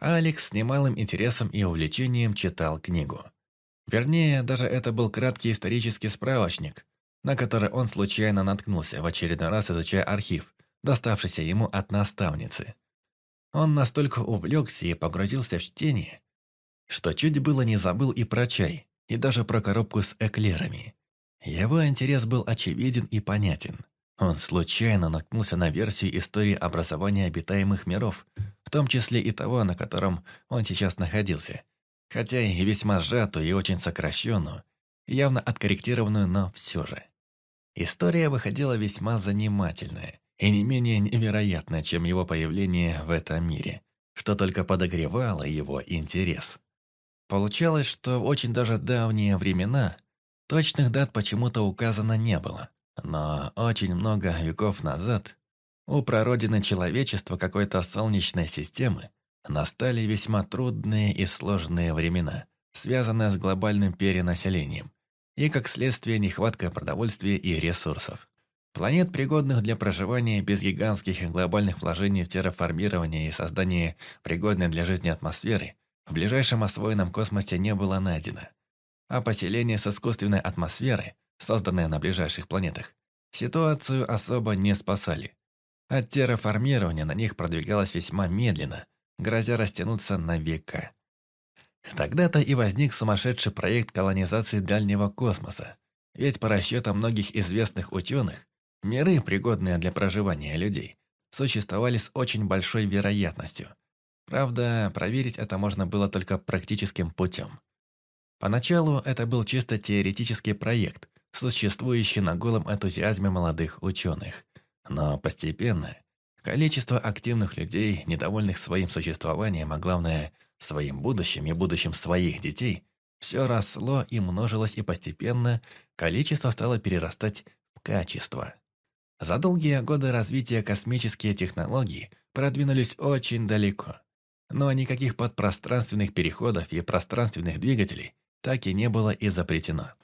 Алекс с немалым интересом и увлечением читал книгу. Вернее, даже это был краткий исторический справочник, на который он случайно наткнулся, в очередной раз изучая архив, доставшийся ему от наставницы. Он настолько увлекся и погрузился в чтение, что чуть было не забыл и про чай, и даже про коробку с эклерами. Его интерес был очевиден и понятен. Он случайно наткнулся на версию истории образования обитаемых миров, в том числе и того, на котором он сейчас находился, хотя и весьма сжатую и очень сокращенную, явно откорректированную, но все же. История выходила весьма занимательная и не менее невероятная, чем его появление в этом мире, что только подогревало его интерес. Получалось, что в очень даже давние времена точных дат почему-то указано не было, но очень много веков назад у прародины человечества какой-то солнечной системы настали весьма трудные и сложные времена, связанные с глобальным перенаселением и, как следствие, нехваткой продовольствия и ресурсов. Планет, пригодных для проживания без гигантских и глобальных вложений в терраформирование и создание пригодной для жизни атмосферы, в ближайшем освоенном космосе не было найдено. А поселения с искусственной атмосферой, созданные на ближайших планетах, ситуацию особо не спасали. От терраформирования на них продвигалось весьма медленно, грозя растянуться на века. Тогда-то и возник сумасшедший проект колонизации дальнего космоса. Ведь по расчетам многих известных ученых, миры, пригодные для проживания людей, существовали с очень большой вероятностью. Правда, проверить это можно было только практическим путем. Поначалу это был чисто теоретический проект, существующий на голом энтузиазме молодых ученых. Но постепенно количество активных людей, недовольных своим существованием, а главное, своим будущим и будущим своих детей, все росло и множилось, и постепенно количество стало перерастать в качество. За долгие годы развития космические технологии продвинулись очень далеко, но никаких подпространственных переходов и пространственных двигателей так и не было изобретено.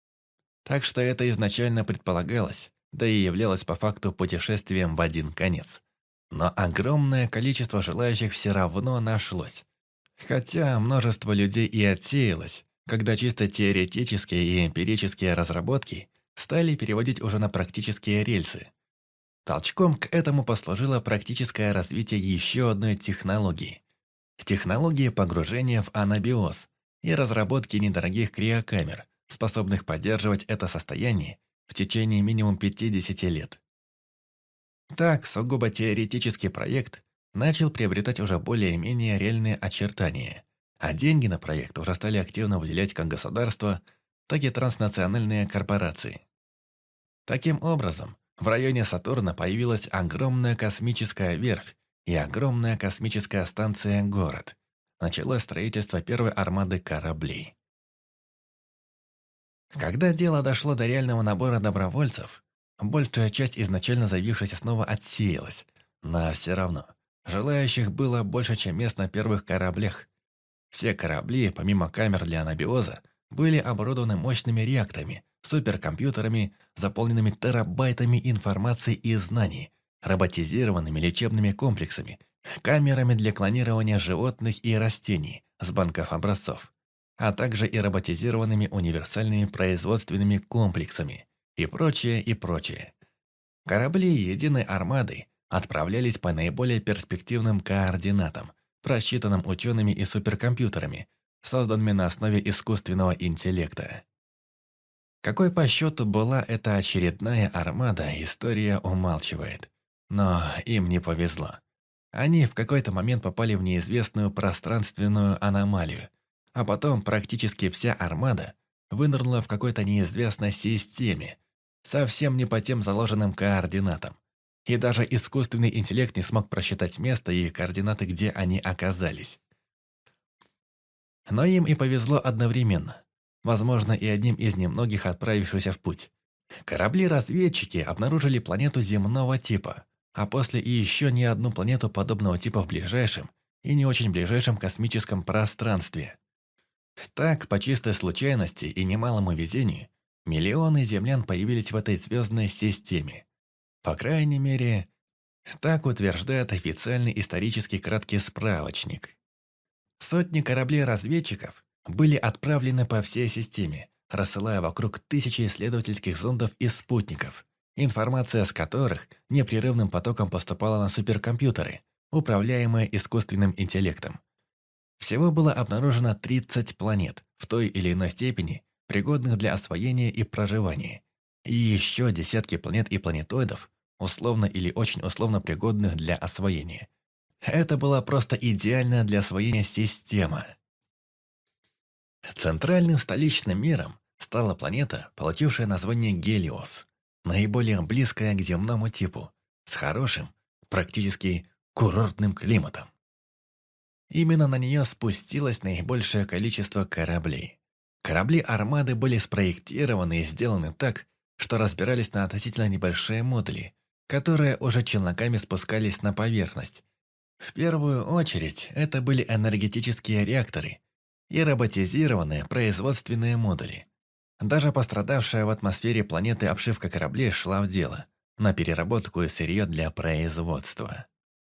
Так что это изначально предполагалось, да и являлось по факту путешествием в один конец. Но огромное количество желающих все равно нашлось. Хотя множество людей и отсеялось, когда чисто теоретические и эмпирические разработки стали переводить уже на практические рельсы. Толчком к этому послужило практическое развитие еще одной технологии. Технологии погружения в анабиоз и разработки недорогих криокамер, способных поддерживать это состояние в течение минимум 50 лет. Так, сугубо теоретический проект начал приобретать уже более-менее реальные очертания, а деньги на проект уже стали активно выделять как государство, так и транснациональные корпорации. Таким образом, в районе Сатурна появилась огромная космическая верфь и огромная космическая станция-город. Началось строительство первой армады кораблей. Когда дело дошло до реального набора добровольцев, большая часть изначально заявившихся снова отсеялась, но все равно желающих было больше, чем мест на первых кораблях. Все корабли, помимо камер для анабиоза, были оборудованы мощными реакторами, суперкомпьютерами, заполненными терабайтами информации и знаний, роботизированными лечебными комплексами, камерами для клонирования животных и растений с банков образцов, а также и роботизированными универсальными производственными комплексами и прочее, и прочее. Корабли единой армады отправлялись по наиболее перспективным координатам, просчитанным учеными и суперкомпьютерами, созданными на основе искусственного интеллекта. Какой по счету была эта очередная армада, история умалчивает. Но им не повезло. Они в какой-то момент попали в неизвестную пространственную аномалию, а потом практически вся армада вынырнула в какой-то неизвестной системе, совсем не по тем заложенным координатам. И даже искусственный интеллект не смог просчитать место и координаты, где они оказались. Но им и повезло одновременно. Возможно, и одним из немногих отправившихся в путь. Корабли-разведчики обнаружили планету земного типа, а после и еще не одну планету подобного типа в ближайшем и не очень ближайшем космическом пространстве. Так, по чистой случайности и немалому везению, миллионы землян появились в этой звездной системе. По крайней мере, так утверждает официальный исторический краткий справочник. Сотни кораблей-разведчиков были отправлены по всей системе, рассылая вокруг тысячи исследовательских зондов и спутников, информация с которых непрерывным потоком поступала на суперкомпьютеры, управляемые искусственным интеллектом. Всего было обнаружено 30 планет в той или иной степени, пригодных для освоения и проживания, и еще десятки планет и планетоидов, условно или очень условно пригодных для освоения. Это была просто идеальная для освоения система. Центральным столичным миром стала планета, получившая название Гелиос, наиболее близкая к земному типу, с хорошим, практически курортным климатом. Именно на нее спустилось наибольшее количество кораблей. Корабли армады были спроектированы и сделаны так, что разбирались на относительно небольшие модули, которые уже челноками спускались на поверхность. В первую очередь, это были энергетические реакторы и роботизированные производственные модули. Даже пострадавшая в атмосфере планеты обшивка кораблей шла в дело, на переработку и сырье для производства.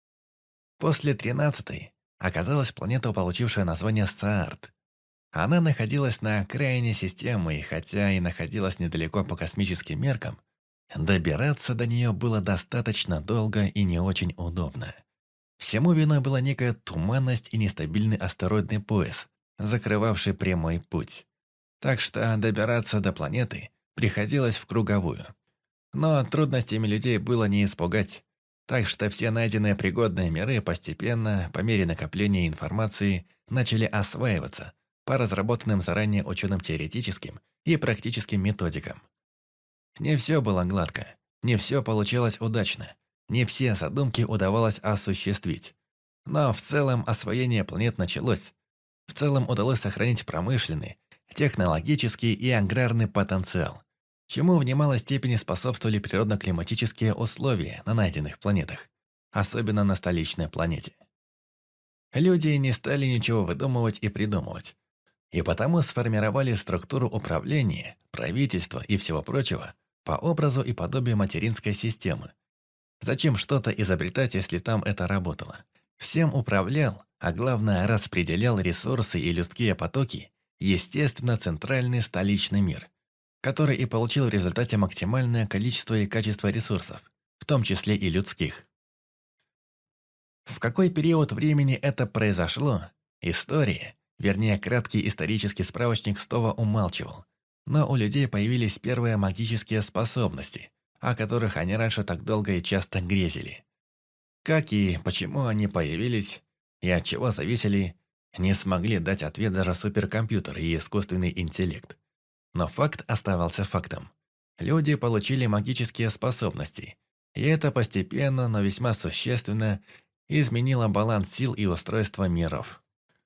После 13-й оказалась планета, получившая название Саарт. Она находилась на окраине системы, и хотя и находилась недалеко по космическим меркам, добираться до нее было достаточно долго и не очень удобно. Всему виной была некая туманность и нестабильный астероидный пояс, закрывавший прямой путь. Так что добираться до планеты приходилось в круговую. Но трудностями людей было не испугать, так что все найденные пригодные миры постепенно, по мере накопления информации, начали осваиваться по разработанным заранее ученым теоретическим и практическим методикам. Не все было гладко, не все получалось удачно, не все задумки удавалось осуществить. Но в целом освоение планет началось. В целом удалось сохранить промышленный, технологический и аграрный потенциал, чему в немалой степени способствовали природно-климатические условия на найденных планетах, особенно на столичной планете. Люди не стали ничего выдумывать и придумывать, и потому сформировали структуру управления, правительства и всего прочего по образу и подобию материнской системы. Зачем что-то изобретать, если там это работало? Всем управлял, а главное распределял ресурсы и людские потоки, естественно, центральный столичный мир, который и получил в результате максимальное количество и качество ресурсов, в том числе и людских. В какой период времени это произошло, история, вернее краткий исторический справочник снова умалчивал, но у людей появились первые магические способности, о которых они раньше так долго и часто грезили. Как и почему они появились, и от чего зависели, не смогли дать ответ даже суперкомпьютер и искусственный интеллект. Но факт оставался фактом. Люди получили магические способности, и это постепенно, но весьма существенно изменило баланс сил и устройства миров.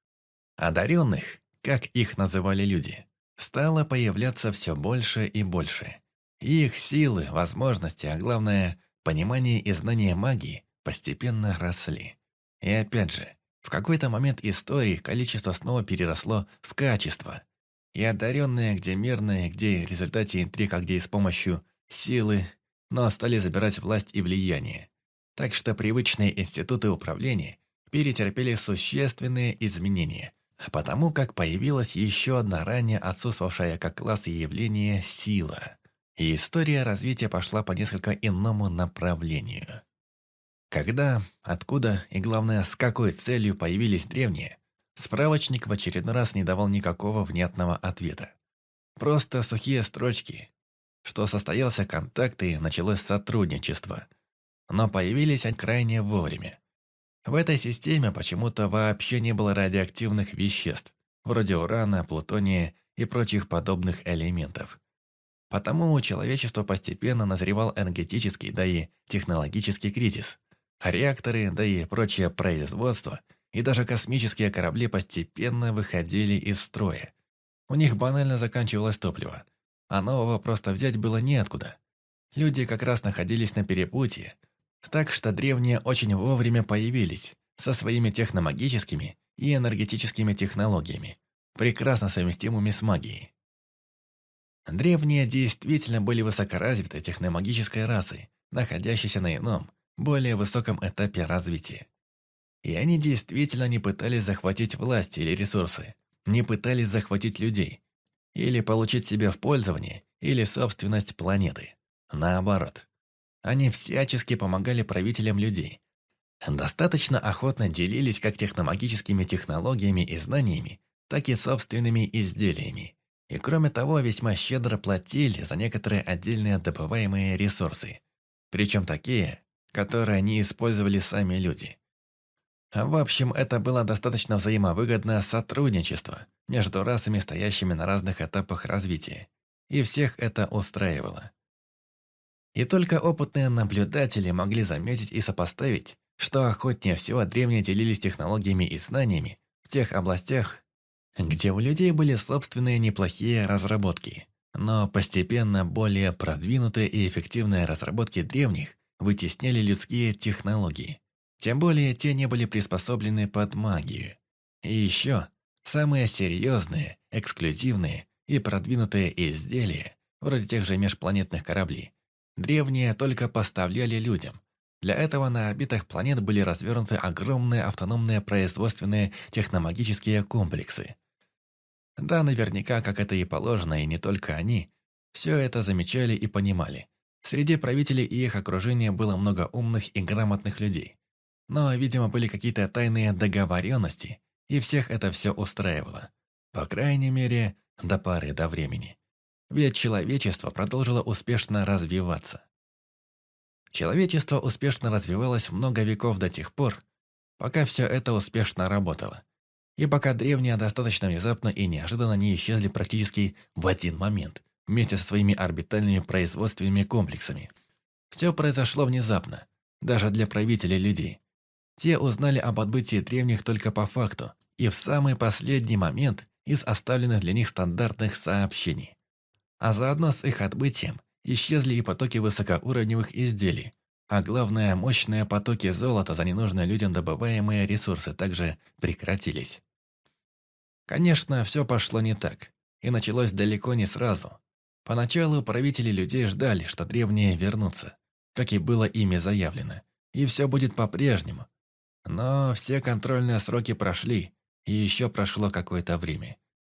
Одаренных, как их называли люди, стало появляться все больше и больше. И их силы, возможности, а главное, понимание и знание магии постепенно росли. И опять же, в какой-то момент истории количество снова переросло в качество. И одаренные, где мирные, где в результате интриг, а где и с помощью силы, но стали забирать власть и влияние. Так что привычные институты управления перетерпели существенные изменения, потому как появилась еще одна ранее отсутствовавшая как класс и явление сила. И история развития пошла по несколько иному направлению. Когда, откуда и, главное, с какой целью появились древние, справочник в очередной раз не давал никакого внятного ответа. Просто сухие строчки, что состоялся контакт и началось сотрудничество. Но появились они крайне вовремя. В этой системе почему-то вообще не было радиоактивных веществ, вроде урана, плутония и прочих подобных элементов. Потому у человечества постепенно назревал энергетический, да и технологический кризис. А реакторы, да и прочее производство, и даже космические корабли постепенно выходили из строя. У них банально заканчивалось топливо, а нового просто взять было неоткуда. Люди как раз находились на перепутье, так что древние очень вовремя появились со своими техномагическими и энергетическими технологиями, прекрасно совместимыми с магией. Древние действительно были высокоразвитой техномагической расой, находящейся на ином, более высоком этапе развития. И они действительно не пытались захватить власть или ресурсы, не пытались захватить людей, или получить себе в пользование, или собственность планеты. Наоборот, они всячески помогали правителям людей. Достаточно охотно делились как техномагическими технологиями и знаниями, так и собственными изделиями. И кроме того, весьма щедро платили за некоторые отдельные добываемые ресурсы. Причем такие, которые не использовали сами люди. В общем, это было достаточно взаимовыгодное сотрудничество между расами, стоящими на разных этапах развития. И всех это устраивало. И только опытные наблюдатели могли заметить и сопоставить, что охотнее всего древние делились технологиями и знаниями в тех областях, где у людей были собственные неплохие разработки. Но постепенно более продвинутые и эффективные разработки древних вытесняли людские технологии. Тем более те не были приспособлены под магию. И еще, самые серьезные, эксклюзивные и продвинутые изделия, вроде тех же межпланетных кораблей, древние только поставляли людям. Для этого на орбитах планет были развернуты огромные автономные производственные техномагические комплексы. Да, наверняка, как это и положено, и не только они, все это замечали и понимали. Среди правителей и их окружения было много умных и грамотных людей. Но, видимо, были какие-то тайные договоренности, и всех это все устраивало. По крайней мере, до поры до времени. Ведь человечество продолжило успешно развиваться. Человечество успешно развивалось много веков до тех пор, пока все это успешно работало. И пока древние достаточно внезапно и неожиданно не исчезли практически в один момент, вместе со своими орбитальными производственными комплексами. Все произошло внезапно, даже для правителей людей. Те узнали об отбытии древних только по факту, и в самый последний момент из оставленных для них стандартных сообщений. А заодно с их отбытием исчезли и потоки высокоуровневых изделий, а главное, мощные потоки золота за ненужные людям добываемые ресурсы также прекратились. Конечно, все пошло не так, и началось далеко не сразу. Поначалу правители людей ждали, что древние вернутся, как и было ими заявлено, и все будет по-прежнему. Но все контрольные сроки прошли, и еще прошло какое-то время.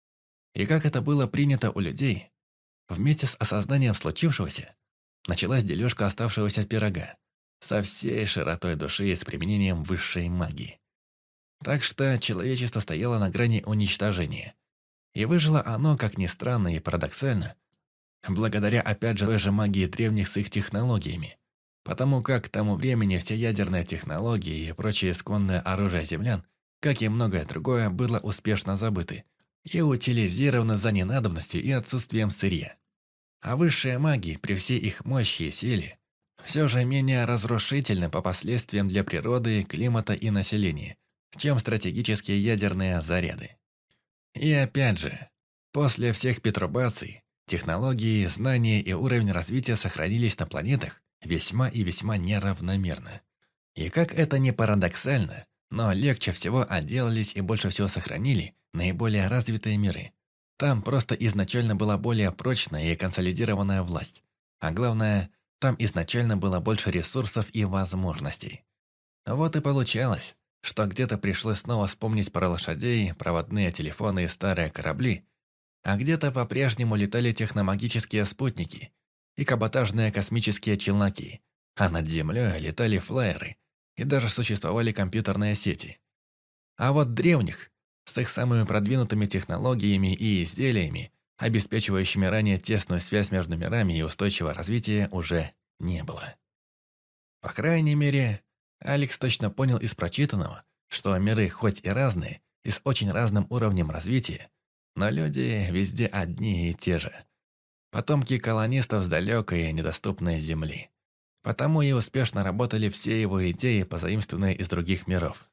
И как это было принято у людей, вместе с осознанием случившегося, началась дележка оставшегося пирога, со всей широтой души и с применением высшей магии. Так что человечество стояло на грани уничтожения. И выжило оно, как ни странно и парадоксально, благодаря опять же той же магии древних с их технологиями. Потому как к тому времени все ядерные технологии и прочее исконное оружие землян, как и многое другое, было успешно забыты и утилизировано за ненадобностью и отсутствием сырья. А высшие маги, при всей их мощи и силе, все же менее разрушительны по последствиям для природы, климата и населения, чем стратегические ядерные заряды. И опять же, после всех петрубаций, технологии, знания и уровень развития сохранились на планетах весьма и весьма неравномерно. И как это ни парадоксально, но легче всего отделались и больше всего сохранили наиболее развитые миры. Там просто изначально была более прочная и консолидированная власть. А главное, там изначально было больше ресурсов и возможностей. Вот и получалось, что где-то пришлось снова вспомнить про лошадей, проводные телефоны и старые корабли, а где-то по-прежнему летали техномагические спутники и каботажные космические челноки, а над землей летали флайеры, и даже существовали компьютерные сети. А вот древних, с их самыми продвинутыми технологиями и изделиями, обеспечивающими ранее тесную связь между мирами и устойчивое развитие, уже не было. По крайней мере, Алекс точно понял из прочитанного, что миры хоть и разные, и с очень разным уровнем развития, но люди везде одни и те же. Потомки колонистов с далекой и недоступной Земли. Потому и успешно работали все его идеи, позаимствованные из других миров.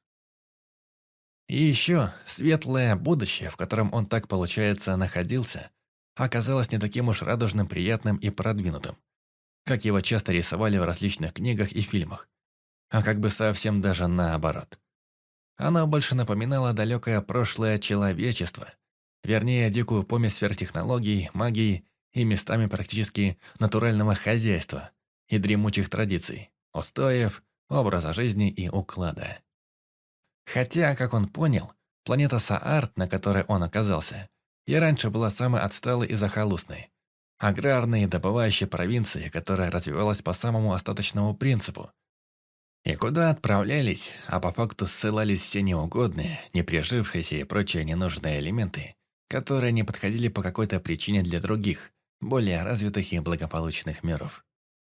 И еще светлое будущее, в котором он так, получается, находился, оказалось не таким уж радужным, приятным и продвинутым, как его часто рисовали в различных книгах и фильмах, а как бы совсем даже наоборот. Оно больше напоминало далекое прошлое человечества, вернее, дикую помесь сверхтехнологий, магии и местами практически натурального хозяйства и дремучих традиций, устоев, образа жизни и уклада. Хотя, как он понял, планета Саарт, на которой он оказался, и раньше была самой отсталой и захолустной. Аграрной и добывающей провинции, которая развивалась по самому остаточному принципу. И куда отправлялись, а по факту ссылались все неугодные, не прижившиеся и прочие ненужные элементы, которые не подходили по какой-то причине для других, более развитых и благополучных миров.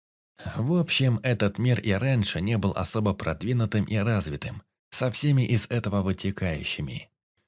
В общем, этот мир и раньше не был особо продвинутым и развитым, со всеми из этого вытекающими.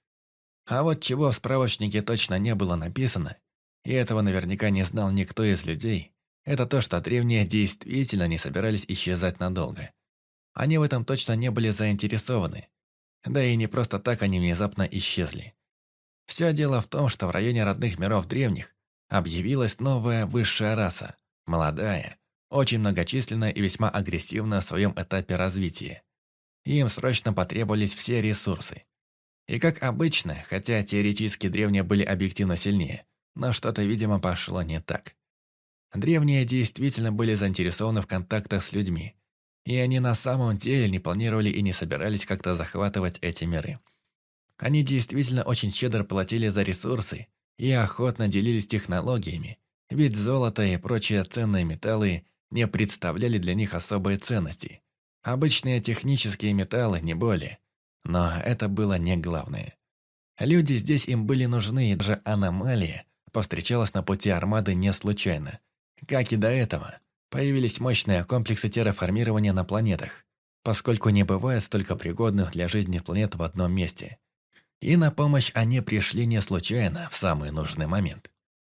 А вот чего в справочнике точно не было написано, и этого наверняка не знал никто из людей, это то, что древние действительно не собирались исчезать надолго. Они в этом точно не были заинтересованы, да и не просто так они внезапно исчезли. Все дело в том, что в районе родных миров древних объявилась новая высшая раса, молодая, очень многочисленная и весьма агрессивная в своем этапе развития. Им срочно потребовались все ресурсы. И как обычно, хотя теоретически древние были объективно сильнее, но что-то, видимо, пошло не так. Древние действительно были заинтересованы в контактах с людьми, и они на самом деле не планировали и не собирались как-то захватывать эти миры. Они действительно очень щедро платили за ресурсы и охотно делились технологиями, ведь золото и прочие ценные металлы не представляли для них особой ценности. Обычные технические металлы, не более. Но это было не главное. Люди здесь им были нужны, и даже аномалия повстречалась на пути армады не случайно. Как и до этого, появились мощные комплексы терраформирования на планетах, поскольку не бывает столько пригодных для жизни планет в одном месте. И на помощь они пришли не случайно, в самый нужный момент.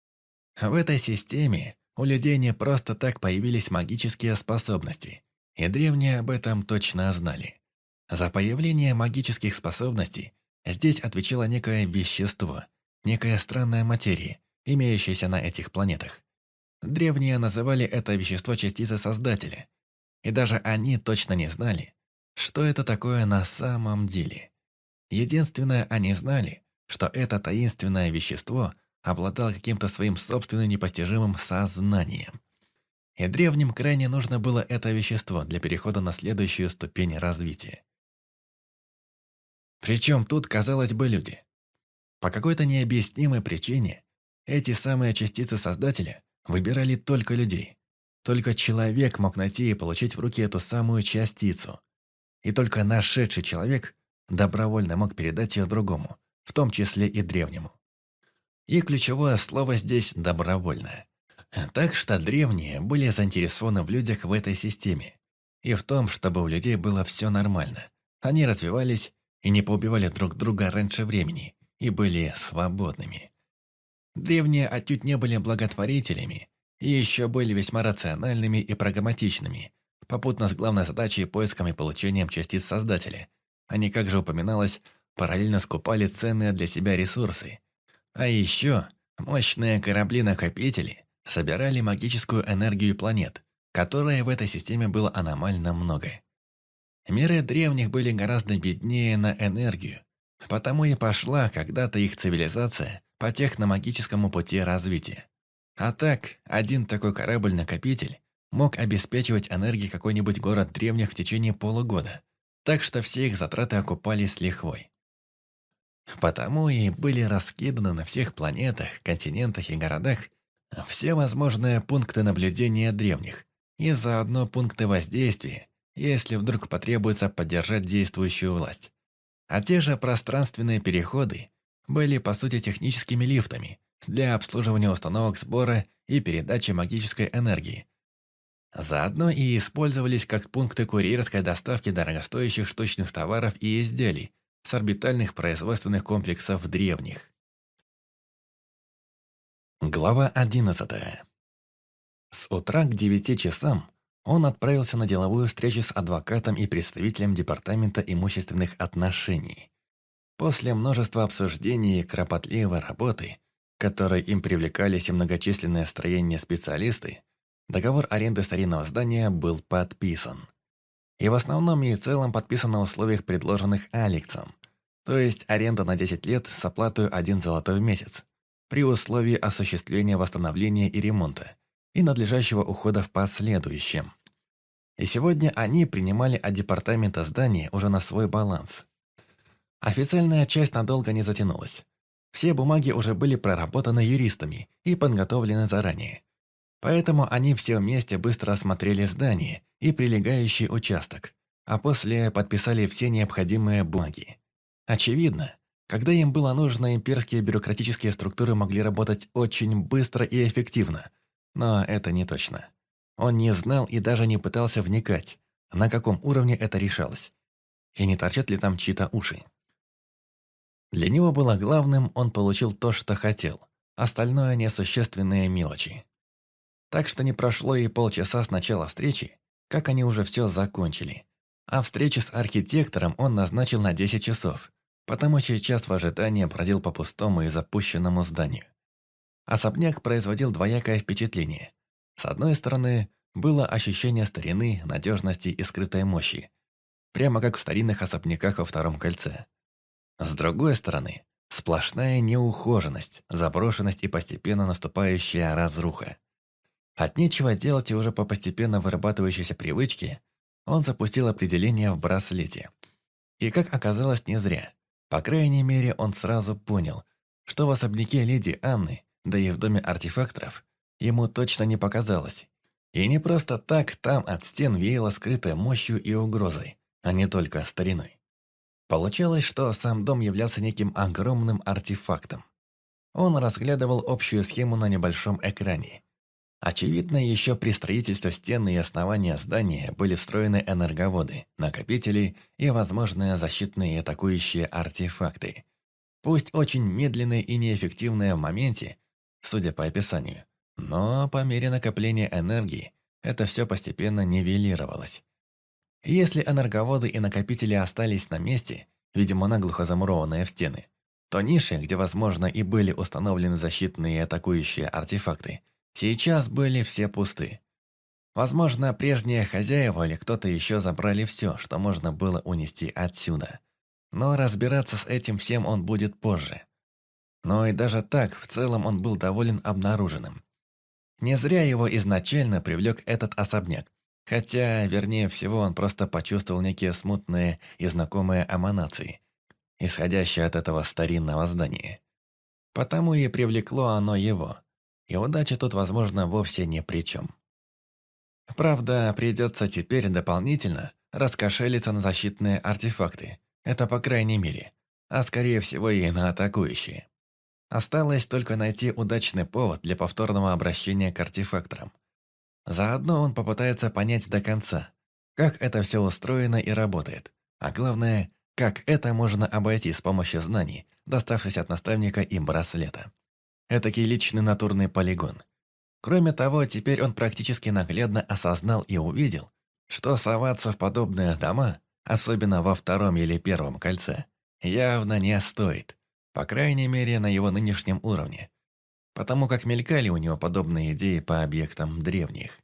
В этой системе у людей не просто так появились магические способности, и древние об этом точно знали. За появление магических способностей здесь отвечало некое вещество, некая странная материя, имеющаяся на этих планетах. Древние называли это вещество частицей Создателя, и даже они точно не знали, что это такое на самом деле. Единственное, они знали, что это таинственное вещество обладало каким-то своим собственным непостижимым сознанием. И древним крайне нужно было это вещество для перехода на следующую ступень развития. Причем тут, казалось бы, люди. По какой-то необъяснимой причине эти самые частицы Создателя выбирали только людей. Только человек мог найти и получить в руки эту самую частицу. И только нашедший человек добровольно мог передать ее другому, в том числе и древнему. И ключевое слово здесь «добровольно». Так что древние были заинтересованы в людях в этой системе. И в том, чтобы у людей было все нормально. Они развивались и не поубивали друг друга раньше времени, и были свободными. Древние отнюдь не были благотворителями, и еще были весьма рациональными и прагматичными, попутно с главной задачей поиском и получением частиц Создателя. Они, как же упоминалось, параллельно скупали ценные для себя ресурсы. А еще мощные корабли-накопители собирали магическую энергию планет, которой в этой системе было аномально много. Миры древних были гораздо беднее на энергию, потому и пошла когда-то их цивилизация по техномагическому пути развития. А так, один такой корабль-накопитель мог обеспечивать энергией какой-нибудь город древних в течение полугода, так что все их затраты окупались с лихвой. Потому и были раскиданы на всех планетах, континентах и городах все возможные пункты наблюдения древних и заодно пункты воздействия, если вдруг потребуется поддержать действующую власть. А те же пространственные переходы были по сути техническими лифтами для обслуживания установок сбора и передачи магической энергии. Заодно и использовались как пункты курьерской доставки дорогостоящих штучных товаров и изделий с орбитальных производственных комплексов древних. Глава 11. С утра к 9 часам он отправился на деловую встречу с адвокатом и представителем Департамента имущественных отношений. После множества обсуждений и кропотливой работы, которой им привлекались и многочисленные строения специалисты, договор аренды старинного здания был подписан. И в основном и целом подписан на условиях, предложенных Алексом, то есть аренда на 10 лет с оплатой 1 золотой в месяц, при условии осуществления восстановления и ремонта, и надлежащего ухода в последующем. И сегодня они принимали от департамента здания уже на свой баланс. Официальная часть надолго не затянулась. Все бумаги уже были проработаны юристами и подготовлены заранее. Поэтому они все вместе быстро осмотрели здание и прилегающий участок, а после подписали все необходимые бумаги. Очевидно, когда им было нужно, имперские бюрократические структуры могли работать очень быстро и эффективно, но это не точно. Он не знал и даже не пытался вникать, на каком уровне это решалось, и не торчат ли там чьи-то уши. Для него было главным, он получил то, что хотел, остальное несущественные мелочи. Так что не прошло и полчаса с начала встречи, как они уже все закончили. А встречу с архитектором он назначил на 10 часов, потому сейчас в ожидании бродил по пустому и запущенному зданию. Особняк производил двоякое впечатление. С одной стороны, было ощущение старины, надежности и скрытой мощи, прямо как в старинных особняках во втором кольце. С другой стороны, сплошная неухоженность, заброшенность и постепенно наступающая разруха. От нечего делать и уже по постепенно вырабатывающейся привычке, он запустил определение в браслете. И как оказалось, не зря. По крайней мере, он сразу понял, что в особняке леди Анны, да и в доме артефакторов, ему точно не показалось. И не просто так там от стен веяло скрытой мощью и угрозой, а не только стариной. Получалось, что сам дом являлся неким огромным артефактом. Он разглядывал общую схему на небольшом экране. Очевидно, еще при строительстве стены и основания здания были встроены энерговоды, накопители и возможные защитные и атакующие артефакты. Пусть очень медленные и неэффективные в моменте, судя по описанию, но по мере накопления энергии это все постепенно нивелировалось. Если энерговоды и накопители остались на месте, видимо наглухо замурованные в стены, то ниши, где возможно и были установлены защитные и атакующие артефакты, сейчас были все пусты. Возможно, прежние хозяева или кто-то еще забрали все, что можно было унести отсюда. Но разбираться с этим всем он будет позже. Но и даже так, в целом он был доволен обнаруженным. Не зря его изначально привлек этот особняк. Хотя, вернее всего, он просто почувствовал некие смутные и знакомые эманации, исходящие от этого старинного здания. Потому и привлекло оно его. И удача тут, возможно, вовсе ни при чем. Правда, придется теперь дополнительно раскошелиться на защитные артефакты. Это по крайней мере. А скорее всего и на атакующие. Осталось только найти удачный повод для повторного обращения к артефакторам. Заодно он попытается понять до конца, как это все устроено и работает. А главное, как это можно обойти с помощью знаний, доставшись от наставника и браслета. Этакий личный натурный полигон. Кроме того, теперь он практически наглядно осознал и увидел, что соваться в подобные дома, особенно во втором или первом кольце, явно не стоит, по крайней мере на его нынешнем уровне, потому как мелькали у него подобные идеи по объектам древних.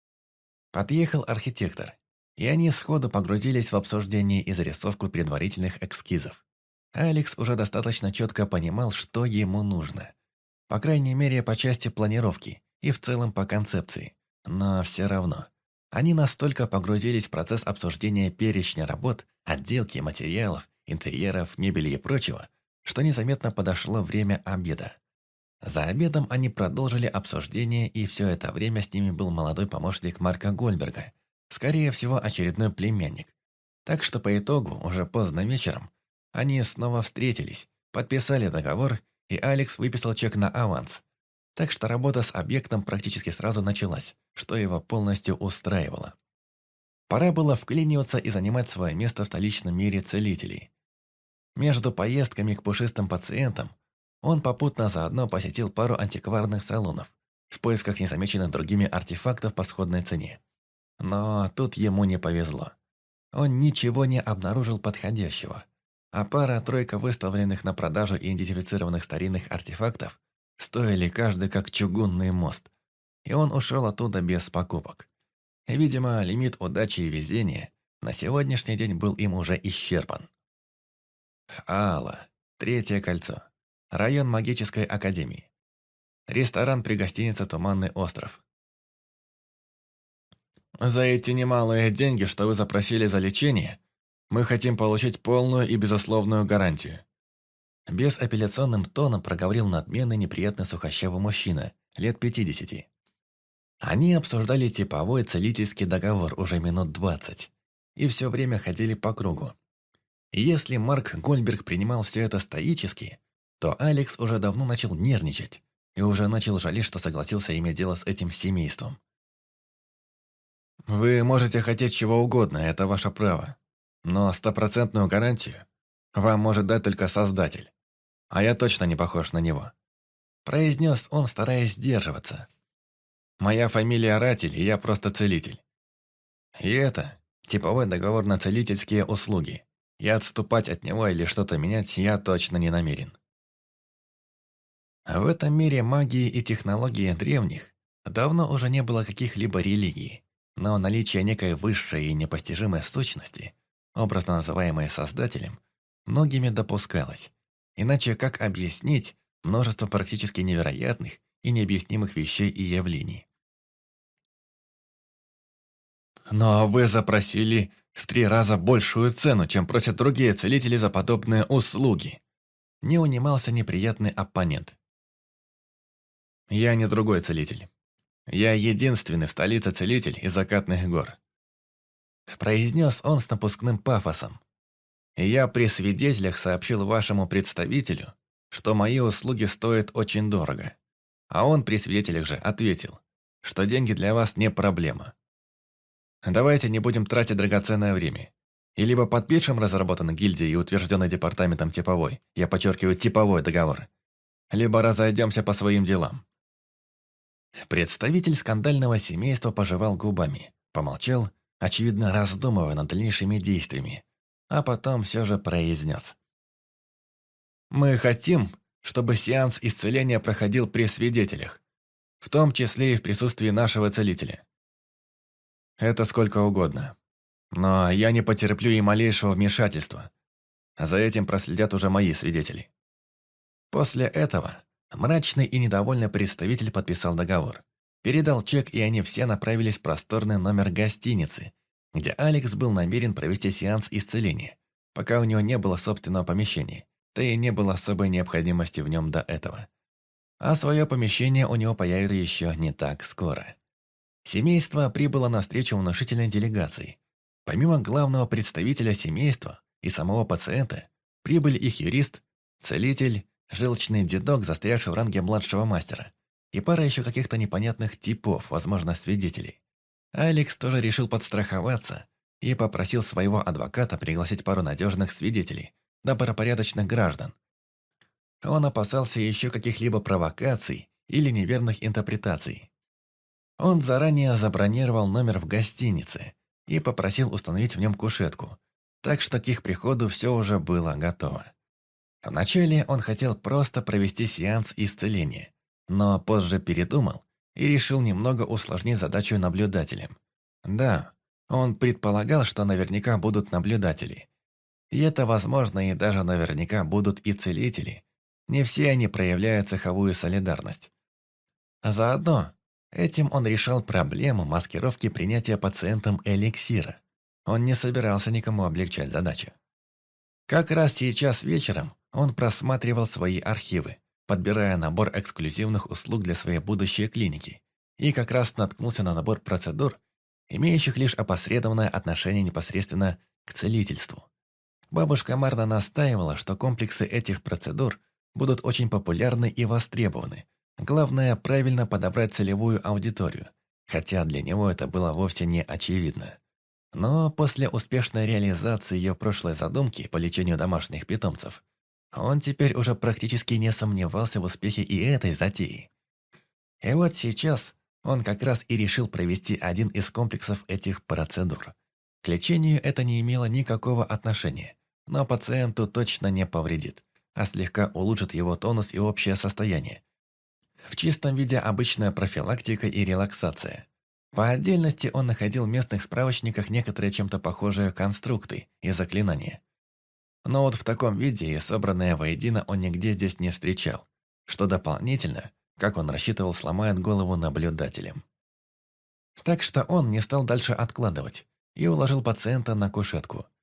Подъехал архитектор, и они сходу погрузились в обсуждение и зарисовку предварительных эскизов. Алекс уже достаточно четко понимал, что ему нужно. По крайней мере, по части планировки и в целом по концепции. Но все равно. Они настолько погрузились в процесс обсуждения перечня работ, отделки материалов, интерьеров, мебели и прочего, что незаметно подошло время обеда. За обедом они продолжили обсуждение, и все это время с ними был молодой помощник Марка Гольберга, скорее всего, очередной племянник. Так что по итогу, уже поздно вечером, они снова встретились, подписали договор, и Алекс выписал чек на аванс. Так что работа с объектом практически сразу началась, что его полностью устраивало. Пора было вклиниваться и занимать свое место в столичном мире целителей. Между поездками к пушистым пациентам он попутно заодно посетил пару антикварных салонов в поисках незамеченных другими артефактов по сходной цене. Но тут ему не повезло. Он ничего не обнаружил подходящего, а пара-тройка выставленных на продажу и идентифицированных старинных артефактов стоили каждый как чугунный мост, и он ушел оттуда без покупок. Видимо, лимит удачи и везения на сегодняшний день был им уже исчерпан. Алла. Третье кольцо. Район магической академии. Ресторан при гостинице «Туманный остров». За эти немалые деньги, что вы запросили за лечение, Мы хотим получить полную и безусловную гарантию. Безапелляционным тоном проговорил надменный неприятный сухощавый мужчина, лет 50. Они обсуждали типовой целительский договор уже минут 20 и все время ходили по кругу. И если Марк Гольберг принимал все это стоически, то Алекс уже давно начал нервничать и уже начал жалеть, что согласился иметь дело с этим семейством. Вы можете хотеть чего угодно, это ваше право. Но стопроцентную гарантию вам может дать только Создатель. А я точно не похож на него. Произнес он, стараясь сдерживаться. Моя фамилия Ратель, и я просто целитель. И это типовой договор на целительские услуги. И отступать от него или что-то менять я точно не намерен. В этом мире магии и технологии древних давно уже не было каких-либо религий, но наличие некой высшей и непостижимой сущности, образно называемой Создателем, многими допускалось. Иначе как объяснить множество практически невероятных и необъяснимых вещей и явлений? Но вы запросили в 3 раза большую цену, чем просят другие целители за подобные услуги. Не унимался неприятный оппонент. Я не другой целитель. Я единственный в столице целитель из закатных гор. Произнес он с напускным пафосом. И я при свидетелях сообщил вашему представителю, что мои услуги стоят очень дорого. А он при свидетелях же ответил, что деньги для вас не проблема. Давайте не будем тратить драгоценное время. И либо подпишем разработанный гильдией и утвержденный департаментом типовой, я подчеркиваю типовой договор, либо разойдемся по своим делам. Представитель скандального семейства пожевал губами, помолчал, очевидно раздумывая над дальнейшими действиями, а потом все же произнес. «Мы хотим, чтобы сеанс исцеления проходил при свидетелях, в том числе и в присутствии нашего целителя. Это сколько угодно. Но я не потерплю и малейшего вмешательства. За этим проследят уже мои свидетели». После этого мрачный и недовольный представитель подписал договор. Передал чек, и они все направились в просторный номер гостиницы, где Алекс был намерен провести сеанс исцеления, пока у него не было собственного помещения, да и не было особой необходимости в нем до этого. А свое помещение у него появится еще не так скоро. Семейство прибыло на встречу внушительной делегации. Помимо главного представителя семейства и самого пациента, прибыли их юрист, целитель, желчный дедок, застрявший в ранге младшего мастера, и пара еще каких-то непонятных типов, возможно, свидетелей. Алекс тоже решил подстраховаться и попросил своего адвоката пригласить пару надежных свидетелей, добропорядочных граждан. Он опасался еще каких-либо провокаций или неверных интерпретаций. Он заранее забронировал номер в гостинице и попросил установить в нем кушетку, так что к их приходу все уже было готово. Вначале он хотел просто провести сеанс исцеления, но позже передумал и решил немного усложнить задачу наблюдателям. Да, он предполагал, что наверняка будут наблюдатели. И это возможно, и даже наверняка будут и целители. Не все они проявляют цеховую солидарность. А заодно этим он решал проблему маскировки принятия пациентом эликсира. Он не собирался никому облегчать задачу. Как раз сейчас вечером он просматривал свои архивы, подбирая набор эксклюзивных услуг для своей будущей клиники, и как раз наткнулся на набор процедур, имеющих лишь опосредованное отношение непосредственно к целительству. Бабушка Марна настаивала, что комплексы этих процедур будут очень популярны и востребованы. Главное, правильно подобрать целевую аудиторию, хотя для него это было вовсе не очевидно. Но после успешной реализации ее прошлой задумки по лечению домашних питомцев, он теперь уже практически не сомневался в успехе и этой затеи. И вот сейчас он как раз и решил провести один из комплексов этих процедур. К лечению это не имело никакого отношения, но пациенту точно не повредит, а слегка улучшит его тонус и общее состояние. В чистом виде обычная профилактика и релаксация. По отдельности он находил в местных справочниках некоторые чем-то похожие конструкты и заклинания. Но вот в таком виде и собранное воедино он нигде здесь не встречал, что дополнительно, как он рассчитывал, сломает голову наблюдателям. Так что он не стал дальше откладывать и уложил пациента на кушетку.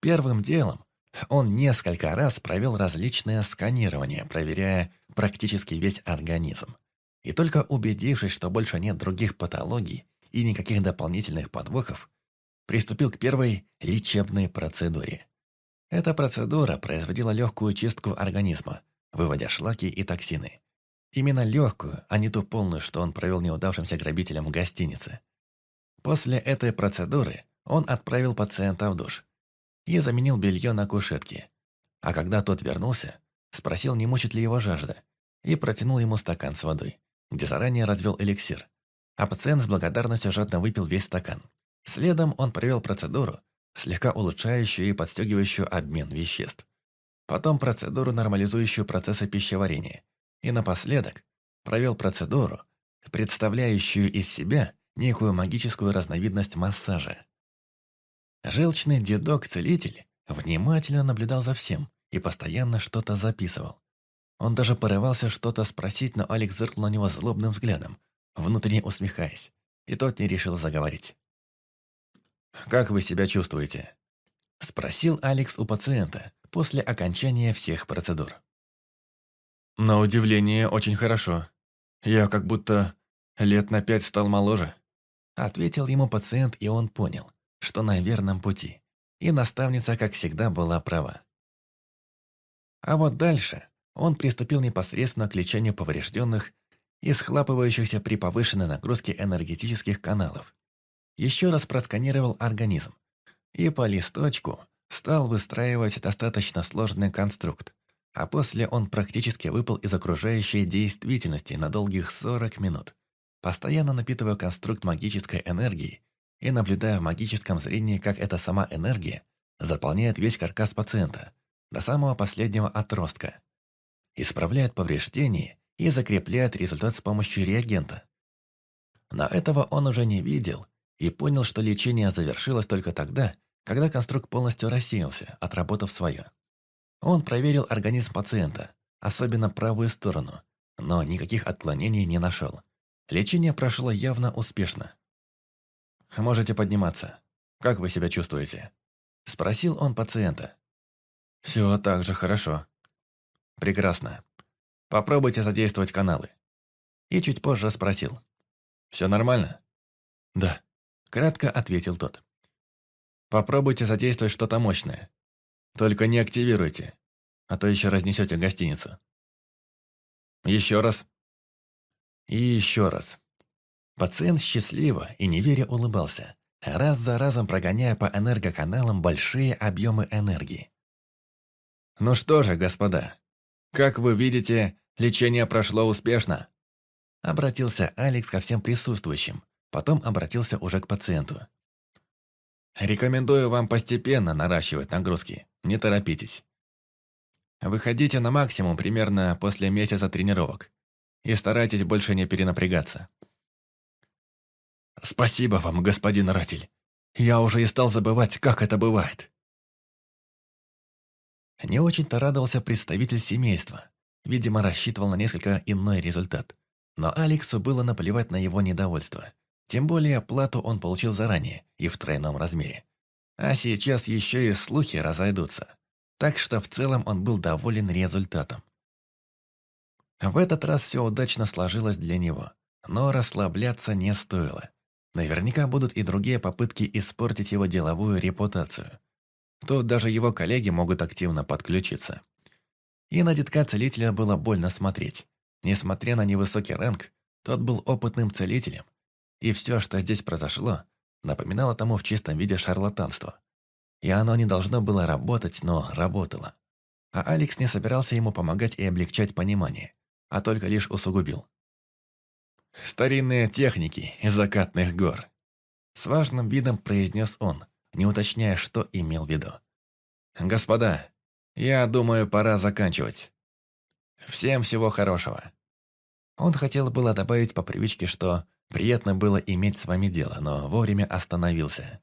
Первым делом он несколько раз провел различные сканирования, проверяя практически весь организм. И только убедившись, что больше нет других патологий и никаких дополнительных подвохов, приступил к первой лечебной процедуре. Эта процедура производила легкую чистку организма, выводя шлаки и токсины. Именно легкую, а не ту полную, что он провел неудавшимся грабителям в гостинице. После этой процедуры он отправил пациента в душ и заменил белье на кушетке. А когда тот вернулся, спросил, не мучит ли его жажда, и протянул ему стакан с водой, где заранее развел эликсир. А пациент с благодарностью жадно выпил весь стакан. Следом он провел процедуру, слегка улучшающую и подстегивающую обмен веществ. Потом процедуру, нормализующую процессы пищеварения. И напоследок провел процедуру, представляющую из себя некую магическую разновидность массажа. Желчный дедок-целитель внимательно наблюдал за всем и постоянно что-то записывал. Он даже порывался что-то спросить, но Алекс зыркнул на него злобным взглядом, внутренне усмехаясь, и тот не решил заговорить. «Как вы себя чувствуете?» – спросил Алекс у пациента после окончания всех процедур. «На удивление, очень хорошо. Я как будто лет на 5 стал моложе», – ответил ему пациент, и он понял, что на верном пути, и наставница, как всегда, была права. А вот дальше он приступил непосредственно к лечению поврежденных и схлапывающихся при повышенной нагрузке энергетических каналов. Еще раз просканировал организм и по листочку стал выстраивать достаточно сложный конструкт, а после он практически выпал из окружающей действительности на долгих 40 минут, постоянно напитывая конструкт магической энергией и наблюдая в магическом зрении, как эта сама энергия заполняет весь каркас пациента до самого последнего отростка, исправляет повреждения и закрепляет результат с помощью реагента. Но этого он уже не видел и понял, что лечение завершилось только тогда, когда конструкт полностью рассеялся, отработав свое. Он проверил организм пациента, особенно правую сторону, но никаких отклонений не нашел. Лечение прошло явно успешно. «Можете подниматься. Как вы себя чувствуете?» – спросил он пациента. «Все так же хорошо». «Прекрасно. Попробуйте задействовать каналы». И чуть позже спросил. «Все нормально?» «Да», – кратко ответил тот. «Попробуйте задействовать что-то мощное. Только не активируйте, а то еще разнесете гостиницу». «Еще раз». И еще раз. Пациент счастливо и неверя улыбался, раз за разом прогоняя по энергоканалам большие объемы энергии. «Ну что же, господа, как вы видите, лечение прошло успешно», обратился Алекс ко всем присутствующим, потом обратился уже к пациенту. «Рекомендую вам постепенно наращивать нагрузки, не торопитесь. Выходите на максимум примерно после месяца тренировок и старайтесь больше не перенапрягаться». «Спасибо вам, господин Ратель. Я уже и стал забывать, как это бывает». Не очень-то радовался представитель семейства. Видимо, рассчитывал на несколько иной результат. Но Алексу было наплевать на его недовольство. Тем более плату он получил заранее и в тройном размере. А сейчас еще и слухи разойдутся. Так что в целом он был доволен результатом. В этот раз все удачно сложилось для него. Но расслабляться не стоило. Наверняка будут и другие попытки испортить его деловую репутацию. Тут даже его коллеги могут активно подключиться. И на детка-целителя было больно смотреть. Несмотря на невысокий ранг, тот был опытным целителем. И все, что здесь произошло, напоминало тому в чистом виде шарлатанство. И оно не должно было работать, но работало. А Алекс не собирался ему помогать и облегчать понимание, а только лишь усугубил. «Старинные техники из закатных гор», — с важным видом произнес он, не уточняя, что имел в виду. «Господа, я думаю, пора заканчивать. Всем всего хорошего». Он хотел было добавить по привычке, что приятно было иметь с вами дело, но вовремя остановился.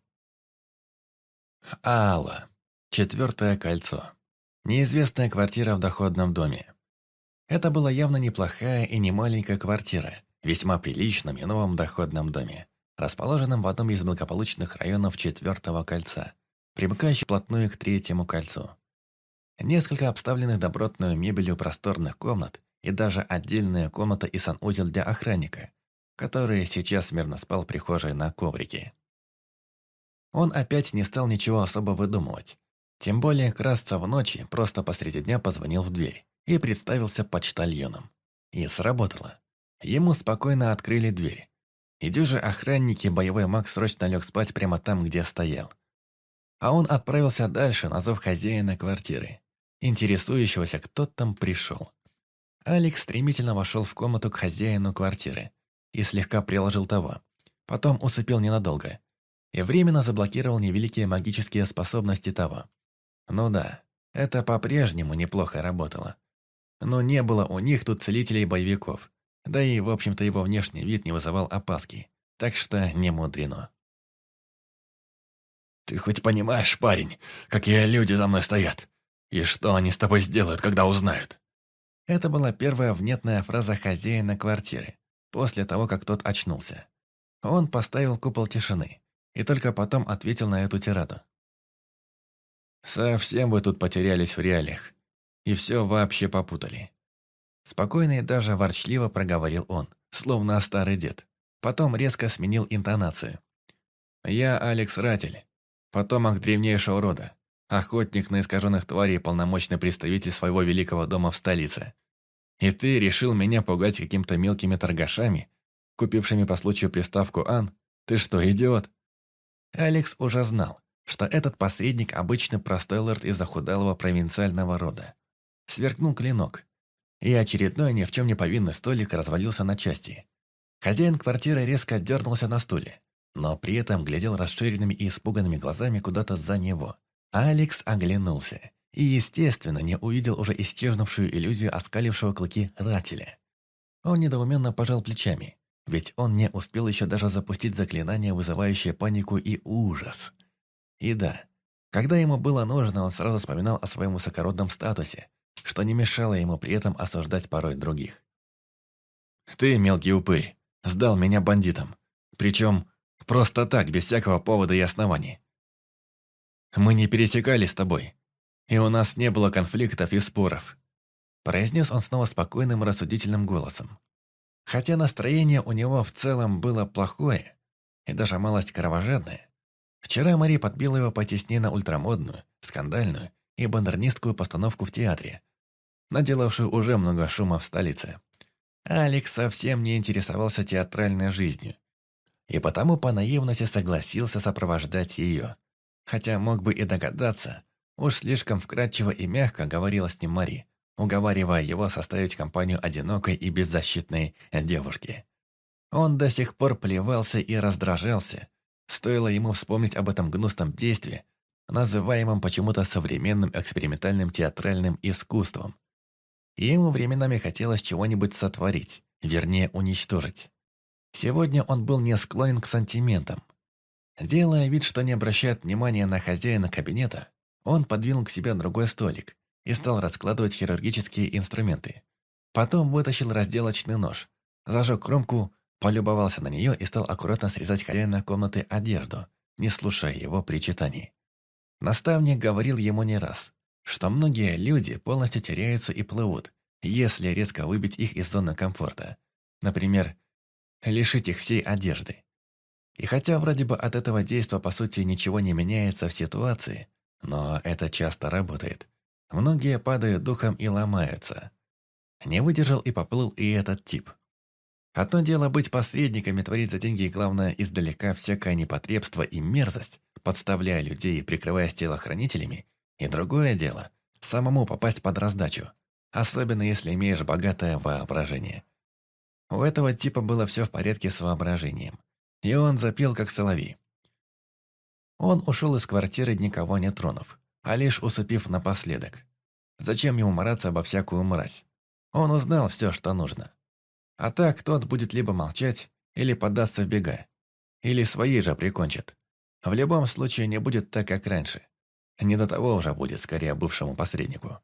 Алла. 4 кольцо. Неизвестная квартира в доходном доме. Это была явно неплохая и не маленькая квартира, весьма приличном и новом доходном доме, расположенном в одном из благополучных районов 4 кольца. примыкающий вплотную к третьему кольцу. Несколько обставленных добротной мебелью просторных комнат и даже отдельная комната и санузел для охранника, который сейчас мирно спал в прихожей на коврике. Он опять не стал ничего особо выдумывать. Тем более красться в ночи просто посреди дня позвонил в дверь и представился почтальоном. И сработало. Ему спокойно открыли дверь. И дюжи охранники боевой маг срочно лег спать прямо там, где стоял. А он отправился дальше на зов хозяина квартиры, интересующегося, кто там пришел. Алекс стремительно вошел в комнату к хозяину квартиры и слегка приложил того. Потом усыпил ненадолго и временно заблокировал невеликие магические способности того. Ну да, это по-прежнему неплохо работало. Но не было у них тут целителей-боевиков, да и, в общем-то, его внешний вид не вызывал опаски, так что не мудрено. «Ты хоть понимаешь, парень, какие люди за мной стоят? И что они с тобой сделают, когда узнают?» Это была первая внятная фраза хозяина квартиры, после того, как тот очнулся. Он поставил купол тишины и только потом ответил на эту тираду. «Совсем вы тут потерялись в реалиях, и все вообще попутали». Спокойно и даже ворчливо проговорил он, словно старый дед. Потом резко сменил интонацию. «Я Алекс Ратель, потомок древнейшего рода, охотник на искаженных тварей и полномочный представитель своего великого дома в столице. И ты решил меня пугать какими-то мелкими торгашами, купившими по случаю приставку «Ан»? Ты что, идиот?» Алекс уже знал, что этот посредник обычный простой лорд из захудалого провинциального рода. Сверкнул клинок, и очередной ни в чем не повинный столик развалился на части. Хозяин квартиры резко дернулся на стуле, но при этом глядел расширенными и испуганными глазами куда-то за него. Алекс оглянулся и, естественно, не увидел уже исчезнувшую иллюзию оскалившего клыки Рателя. Он недоуменно пожал плечами, ведь он не успел еще даже запустить заклинание, вызывающее панику и ужас. И да, когда ему было нужно, он сразу вспоминал о своем высокородном статусе, что не мешало ему при этом осуждать порой других. «Ты, мелкий упырь, сдал меня бандитам. Причем просто так, без всякого повода и оснований. Мы не пересекались с тобой, и у нас не было конфликтов и споров», произнес он снова спокойным рассудительным голосом. Хотя настроение у него в целом было плохое и даже малость кровожадное. Вчера Мари подбила его потеснее на ультрамодную, скандальную и модернистскую постановку в театре, наделавшую уже много шума в столице. Алекс совсем не интересовался театральной жизнью, и потому по наивности согласился сопровождать ее. Хотя мог бы и догадаться, уж слишком вкратчиво и мягко говорила с ним Мари, уговаривая его составить компанию одинокой и беззащитной девушки. Он до сих пор плевался и раздражался, стоило ему вспомнить об этом гнусном действии, называемом почему-то современным экспериментальным театральным искусством. И ему временами хотелось чего-нибудь сотворить, вернее уничтожить. Сегодня он был не склонен к сантиментам. Делая вид, что не обращает внимания на хозяина кабинета, он подвинул к себе другой столик и стал раскладывать хирургические инструменты. Потом вытащил разделочный нож, зажег кромку, полюбовался на нее и стал аккуратно срезать хозяина комнаты одежду, не слушая его причитаний. Наставник говорил ему не раз, что многие люди полностью теряются и плывут, если резко выбить их из зоны комфорта. Например, лишить их всей одежды. И хотя вроде бы от этого действия по сути ничего не меняется в ситуации, но это часто работает. Многие падают духом и ломаются. Не выдержал и поплыл и этот тип. Одно дело быть посредниками, творить за деньги и, главное, издалека всякое непотребство и мерзость, подставляя людей и прикрываясь телохранителями, и другое дело – самому попасть под раздачу, особенно если имеешь богатое воображение. У этого типа было все в порядке с воображением, и он запел как соловей. Он ушел из квартиры, никого не тронув, а лишь усыпив напоследок. Зачем ему мараться обо всякую мразь? Он узнал все, что нужно. А так тот будет либо молчать, или поддастся в бега, или свои же прикончат. В любом случае не будет так, как раньше. Не до того уже будет, скорее, бывшему посреднику.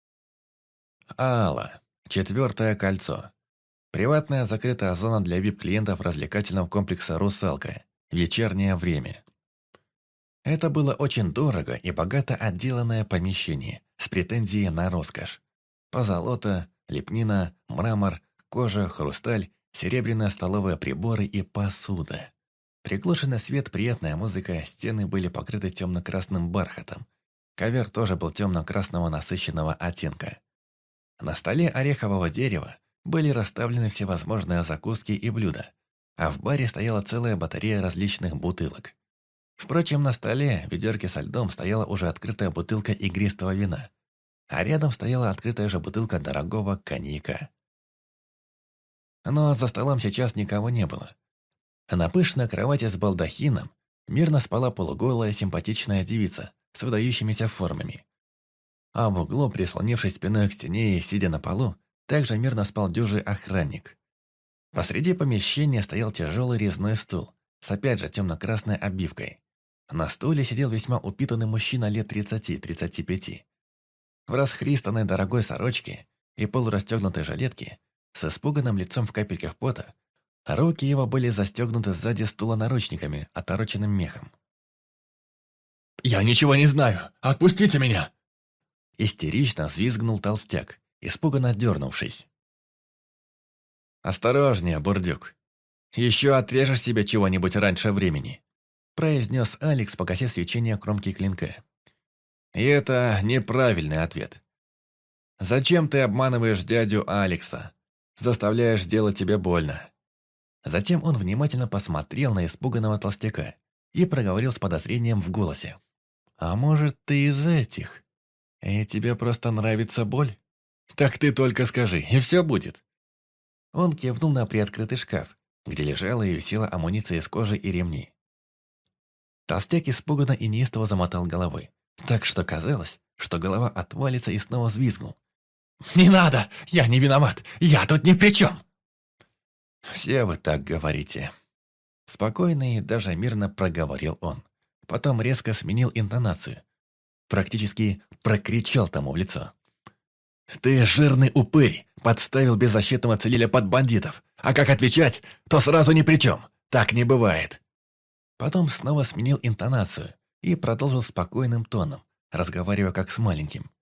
Алла. 4-е кольцо. Приватная закрытая зона для VIP-клиентов развлекательного комплекса «Русалка». Вечернее время. Это было очень дорого и богато отделанное помещение с претензией на роскошь. Позолота, лепнина, мрамор, кожа, хрусталь, серебряные столовые приборы и посуда. Приглушенный свет, приятная музыка, стены были покрыты темно-красным бархатом. Ковер тоже был темно-красного насыщенного оттенка. На столе орехового дерева были расставлены всевозможные закуски и блюда, а в баре стояла целая батарея различных бутылок. Впрочем, на столе в ведерке со льдом стояла уже открытая бутылка игристого вина, а рядом стояла открытая же бутылка дорогого коньяка. Но за столом сейчас никого не было. На пышной кровати с балдахином мирно спала полуголая симпатичная девица с выдающимися формами. А в углу, прислонившись спиной к стене и сидя на полу, также мирно спал дюжий охранник. Посреди помещения стоял тяжелый резной стул с опять же темно-красной обивкой. На стуле сидел весьма упитанный мужчина лет 30-35. В расхристанной дорогой сорочке и полурастегнутой жилетке, с испуганным лицом в капельках пота, руки его были застегнуты сзади стула наручниками, отороченным мехом. «Я ничего не знаю! Отпустите меня!» Истерично взвизгнул толстяк, испуганно дернувшись. «Осторожнее, бурдюк! Еще отрежешь себе чего-нибудь раньше времени!» произнес Алекс, погасив свечение кромки клинка. «И это неправильный ответ. Зачем ты обманываешь дядю Алекса? Заставляешь делать тебе больно?» Затем он внимательно посмотрел на испуганного толстяка и проговорил с подозрением в голосе. «А может, ты из этих? И тебе просто нравится боль? Так ты только скажи, и все будет». Он кивнул на приоткрытый шкаф, где лежала и висела амуниция из кожи и ремней. Толстяк испуганно и неистово замотал головой, так что казалось, что голова отвалится, и снова взвизгнул. «Не надо! Я не виноват! Я тут ни при чем!» «Все вы так говорите». Спокойно и даже мирно проговорил он. Потом резко сменил интонацию. Практически прокричал тому в лицо. «Ты жирный упырь, подставил беззащитного целителя под бандитов. А как отвечать, то сразу ни при чем. Так не бывает». Потом снова сменил интонацию и продолжил спокойным тоном, разговаривая как с маленьким.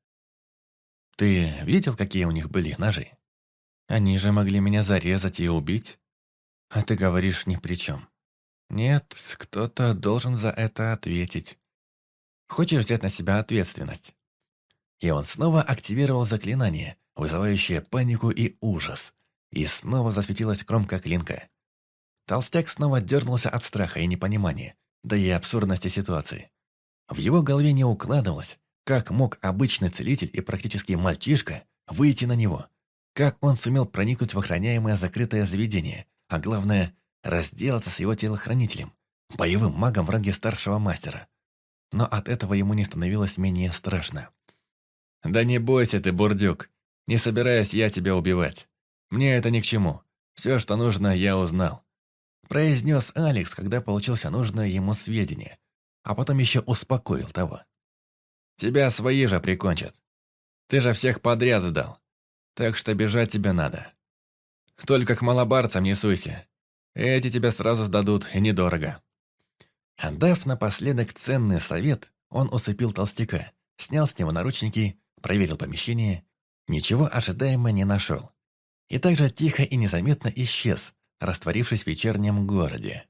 «Ты видел, какие у них были ножи? Они же могли меня зарезать и убить. А ты говоришь ни при чем. Нет, кто-то должен за это ответить. Хочешь взять на себя ответственность?» И он снова активировал заклинание, вызывающее панику и ужас. И снова засветилась кромка клинка. Толстяк снова дернулся от страха и непонимания, да и абсурдности ситуации. В его голове не укладывалось, как мог обычный целитель и практически мальчишка выйти на него. Как он сумел проникнуть в охраняемое закрытое заведение, а главное, разделаться с его телохранителем, боевым магом в ранге старшего мастера. Но от этого ему не становилось менее страшно. «Да не бойся ты, бурдюк. Не собираюсь я тебя убивать. Мне это ни к чему. Все, что нужно, я узнал», произнес Алекс, когда получился нужное ему сведения, а потом еще успокоил того. «Тебя свои же прикончат. Ты же всех подряд сдал, так что бежать тебе надо. Только к малобарцам не суйся. Эти тебя сразу сдадут, и недорого». Отдав напоследок ценный совет, он усыпил толстяка, снял с него наручники, проверил помещение, ничего ожидаемо не нашел. И также тихо и незаметно исчез, растворившись в вечернем городе.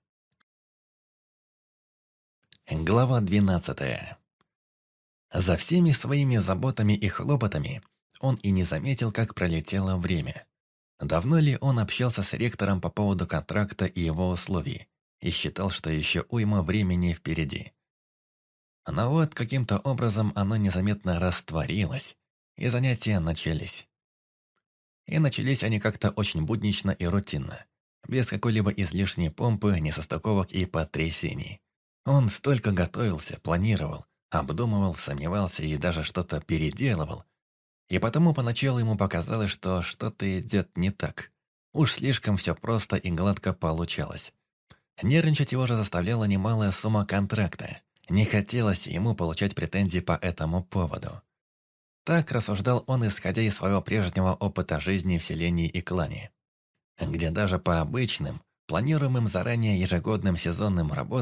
Глава 12. За всеми своими заботами и хлопотами он и не заметил, как пролетело время. Давно ли он общался с ректором по поводу контракта и его условий, и считал, что еще уйма времени впереди. Но вот каким-то образом оно незаметно растворилось, и занятия начались. И начались они как-то очень буднично и рутинно, без какой-либо излишней помпы, несостыковок и потрясений. Он столько готовился, планировал, обдумывал, сомневался и даже что-то переделывал. И потому поначалу ему показалось, что что-то идет не так. Уж слишком все просто и гладко получалось. Нервничать его же заставляла немалая сумма контракта. Не хотелось ему получать претензии по этому поводу. Так рассуждал он, исходя из своего прежнего опыта жизни в селении и клане, где даже по обычным, планируемым заранее ежегодным сезонным работам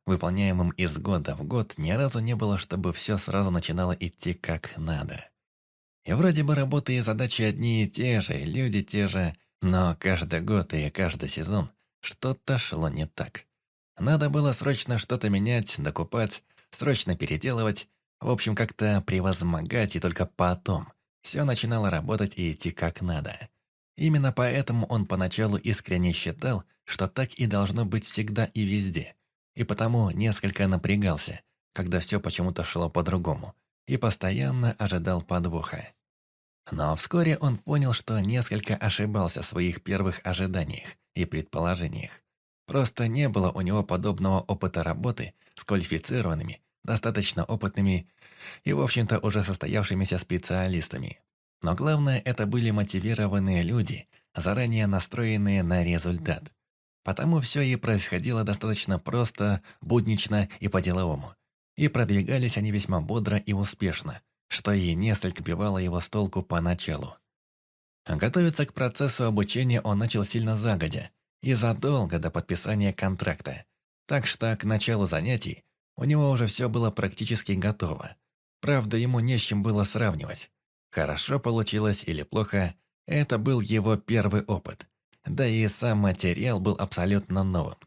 выполняемым из года в год, ни разу не было, чтобы все сразу начинало идти как надо. И вроде бы работы и задачи одни и те же, и люди те же, но каждый год и каждый сезон что-то шло не так. Надо было срочно что-то менять, докупать, срочно переделывать, в общем, как-то превозмогать, и только потом все начинало работать и идти как надо. Именно поэтому он поначалу искренне считал, что так и должно быть всегда и везде, и потому несколько напрягался, когда все почему-то шло по-другому, и постоянно ожидал подвоха. Но вскоре он понял, что несколько ошибался в своих первых ожиданиях и предположениях. Просто не было у него подобного опыта работы с квалифицированными, достаточно опытными и, в общем-то, уже состоявшимися специалистами. Но главное, это были мотивированные люди, заранее настроенные на результат. Потому все и происходило достаточно просто, буднично и по-деловому. И продвигались они весьма бодро и успешно, что и несколько бивало его с толку поначалу. Готовиться к процессу обучения он начал сильно загодя и задолго до подписания контракта. Так что к началу занятий у него уже все было практически готово. Правда, ему не с чем было сравнивать. Хорошо получилось или плохо, это был его первый опыт. Да и сам материал был абсолютно новым.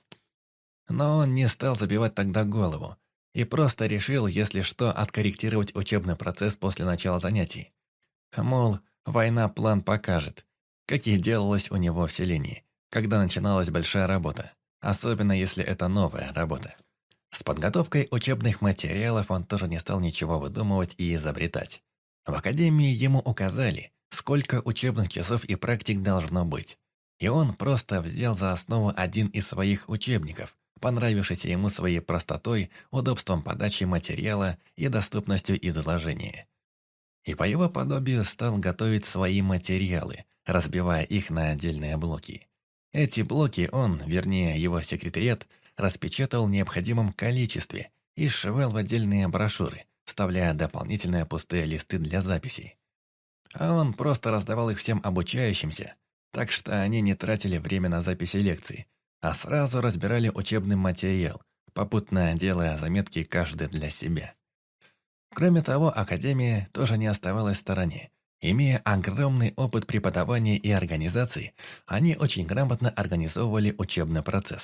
Но он не стал забивать тогда голову и просто решил, если что, откорректировать учебный процесс после начала занятий. Мол, война план покажет, как и делалось у него в селении, когда начиналась большая работа, особенно если это новая работа. С подготовкой учебных материалов он тоже не стал ничего выдумывать и изобретать. В академии ему указали, сколько учебных часов и практик должно быть. И он просто взял за основу один из своих учебников, понравившийся ему своей простотой, удобством подачи материала и доступностью изложения. И по его подобию стал готовить свои материалы, разбивая их на отдельные блоки. Эти блоки он, вернее его секретариат, распечатал в необходимом количестве и сшивал в отдельные брошюры, вставляя дополнительные пустые листы для записей. А он просто раздавал их всем обучающимся, так что они не тратили время на записи лекций, а сразу разбирали учебный материал, попутно делая заметки каждый для себя. Кроме того, Академия тоже не оставалась в стороне. Имея огромный опыт преподавания и организации, они очень грамотно организовывали учебный процесс.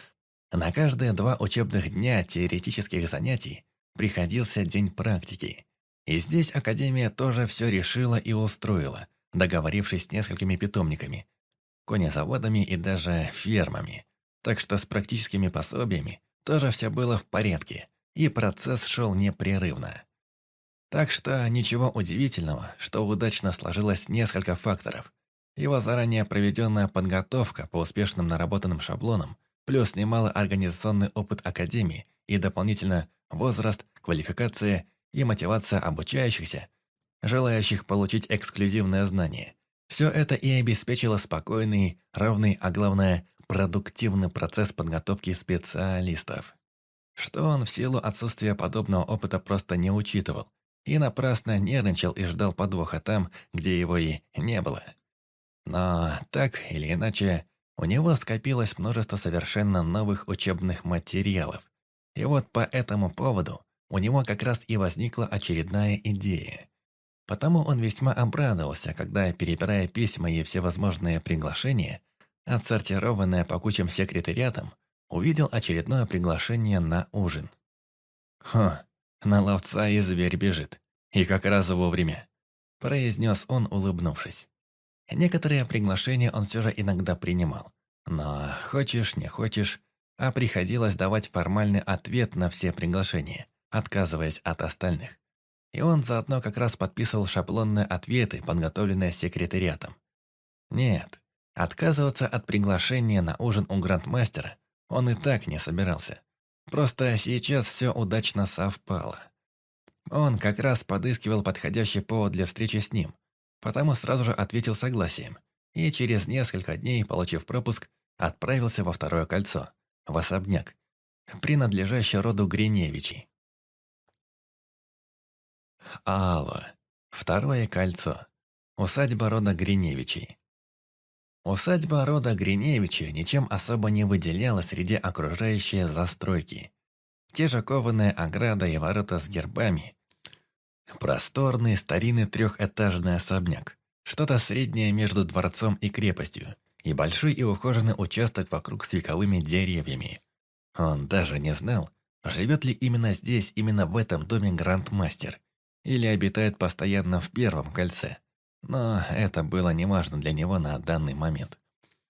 На каждые 2 учебных дня теоретических занятий приходился день практики. И здесь Академия тоже все решила и устроила, договорившись с несколькими питомниками, конезаводами и даже фермами. Так что с практическими пособиями тоже все было в порядке, и процесс шел непрерывно. Так что ничего удивительного, что удачно сложилось несколько факторов. Его заранее проведенная подготовка по успешным наработанным шаблонам, плюс немалый организационный опыт Академии и дополнительно возраст, квалификация и мотивация обучающихся, желающих получить эксклюзивное знание. Все это и обеспечило спокойный, ровный, а главное, продуктивный процесс подготовки специалистов. Что он в силу отсутствия подобного опыта просто не учитывал и напрасно нервничал и ждал подвоха там, где его и не было. Но так или иначе, у него скопилось множество совершенно новых учебных материалов. И вот по этому поводу у него как раз и возникла очередная идея. Потому он весьма обрадовался, когда, перебирая письма и всевозможные приглашения, отсортированные по кучам секретариатам, увидел очередное приглашение на ужин. «Хо, на ловца и зверь бежит. И как раз вовремя», — произнес он, улыбнувшись. Некоторые приглашения он все же иногда принимал. Но хочешь, не хочешь, а приходилось давать формальный ответ на все приглашения, отказываясь от остальных. И он заодно как раз подписывал шаблонные ответы, подготовленные секретариатом. Нет, отказываться от приглашения на ужин у грандмастера он и так не собирался. Просто сейчас все удачно совпало. Он как раз подыскивал подходящий повод для встречи с ним, потому сразу же ответил согласием, и через несколько дней, получив пропуск, отправился во второе кольцо, в особняк, принадлежащий роду Гриневичей. Алло. Второе кольцо. Усадьба рода Гриневичей. Усадьба рода Гриневичей ничем особо не выделялась среди окружающей застройки. Те же кованая ограда и ворота с гербами. Просторный старинный трехэтажный особняк. Что-то среднее между дворцом и крепостью. И большой и ухоженный участок вокруг с вековыми деревьями. Он даже не знал, живет ли именно здесь, именно в этом доме Грандмастер. Или обитает постоянно в первом кольце. Но это было неважно для него на данный момент.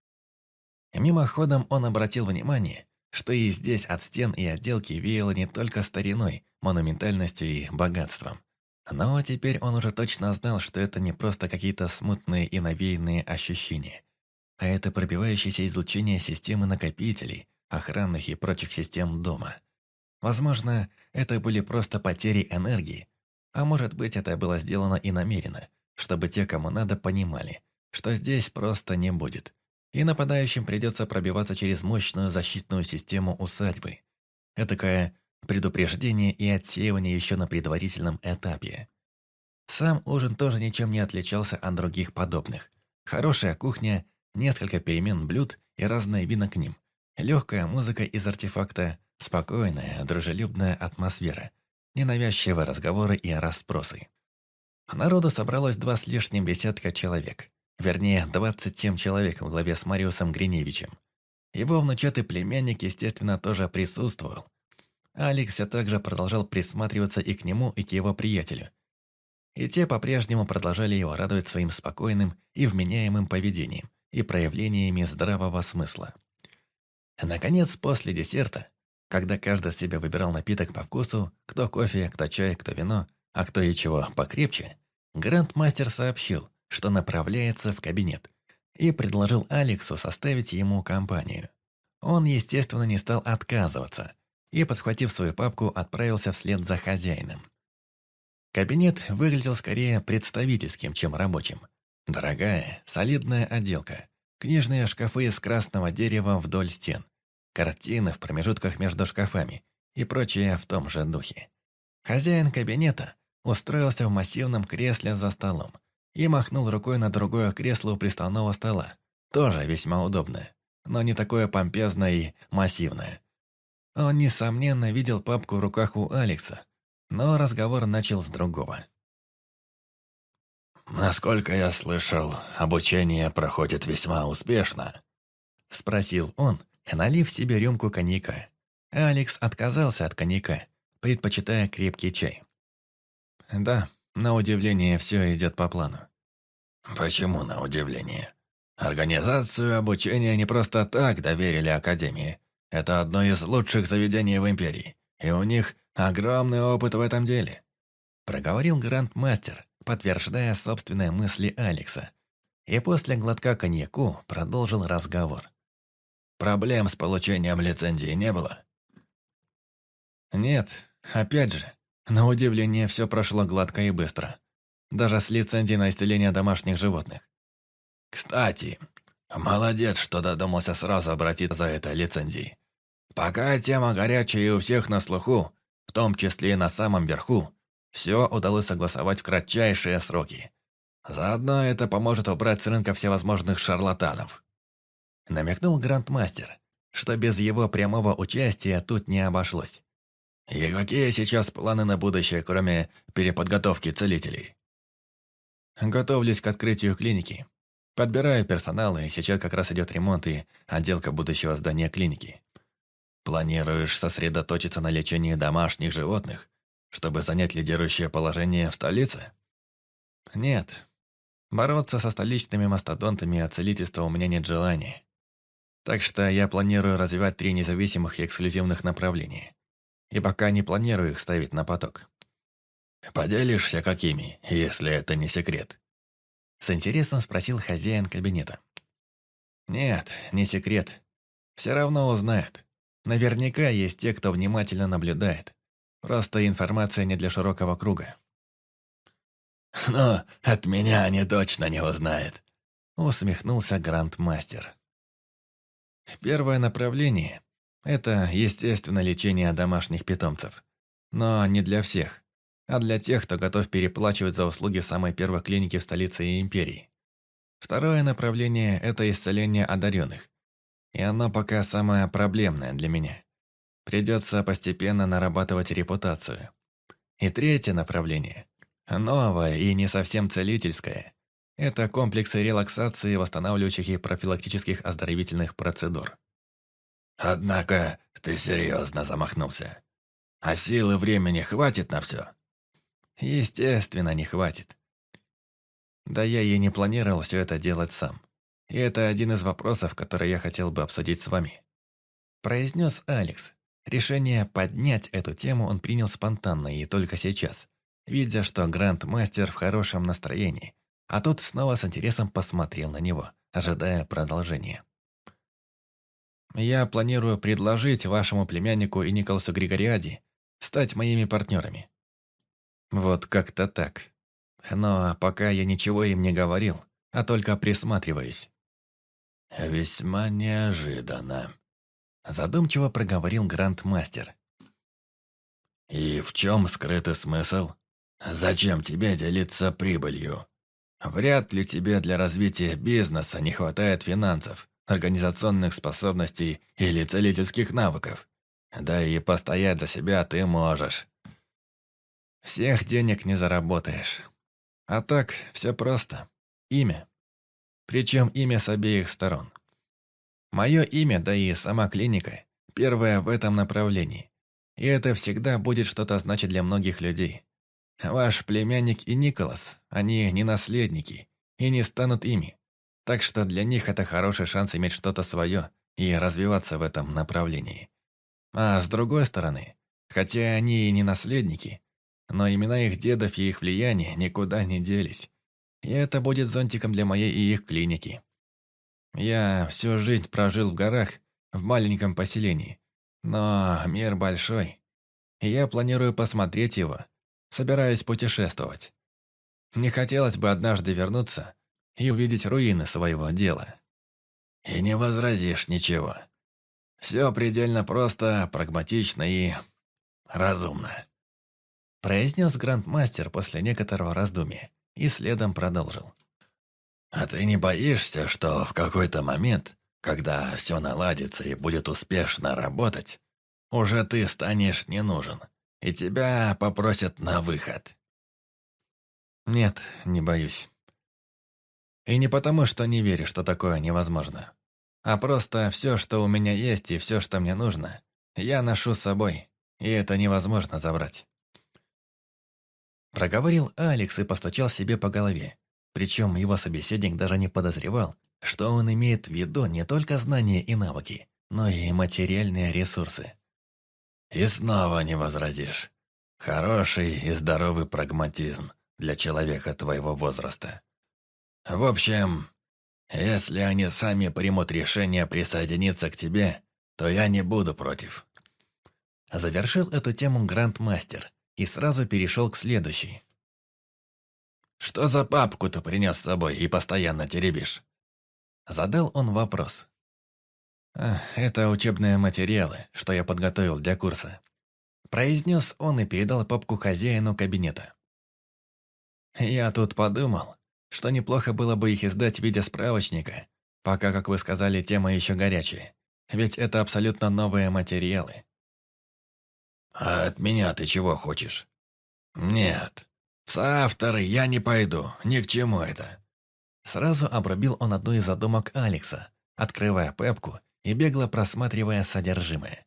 Мимоходом он обратил внимание, что и здесь от стен и отделки веяло не только стариной, монументальностью и богатством. Но теперь он уже точно знал, что это не просто какие-то смутные и навеянные ощущения, а это пробивающееся излучение системы накопителей, охранных и прочих систем дома. Возможно, это были просто потери энергии, а может быть, это было сделано и намеренно, чтобы те, кому надо, понимали, что здесь просто не будет, и нападающим придется пробиваться через мощную защитную систему усадьбы. Этакое предупреждение и отсеивание еще на предварительном этапе. Сам ужин тоже ничем не отличался от других подобных. Хорошая кухня, несколько перемен блюд и разные вина к ним. Легкая музыка из артефакта, спокойная, дружелюбная атмосфера, ненавязчивые разговоры и расспросы. Народу собралось 2 с лишним десятка человек. Вернее, 27 человек во главе с Мариусом Гриневичем. Его внучатый племянник, естественно, тоже присутствовал. Алекс все так же продолжал присматриваться и к нему, и к его приятелю. И те по-прежнему продолжали его радовать своим спокойным и вменяемым поведением и проявлениями здравого смысла. Наконец, после десерта, когда каждый себе выбирал напиток по вкусу, кто кофе, кто чай, кто вино, а кто и чего покрепче, грандмастер сообщил, что направляется в кабинет, и предложил Алексу составить ему компанию. Он, естественно, не стал отказываться, и, подхватив свою папку, отправился вслед за хозяином. Кабинет выглядел скорее представительским, чем рабочим. Дорогая, солидная отделка, книжные шкафы из красного дерева вдоль стен, картины в промежутках между шкафами и прочее в том же духе. Хозяин кабинета устроился в массивном кресле за столом и махнул рукой на другое кресло у приставного стола, тоже весьма удобное, но не такое помпезное и массивное. Он, несомненно, видел папку в руках у Алекса, но разговор начал с другого. «Насколько я слышал, обучение проходит весьма успешно», — спросил он, налив себе рюмку коньяка. Алекс отказался от коньяка, предпочитая крепкий чай. «Да, на удивление, все идет по плану». «Почему на удивление? Организацию обучения не просто так доверили Академии. Это одно из лучших заведений в Империи, и у них огромный опыт в этом деле», — проговорил грандмастер, подтверждая собственные мысли Алекса. И после глотка коньяку продолжил разговор. «Проблем с получением лицензии не было?» «Нет, опять же, на удивление все прошло гладко и быстро. Даже с лицензией на исцеление домашних животных». «Кстати, молодец, что додумался сразу обратиться за этой лицензией. Пока тема горячая и у всех на слуху, в том числе и на самом верху, все удалось согласовать в кратчайшие сроки. Заодно это поможет убрать с рынка всевозможных шарлатанов». Намекнул грандмастер, что без его прямого участия тут не обошлось. «И какие сейчас планы на будущее, кроме переподготовки целителей?» «Готовлюсь к открытию клиники. Подбираю персонал, и сейчас как раз идет ремонт и отделка будущего здания клиники». «Планируешь сосредоточиться на лечении домашних животных, чтобы занять лидирующее положение в столице?» «Нет. Бороться со столичными мастодонтами от целительства у меня нет желания. Так что я планирую развивать 3 независимых и эксклюзивных направления. И пока не планирую их ставить на поток». «Поделишься какими, если это не секрет?» С интересом спросил хозяин кабинета. «Нет, не секрет. Все равно узнают. Наверняка есть те, кто внимательно наблюдает. Просто информация не для широкого круга». «Но от меня они точно не узнают», — усмехнулся грандмастер. Первое направление — это, естественно, лечение домашних питомцев. Но не для всех, а для тех, кто готов переплачивать за услуги самой первой клиники в столице и империи. Второе направление — это исцеление одаренных. И оно пока самое проблемное для меня. Придется постепенно нарабатывать репутацию. И третье направление, новое и не совсем целительское, это комплексы релаксации, восстанавливающих и профилактических оздоровительных процедур. Однако ты серьезно замахнулся. А силы времени хватит на все? Естественно, не хватит. Да я и не планировал все это делать сам. И это один из вопросов, который я хотел бы обсудить с вами. Произнес Алекс. Решение поднять эту тему он принял спонтанно и только сейчас, видя, что Гранд-мастер в хорошем настроении, а тот снова с интересом посмотрел на него, ожидая продолжения. «Я планирую предложить вашему племяннику и Николасу Григориади стать моими партнерами». Вот как-то так. Но пока я ничего им не говорил, а только присматриваюсь. Весьма неожиданно. Задумчиво проговорил Гранд-мастер. И в чем скрытый смысл? Зачем тебе делиться прибылью? Вряд ли тебе для развития бизнеса не хватает финансов, организационных способностей или целительских навыков. Да и постоять за себя ты можешь. Всех денег не заработаешь. А так, все просто. Имя. Причем имя с обеих сторон. Мое имя, да и сама клиника, первая в этом направлении. И это всегда будет что-то значить для многих людей. Ваш племянник и Николас, они не наследники и не станут ими. Так что для них это хороший шанс иметь что-то свое и развиваться в этом направлении. А с другой стороны, хотя они и не наследники, но имена их дедов и их влияние никуда не делись. И это будет зонтиком для моей и их клиники. Я всю жизнь прожил в горах, в маленьком поселении. Но мир большой, и я планирую посмотреть его. Собираюсь путешествовать. Не хотелось бы однажды вернуться и увидеть руины своего дела. И не возразишь ничего. Все предельно просто, прагматично и разумно. Произнес грандмастер после некоторого раздумья и следом продолжил. А ты не боишься, что в какой-то момент, когда все наладится и будет успешно работать, уже ты станешь не нужен, и тебя попросят на выход? Нет, не боюсь. И не потому, что не верю, что такое невозможно. А просто все, что у меня есть и все, что мне нужно, я ношу с собой, и это невозможно забрать. Проговорил Алекс и постучал себе по голове. Причем его собеседник даже не подозревал, что он имеет в виду не только знания и навыки, но и материальные ресурсы. И снова не возразишь. Хороший и здоровый прагматизм для человека твоего возраста. В общем, если они сами примут решение присоединиться к тебе, то я не буду против. Завершил эту тему грандмастер и сразу перешел к следующей. «Что за папку ты принес с собой и постоянно теребишь?» Задал он вопрос. Это учебные материалы, что я подготовил для курса. Произнес он и передал папку хозяину кабинета. Я тут подумал, что неплохо было бы их издать в виде справочника, пока, как вы сказали, тема еще горячая. Ведь это абсолютно новые материалы. «А от меня ты чего хочешь?» «Нет, в соавторы я не пойду, ни к чему это». Сразу обрубил он одну из задумок Алекса, открывая папку и бегло просматривая содержимое.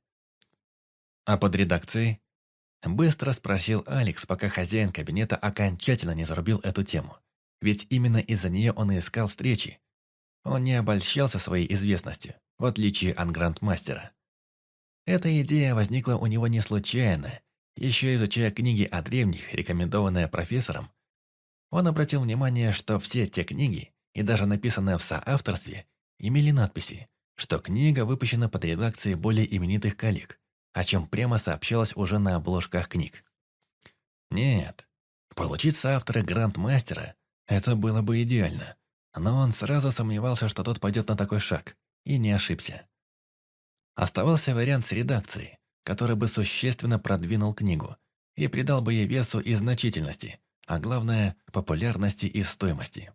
А под редакцией? Быстро спросил Алекс, пока хозяин кабинета окончательно не зарубил эту тему. Ведь именно из-за нее он и искал встречи. Он не обольщался своей известностью, в отличие от грандмастера. Эта идея возникла у него не случайно. Еще изучая книги о древних, рекомендованные профессором, он обратил внимание, что все те книги, и даже написанные в соавторстве, имели надписи, что книга выпущена под редакцией более именитых коллег, о чем прямо сообщалось уже на обложках книг. Нет, получить соавтора грандмастера – это было бы идеально, но он сразу сомневался, что тот пойдет на такой шаг, и не ошибся. Оставался вариант с редакцией, который бы существенно продвинул книгу и придал бы ей весу и значительности, а главное – популярности и стоимости.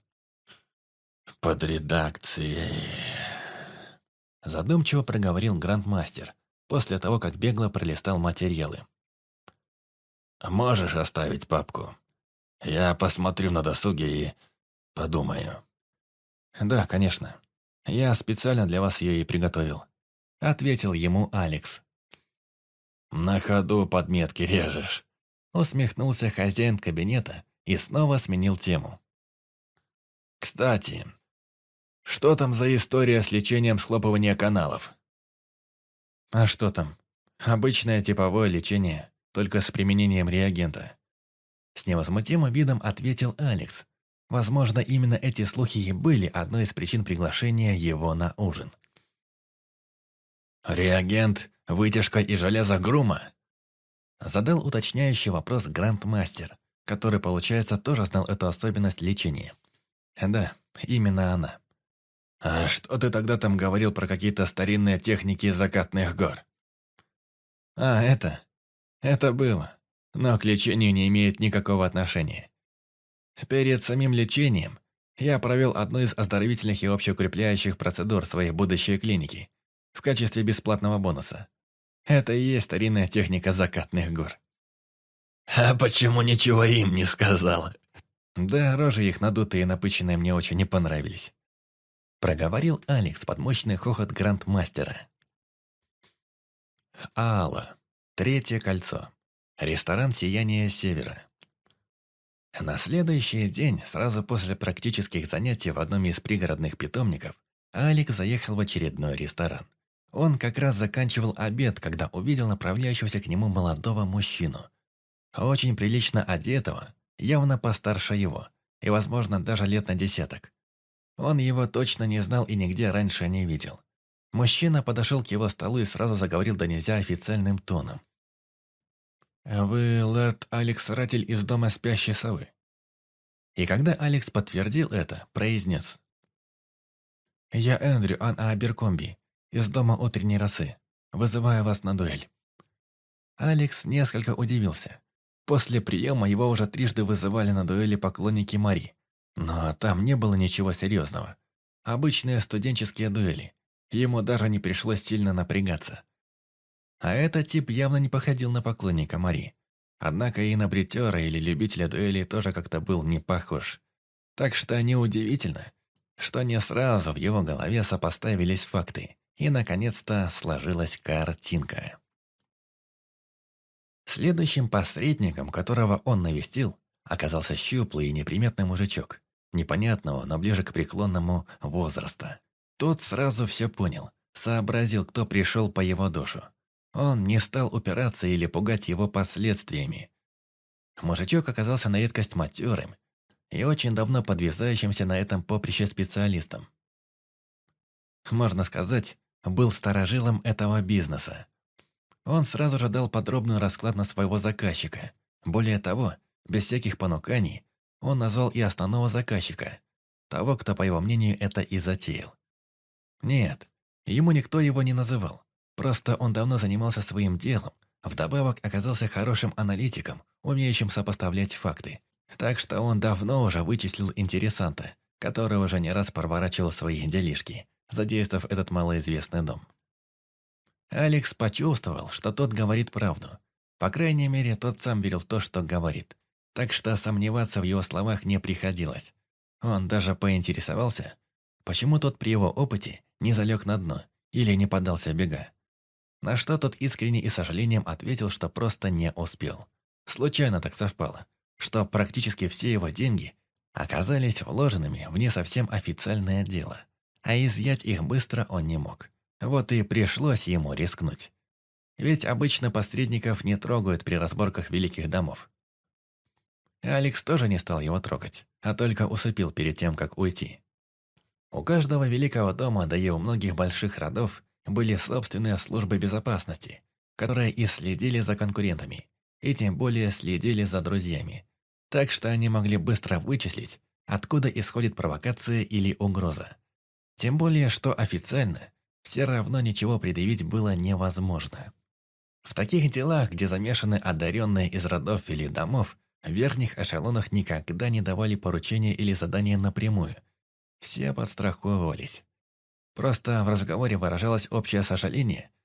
«Под редакцией...» Задумчиво проговорил грандмастер, после того, как бегло пролистал материалы. «Можешь оставить папку? Я посмотрю на досуге и подумаю». «Да, конечно. Я специально для вас ее и приготовил», — ответил ему Алекс. «На ходу подметки режешь», — усмехнулся хозяин кабинета и снова сменил тему. «Кстати, что там за история с лечением схлопывания каналов?» «А что там? Обычное типовое лечение, только с применением реагента». С невозмутимым видом ответил Алекс. Возможно, именно эти слухи и были одной из причин приглашения его на ужин. «Реагент, вытяжка и железо грума?» Задал уточняющий вопрос грандмастер, который, получается, тоже знал эту особенность лечения. Да, именно она. «А что ты тогда там говорил про какие-то старинные техники из закатных гор?» А, это было, но к лечению не имеет никакого отношения. Перед самим лечением я провел одну из оздоровительных и общеукрепляющих процедур своей будущей клиники в качестве бесплатного бонуса. Это и есть старинная техника закатных гор. «А почему ничего им не сказал?» Да, рожи их надутые и напыщенные мне очень не понравились. Проговорил Алекс под мощный хохот грандмастера. Алла. Третье кольцо. Ресторан «Сияние Севера». На следующий день, сразу после практических занятий в одном из пригородных питомников, Алекс заехал в очередной ресторан. Он как раз заканчивал обед, когда увидел направляющегося к нему молодого мужчину. Очень прилично одетого, явно постарше его, и, возможно, даже лет на десяток. Он его точно не знал и нигде раньше не видел. Мужчина подошел к его столу и сразу заговорил да нельзя официальным тоном. «Вы лорд Алекс Ратель из дома спящей совы?» И когда Алекс подтвердил это, произнес. «Я Эндрю Ан Аберкомби, из дома утренней росы. Вызываю вас на дуэль». Алекс несколько удивился. После приема его уже трижды вызывали на дуэли поклонники Мари. Но там не было ничего серьезного. Обычные студенческие дуэли. Ему даже не пришлось сильно напрягаться. А этот тип явно не походил на поклонника Мари. Однако и на бритера или любителя дуэли тоже как-то был не похож. Так что неудивительно, что не сразу в его голове сопоставились факты, и наконец-то сложилась картинка. Следующим посредником, которого он навестил, оказался щуплый и неприметный мужичок, непонятного, но ближе к преклонному возраста. Тот сразу все понял, сообразил, кто пришел по его душу. Он не стал упираться или пугать его последствиями. Мужичок оказался на редкость матерым и очень давно подвязающимся на этом поприще специалистом. Можно сказать, был старожилом этого бизнеса. Он сразу же дал подробный расклад на своего заказчика. Более того, без всяких понуканий, он назвал и основного заказчика, того, кто, по его мнению, это и затеял. Нет, ему никто его не называл. Просто он давно занимался своим делом, вдобавок оказался хорошим аналитиком, умеющим сопоставлять факты. Так что он давно уже вычислил интересанта, который уже не раз проворачивал свои делишки, задействовав этот малоизвестный дом. Алекс почувствовал, что тот говорит правду. По крайней мере, тот сам верил в то, что говорит. Так что сомневаться в его словах не приходилось. Он даже поинтересовался, почему тот при его опыте не залег на дно или не поддался в бега. На что тот искренне и с сожалением ответил, что просто не успел. Случайно так совпало, что практически все его деньги оказались вложенными в не совсем официальное дело, а изъять их быстро он не мог. Вот и пришлось ему рискнуть. Ведь обычно посредников не трогают при разборках великих домов. Алекс тоже не стал его трогать, а только усыпил перед тем, как уйти. У каждого великого дома, да и у многих больших родов, были собственные службы безопасности, которые и следили за конкурентами, и тем более следили за друзьями. Так что они могли быстро вычислить, откуда исходит провокация или угроза. Тем более, что официально все равно ничего предъявить было невозможно. В таких делах, где замешаны одаренные из родов или домов, в верхних эшелонах никогда не давали поручения или задания напрямую. Все подстраховывались. Просто в разговоре выражалось общее сожаление,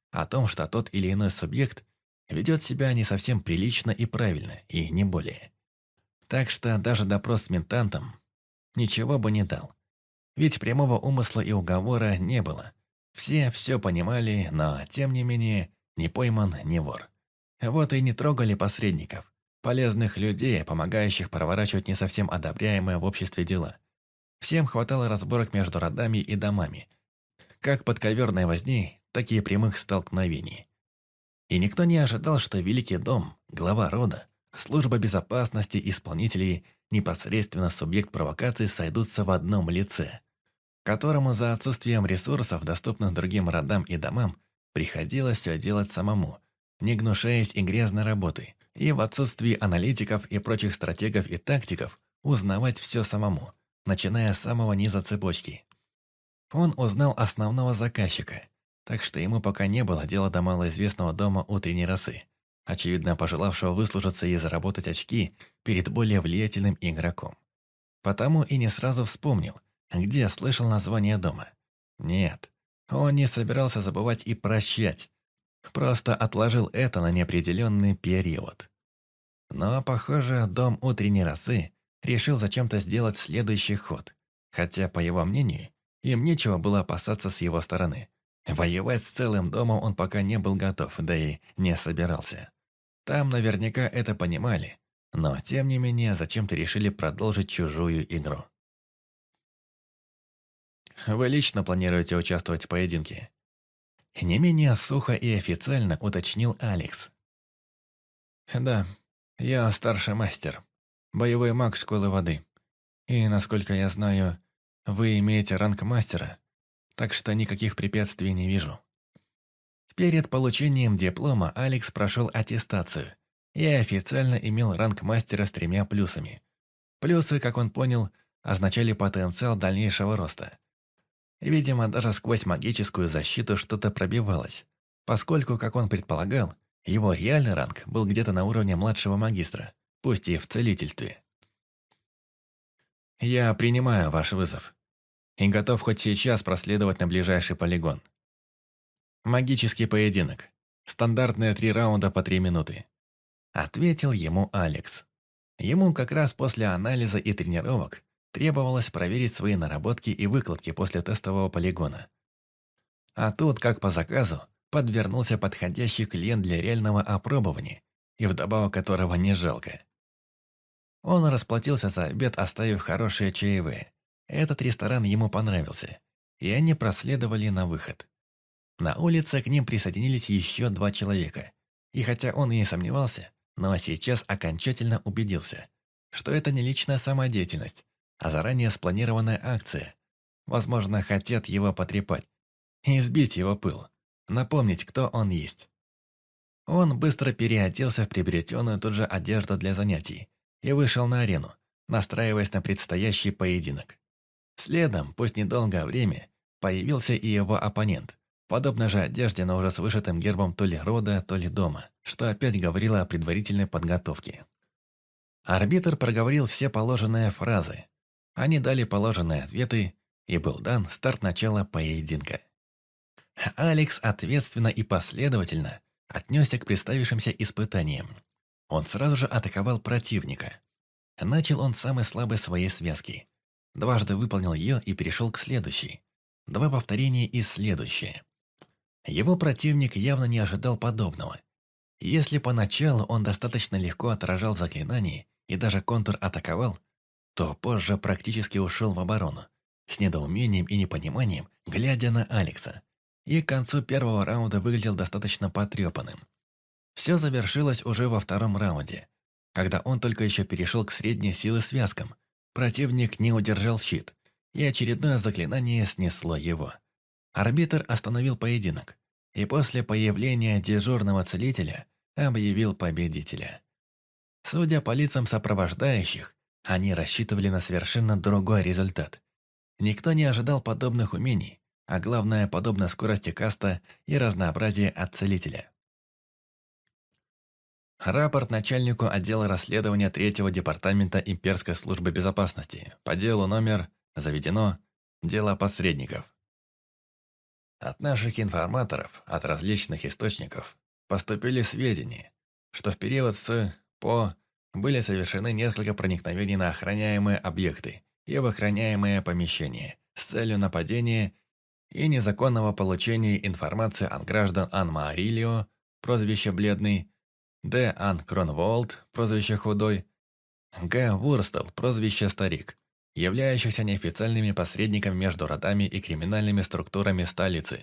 о том, что тот или иной субъект ведет себя не совсем прилично и правильно, и не более. Так что даже допрос с ментантом ничего бы не дал. Ведь прямого умысла и уговора не было. Все понимали, но, тем не менее, не пойман, не вор. Вот и не трогали посредников, полезных людей, помогающих проворачивать не совсем одобряемые в обществе дела. Всем хватало разборок между родами и домами, как подковерной возни, так и прямых столкновений. И никто не ожидал, что Великий дом, глава рода, служба безопасности, исполнители, непосредственно субъект провокации сойдутся в одном лице, которому за отсутствием ресурсов, доступных другим родам и домам, приходилось все делать самому, не гнушаясь и грязной работой, и в отсутствии аналитиков и прочих стратегов и тактиков узнавать все самому, начиная с самого низа цепочки. Он узнал основного заказчика, так что ему пока не было дела до малоизвестного дома утренней росы, очевидно пожелавшего выслужиться и заработать очки перед более влиятельным игроком. Потому и не сразу вспомнил, где слышал название дома. Нет, он не собирался забывать и прощать, просто отложил это на неопределенный период. Но, похоже, дом утренней росы решил зачем-то сделать следующий ход, хотя, по его мнению, им нечего было опасаться с его стороны. Воевать с целым домом он пока не был готов, да и не собирался. Там наверняка это понимали, но, тем не менее, зачем-то решили продолжить чужую игру. Вы лично планируете участвовать в поединке? Не менее сухо и официально уточнил Алекс. Да, я старший мастер, боевой маг школы воды. И, насколько я знаю, вы имеете ранг мастера, так что никаких препятствий не вижу. Перед получением диплома Алекс прошел аттестацию и официально имел ранг мастера с 3 плюсами. Плюсы, как он понял, означали потенциал дальнейшего роста. Видимо, даже сквозь магическую защиту что-то пробивалось, поскольку, как он предполагал, его реальный ранг был где-то на уровне младшего магистра, пусть и в целительстве. «Я принимаю ваш вызов и готов хоть сейчас проследовать на ближайший полигон. Магический поединок. Стандартные 3 раунда по 3 минуты», — ответил ему Алекс. Ему как раз после анализа и тренировок требовалось проверить свои наработки и выкладки после тестового полигона. А тут, как по заказу, подвернулся подходящий клиент для реального опробования, и вдобавок которого не жалко. Он расплатился за обед, оставив хорошие чаевые. Этот ресторан ему понравился, и они проследовали на выход. На улице к ним присоединились еще 2 человека, и хотя он и не сомневался, но сейчас окончательно убедился, что это не личная самодеятельность, а заранее спланированная акция. Возможно, хотят его потрепать и сбить его пыл, напомнить, кто он есть. Он быстро переоделся в приобретенную тут же одежду для занятий и вышел на арену, настраиваясь на предстоящий поединок. Следом, пусть недолгое время, появился и его оппонент, в подобной же одежде, но уже с вышитым гербом то ли рода, то ли дома, что опять говорило о предварительной подготовке. Арбитр проговорил все положенные фразы. Они дали положенные ответы, и был дан старт начала поединка. Алекс ответственно и последовательно отнесся к представившимся испытаниям. Он сразу же атаковал противника. Начал он с самой слабой своей связки. Дважды выполнил ее и перешел к следующей. 2 повторения и следующее. Его противник явно не ожидал подобного. Если поначалу он достаточно легко отражал заклинания и даже контр-атаковал, то позже практически ушел в оборону, с недоумением и непониманием, глядя на Алекса, и к концу первого раунда выглядел достаточно потрепанным. Все завершилось уже во втором раунде, когда он только еще перешел к средней силы связкам. Противник не удержал щит, и очередное заклинание снесло его. Арбитр остановил поединок, и после появления дежурного целителя объявил победителя. Судя по лицам сопровождающих, они рассчитывали на совершенно другой результат. Никто не ожидал подобных умений, а главное, подобной скорости каста и разнообразия от целителя. Рапорт начальнику отдела расследования 3-го департамента Имперской службы безопасности. По делу номер заведено дело посредников. От наших информаторов, от различных источников, поступили сведения, что в период по были совершены несколько проникновений на охраняемые объекты и в охраняемые помещения с целью нападения и незаконного получения информации от граждан Ан Маорильо, прозвище Бледный, Д. Ан Кронволд, прозвище Худой, Г. Вурстел, прозвище Старик, являющихся неофициальными посредниками между родами и криминальными структурами столицы.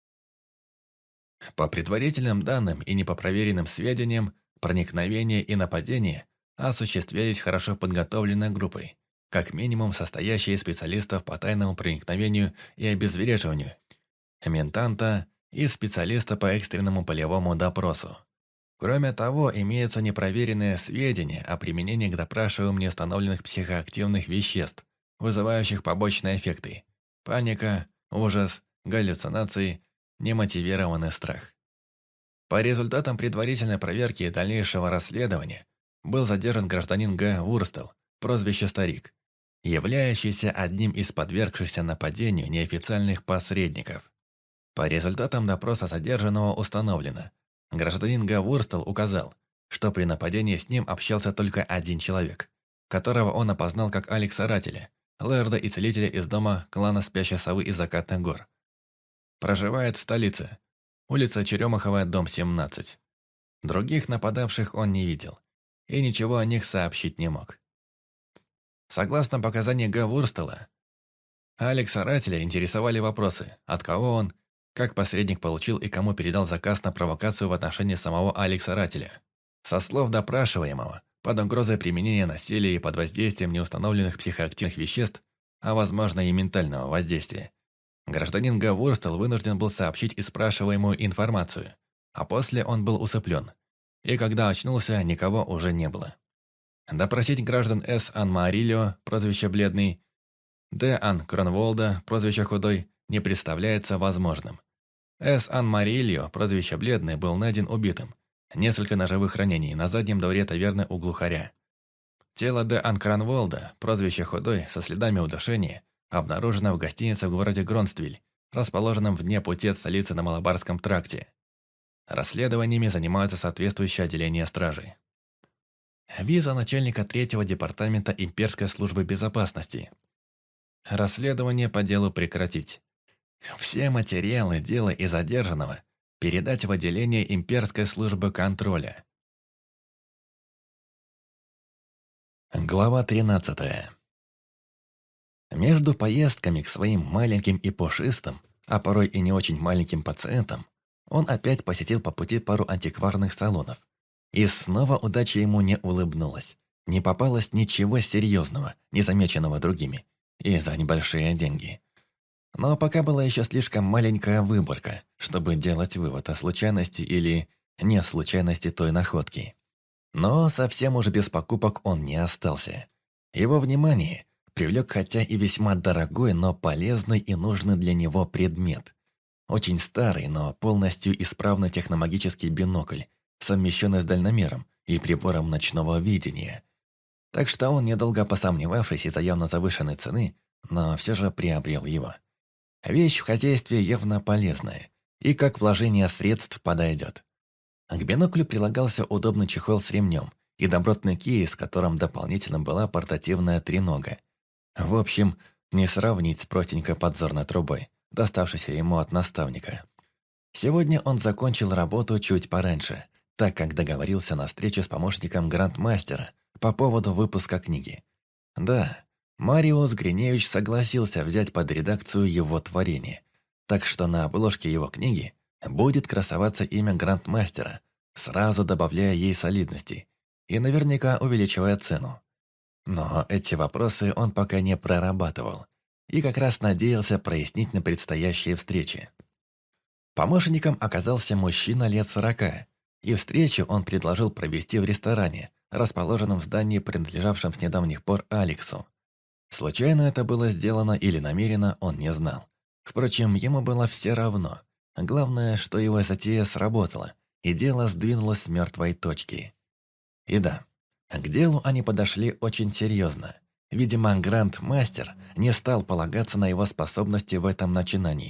По предварительным данным и непопроверенным сведениям, проникновение и нападение осуществлялись хорошо подготовленной группой, как минимум состоящей из специалистов по тайному проникновению и обезвреживанию, ментанта и специалиста по экстренному полевому допросу. Кроме того, имеются непроверенные сведения о применении к допрашиваемым неустановленных психоактивных веществ, вызывающих побочные эффекты: паника, ужас, галлюцинации, немотивированный страх. По результатам предварительной проверки и дальнейшего расследования был задержан гражданин Г. Вурстел, прозвище Старик, являющийся одним из подвергшихся нападению неофициальных посредников. По результатам допроса задержанного установлено: гражданин Г. Вурстел указал, что при нападении с ним общался только один человек, которого он опознал как Алекса Рателя, лэрда и целителя из дома клана Спящей Совы из Закатных гор. Проживает в столице, улица Черемаховая, дом 17. Других нападавших он не видел и ничего о них сообщить не мог. Согласно показаниям Г. Вурстела, Алекса Рателя интересовали вопросы: от кого он, как посредник получил и кому передал заказ на провокацию в отношении самого Алекса Рателя. Со слов допрашиваемого, под угрозой применения насилия и под воздействием неустановленных психоактивных веществ, а возможно и ментального воздействия, гражданин Г. Вурстел вынужден был сообщить и спрашиваемую информацию, а после он был усыплен, и когда очнулся, никого уже не было. Допросить граждан С. Ан Маорильо, прозвище Бледный, Д. Ан Кронволда, прозвище Худой, не представляется возможным. С. Ан Маорильо, прозвище Бледный, был найден убитым. Несколько ножевых ранений на заднем дворе таверны у Глухаря. Тело Д. Ан Кронволда, прозвище Худой, со следами удушения, обнаружено в гостинице в городе Гронствиль, расположенном вне пути от столицы на Малабарском тракте. Расследованиями занимаются соответствующие отделения стражи. Виза начальника 3-го департамента Имперской службы безопасности. Расследование по делу прекратить. Все материалы дела и задержанного передать в отделение Имперской службы контроля. Глава 13. Между поездками к своим маленьким и пушистым, а порой и не очень маленьким пациентам, он опять посетил по пути пару антикварных салонов. И снова удача ему не улыбнулась. Не попалось ничего серьезного, незамеченного другими, и за небольшие деньги. Но пока была еще слишком маленькая выборка, чтобы делать вывод о случайности или не случайности той находки. Но совсем уж без покупок он не остался. Его внимание привлек хотя и весьма дорогой, но полезный и нужный для него предмет. Очень старый, но полностью исправный техномагический бинокль, совмещенный с дальномером и прибором ночного видения. Так что он, недолго посомневавшись из-за явно завышенной цены, но все же приобрел его. Вещь в хозяйстве явно полезная, и как вложение средств подойдет. К биноклю прилагался удобный чехол с ремнем и добротный кейс, в котором дополнительно была портативная тренога. В общем, не сравнить с простенькой подзорной трубой, доставшейся ему от наставника. Сегодня он закончил работу чуть пораньше, так как договорился на встречу с помощником грандмастера по поводу выпуска книги. Да, Мариус Гриневич согласился взять под редакцию его творение, так что на обложке его книги будет красоваться имя грандмастера, сразу добавляя ей солидности и наверняка увеличивая цену. Но эти вопросы он пока не прорабатывал и как раз надеялся прояснить на предстоящей встрече. Помощником оказался мужчина лет 40, и встречу он предложил провести в ресторане, расположенном в здании, принадлежавшем с недавних пор Алексу. Случайно это было сделано или намеренно, он не знал. Впрочем, ему было все равно. Главное, что его затея сработала, и дело сдвинулось с мертвой точки. И да, к делу они подошли очень серьезно. Видимо, гранд-мастер не стал полагаться на его способности в этом начинании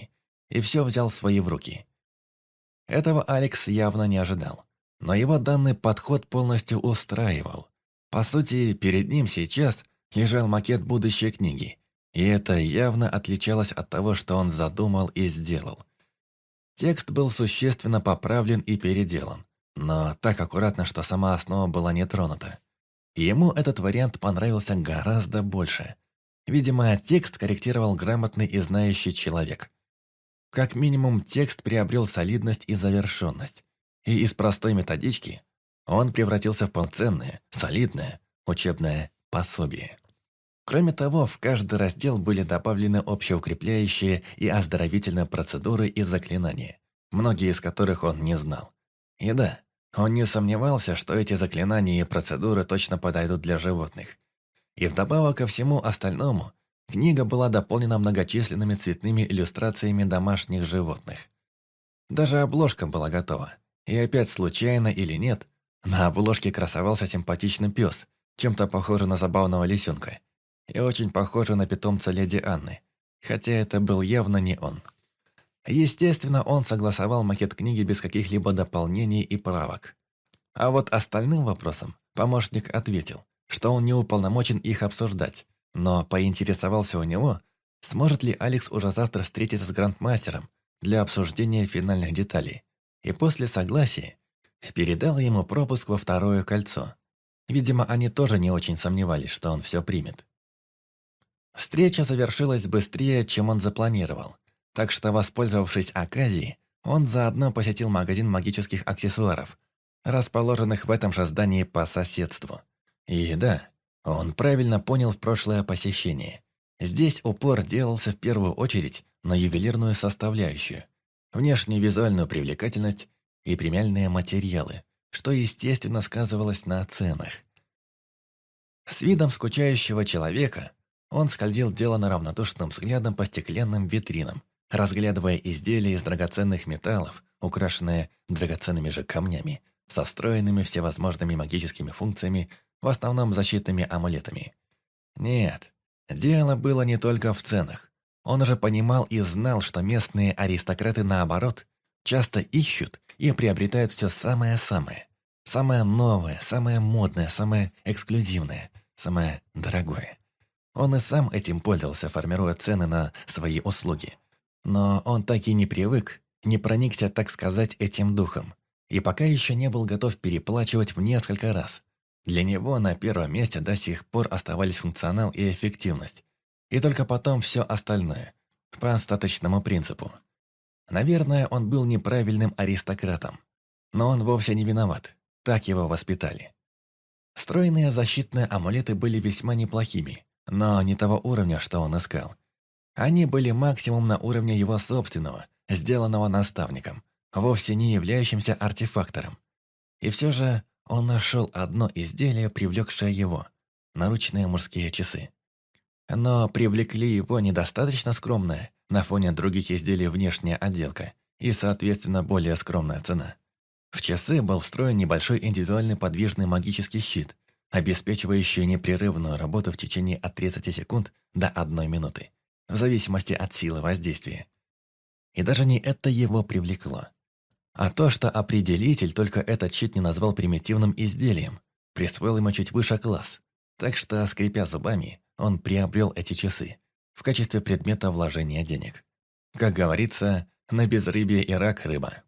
и все взял в свои в руки. Этого Алекс явно не ожидал, но его данный подход полностью устраивал. По сути, перед ним сейчас лежал макет будущей книги, и это явно отличалось от того, что он задумал и сделал. Текст был существенно поправлен и переделан, но так аккуратно, что сама основа была не тронута. Ему этот вариант понравился гораздо больше. Видимо, текст корректировал грамотный и знающий человек. Как минимум, текст приобрел солидность и завершенность. И из простой методички он превратился в полноценное, солидное учебное пособие. Кроме того, в каждый раздел были добавлены общеукрепляющие и оздоровительные процедуры и заклинания, многие из которых он не знал. И да, он не сомневался, что эти заклинания и процедуры точно подойдут для животных. И вдобавок ко всему остальному, книга была дополнена многочисленными цветными иллюстрациями домашних животных. Даже обложка была готова. И опять случайно или нет, на обложке красовался симпатичный пес, чем-то похожий на забавного лисенка, и очень похожий на питомца леди Анны, хотя это был явно не он. Естественно, он согласовал макет книги без каких-либо дополнений и правок. А вот остальным вопросам помощник ответил, что он не уполномочен их обсуждать, но поинтересовался у него, сможет ли Алекс уже завтра встретиться с грандмастером для обсуждения финальных деталей, и после согласия передал ему пропуск во второе кольцо. Видимо, они тоже не очень сомневались, что он все примет. Встреча завершилась быстрее, чем он запланировал, так что, воспользовавшись оказией, он заодно посетил магазин магических аксессуаров, расположенных в этом же здании по соседству. И да, он правильно понял в прошлое посещение. Здесь упор делался в первую очередь на ювелирную составляющую, внешнюю визуальную привлекательность и премиальные материалы, что, естественно, сказывалось на ценах. С видом скучающего человека он скользил деланно равнодушным взглядом по стеклянным витринам, разглядывая изделия из драгоценных металлов, украшенные драгоценными же камнями, со встроенными всевозможными магическими функциями, в основном защитными амулетами. Нет, дело было не только в ценах. Он уже понимал и знал, что местные аристократы, наоборот, часто ищут и приобретают все самое-самое. Самое новое, самое модное, самое эксклюзивное, самое дорогое. Он и сам этим пользовался, формируя цены на свои услуги. Но он так и не привык, не проникся, так сказать, этим духом. И пока еще не был готов переплачивать в несколько раз. Для него на первом месте до сих пор оставались функционал и эффективность. И только потом все остальное, по остаточному принципу. Наверное, он был неправильным аристократом. Но он вовсе не виноват. Так его воспитали. Встроенные защитные амулеты были весьма неплохими, но не того уровня, что он искал. Они были максимум на уровне его собственного, сделанного наставником, вовсе не являющимся артефактором. И все же он нашел одно изделие, привлекшее его – наручные мужские часы. Но привлекли его недостаточно скромная, на фоне других изделий внешняя отделка и, соответственно, более скромная цена. В часы был встроен небольшой индивидуальный подвижный магический щит, обеспечивающий непрерывную работу в течение от 30 секунд до 1 минуты, в зависимости от силы воздействия. И даже не это его привлекло, а то, что определитель только этот щит не назвал примитивным изделием, присвоил ему чуть выше класс, так что, скрипя зубами, он приобрел эти часы в качестве предмета вложения денег. Как говорится, на безрыбье и рак рыба.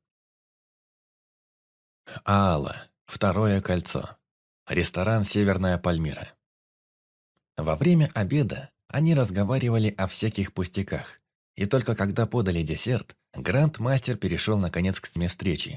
Аала. Второе кольцо. Ресторан «Северная Пальмира». Во время обеда они разговаривали о всяких пустяках, и только когда подали десерт, гранд-мастер перешел наконец к теме встречи.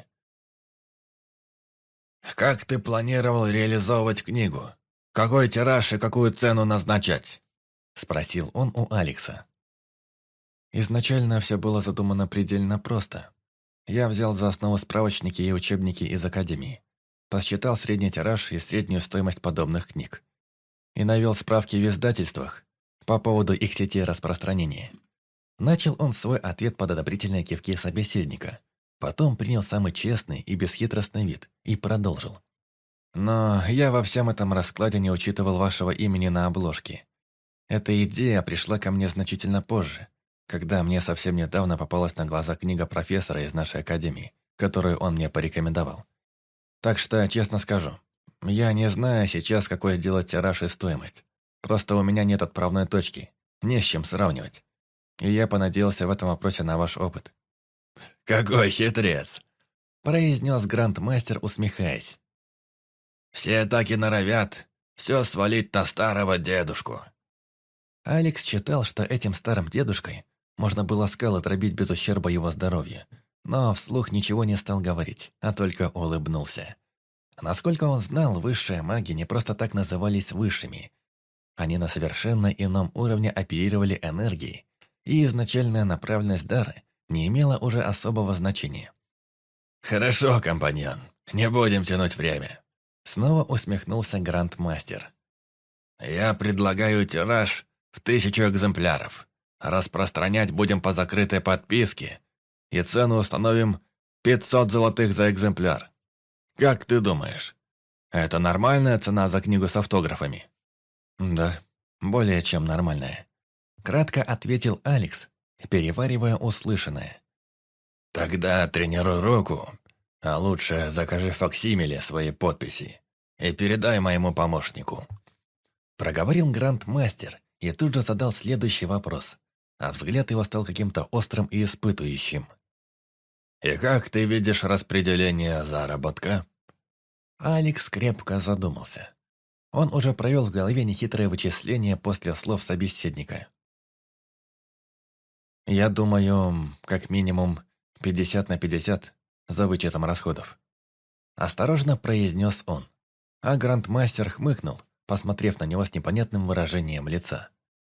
«Как ты планировал реализовывать книгу? Какой тираж и какую цену назначать?» — спросил он у Алекса. Изначально все было задумано предельно просто. Я взял за основу справочники и учебники из академии, посчитал средний тираж и среднюю стоимость подобных книг и навел справки в издательствах по поводу их сети распространения. Начал он свой ответ под одобрительные кивки собеседника, потом принял самый честный и бесхитростный вид и продолжил. «Но я во всем этом раскладе не учитывал вашего имени на обложке. Эта идея пришла ко мне значительно позже, когда мне совсем недавно попалась на глаза книга профессора из нашей академии, которую он мне порекомендовал. Так что, честно скажу, я не знаю сейчас, какой сделать тираж и стоимость. Просто у меня нет отправной точки, не с чем сравнивать. И я понадеялся в этом вопросе на ваш опыт. «Какой хитрец!» – произнес грандмастер, усмехаясь. «Все так и норовят все свалить на старого дедушку». Алекс считал, что этим старым дедушкой можно было скалы дробить без ущерба его здоровью, но вслух ничего не стал говорить, а только улыбнулся. Насколько он знал, высшие маги не просто так назывались высшими. Они на совершенно ином уровне оперировали энергией, и изначальная направленность дара не имела уже особого значения. «Хорошо, компаньон, не будем тянуть время». Снова усмехнулся грандмастер. «Я предлагаю тираж в 1000 экземпляров. Распространять будем по закрытой подписке, и цену установим 500 золотых за экземпляр. Как ты думаешь, это нормальная цена за книгу с автографами?» «Да, более чем нормальная», — кратко ответил Алекс, переваривая услышанное. «Тогда тренируй руку, а лучше закажи факсимиле своей подписи и передай моему помощнику». Проговорил грандмастер и тут же задал следующий вопрос, а взгляд его стал каким-то острым и испытующим. «И как ты видишь распределение заработка?» Алекс крепко задумался. Он уже провел в голове нехитрое вычисление после слов собеседника. «Я думаю, как минимум 50/50 за вычетом расходов». Осторожно произнес он, а грандмастер хмыкнул, посмотрев на него с непонятным выражением лица.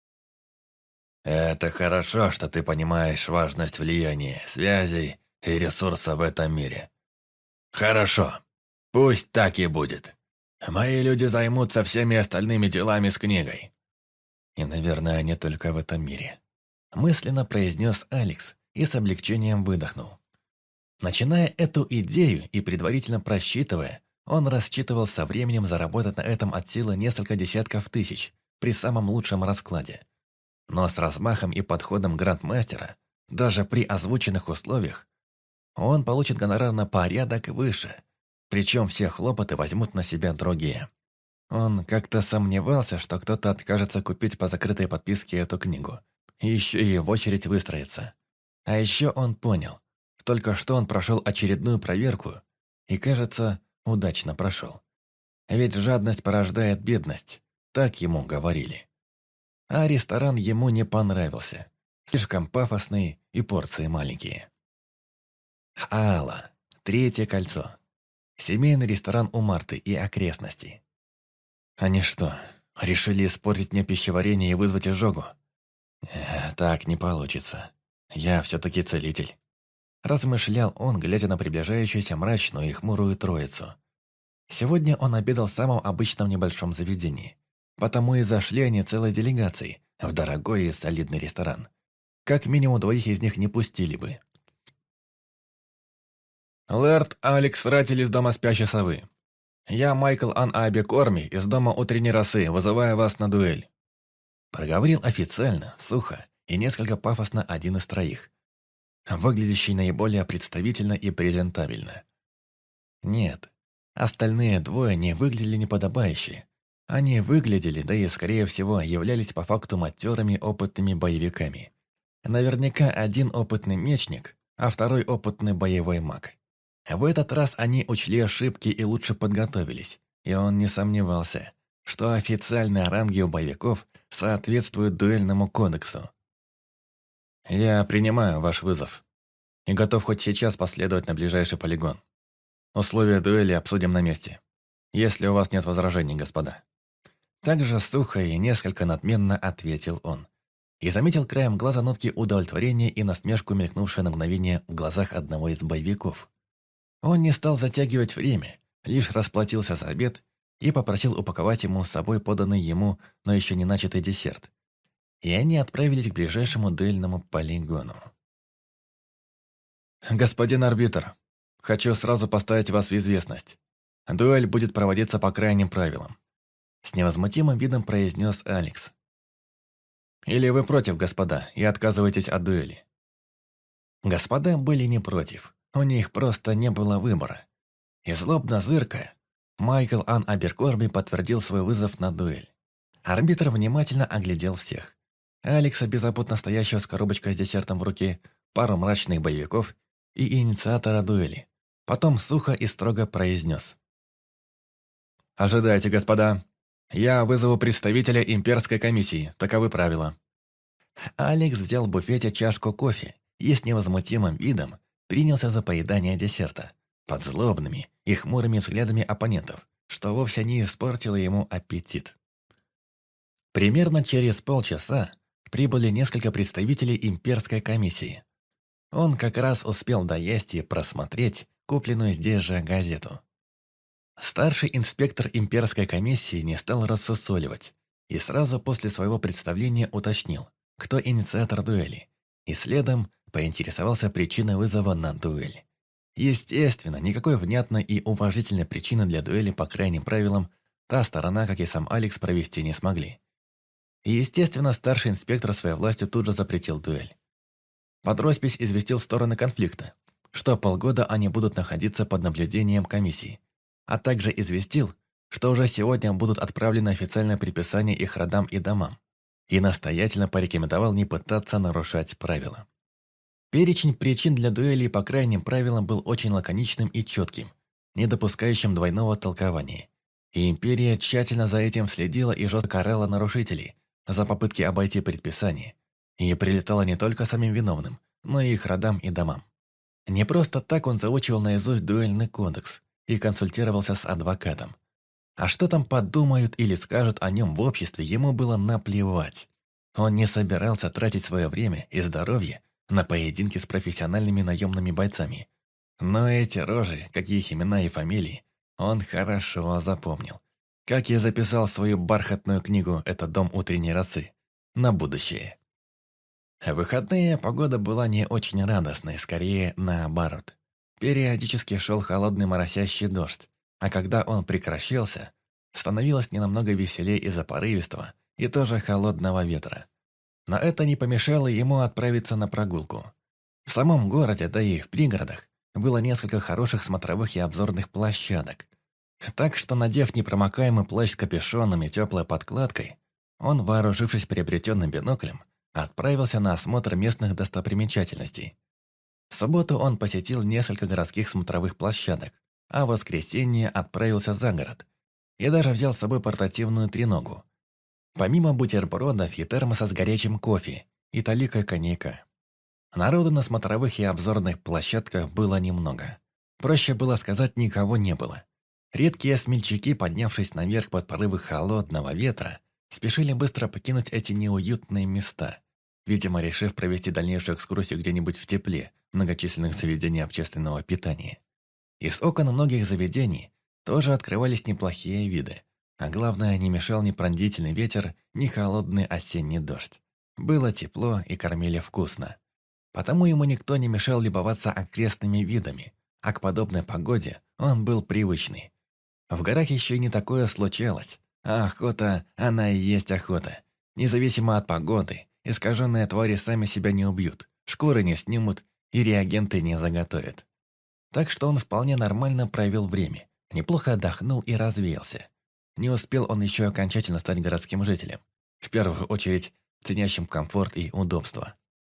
«Это хорошо, что ты понимаешь важность влияния, связей и ресурсов в этом мире. Хорошо, пусть так и будет. Мои люди займутся всеми остальными делами с книгой». И, наверное, не только в этом мире. Мысленно произнес Алекс и с облегчением выдохнул. Начиная эту идею и предварительно просчитывая, он рассчитывал со временем заработать на этом от силы несколько десятков тысяч при самом лучшем раскладе. Но с размахом и подходом грандмастера, даже при озвученных условиях, он получит гонорар на порядок выше, причем все хлопоты возьмут на себя другие. Он как-то сомневался, что кто-то откажется купить по закрытой подписке эту книгу, и еще и в очередь выстроиться. А еще он понял, только что он прошел очередную проверку, и, кажется, удачно прошел. Ведь жадность порождает бедность, так ему говорили. А ресторан ему не понравился, слишком пафосный и порции маленькие. Алла, третье кольцо. Семейный ресторан у Марты и окрестностей. Они что, решили испортить мне пищеварение и вызвать изжогу? Так не получится. Я все-таки целитель. Размышлял он, глядя на приближающуюся мрачную и хмурую троицу. Сегодня он обедал в самом обычном небольшом заведении. Потому и зашли они целой делегацией в дорогой и солидный ресторан. Как минимум двоих из них не пустили бы. «Лэрд Алекс Ратель из дома спящей совы. Я Майкл Ан Аби Корми из дома утренней росы, вызываю вас на дуэль». Проговорил официально, сухо и несколько пафосно один из троих, выглядящий наиболее представительно и презентабельно. Нет, остальные двое не выглядели неподобающе. Они выглядели, да и, скорее всего, являлись по факту матерыми опытными боевиками. Наверняка один опытный мечник, а второй опытный боевой маг. В этот раз они учли ошибки и лучше подготовились, и он не сомневался, что официальные ранги у боевиков соответствуют дуэльному кодексу. «Я принимаю ваш вызов и готов хоть сейчас последовать на ближайший полигон. Условия дуэли обсудим на месте, если у вас нет возражений, господа». Так же сухо и несколько надменно ответил он. И заметил краем глаза нотки удовлетворения и насмешку, мелькнувшие на мгновение в глазах одного из боевиков. Он не стал затягивать время, лишь расплатился за обед и попросил упаковать ему с собой поданный ему, но еще не начатый десерт. И они отправились к ближайшему дуэльному полигону. «Господин арбитр, хочу сразу поставить вас в известность. Дуэль будет проводиться по крайним правилам», — с невозмутимым видом произнес Алекс. Или вы против, господа, и отказываетесь от дуэли?» Господа были не против, у них просто не было выбора. И злобно зыркая, Майкл Ан Аберкорби подтвердил свой вызов на дуэль. Арбитр внимательно оглядел всех. Алекса, беззаботно стоящего с коробочкой с десертом в руке, пару мрачных боевиков и инициатора дуэли. Потом сухо и строго произнес. «Ожидайте, господа. Я вызову представителя имперской комиссии. Таковы правила». Алекс взял в буфете чашку кофе и с невозмутимым видом принялся за поедание десерта, под злобными и хмурыми взглядами оппонентов, что вовсе не испортило ему аппетит. Примерно через полчаса прибыли несколько представителей имперской комиссии. Он как раз успел доесть и просмотреть купленную здесь же газету. Старший инспектор имперской комиссии не стал рассусоливать и сразу после своего представления уточнил, кто инициатор дуэли, и следом поинтересовался причиной вызова на дуэль. Естественно, никакой внятной и уважительной причины для дуэли по крайним правилам та сторона, как и сам Алекс, провести не смогли. И, естественно, старший инспектор своей властью тут же запретил дуэль. Под роспись известил стороны конфликта, что полгода они будут находиться под наблюдением комиссии, а также известил, что уже сегодня будут отправлены официальные приписания их родам и домам, и настоятельно порекомендовал не пытаться нарушать правила. Перечень причин для дуэли по крайним правилам был очень лаконичным и четким, не допускающим двойного толкования. И империя тщательно за этим следила и жестко карала нарушителей за попытки обойти предписание, и прилетала не только самим виновным, но и их родам и домам. Не просто так он заучивал наизусть дуэльный кодекс и консультировался с адвокатом. А что там подумают или скажут о нем в обществе, ему было наплевать. Он не собирался тратить свое время и здоровье на поединки с профессиональными наемными бойцами. Но эти рожи, как их имена и фамилии, он хорошо запомнил. Как и записал в свою бархатную книгу «Это дом утренней росы» на будущее. В выходные погода была не очень радостной, скорее наоборот. Периодически шел холодный моросящий дождь, а когда он прекращался, становилось ненамного веселее из-за порывистого и тоже холодного ветра. Но это не помешало ему отправиться на прогулку. В самом городе, да и в пригородах, было несколько хороших смотровых и обзорных площадок. Так что, надев непромокаемый плащ с капюшоном и теплой подкладкой, он, вооружившись приобретенным биноклем, отправился на осмотр местных достопримечательностей. В субботу он посетил несколько городских смотровых площадок, а в воскресенье отправился за город и даже взял с собой портативную треногу. Помимо бутербродов и термоса с горячим кофе и таликой коньяка. Народу на смотровых и обзорных площадках было немного. Проще было сказать, никого не было. Редкие смельчаки, поднявшись наверх под порывы холодного ветра, спешили быстро покинуть эти неуютные места, видимо, решив провести дальнейшую экскурсию где-нибудь в тепле многочисленных заведений общественного питания. Из окон многих заведений тоже открывались неплохие виды, а главное, не мешал ни пронзительный ветер, ни холодный осенний дождь. Было тепло и кормили вкусно. Потому ему никто не мешал любоваться окрестными видами, а к подобной погоде он был привычный. В горах еще и не такое случалось, а охота, она и есть охота. Независимо от погоды, искаженные твари сами себя не убьют, шкуры не снимут и реагенты не заготовят. Так что он вполне нормально провел время, неплохо отдохнул и развеялся. Не успел он еще окончательно стать городским жителем, в первую очередь ценящим комфорт и удобство.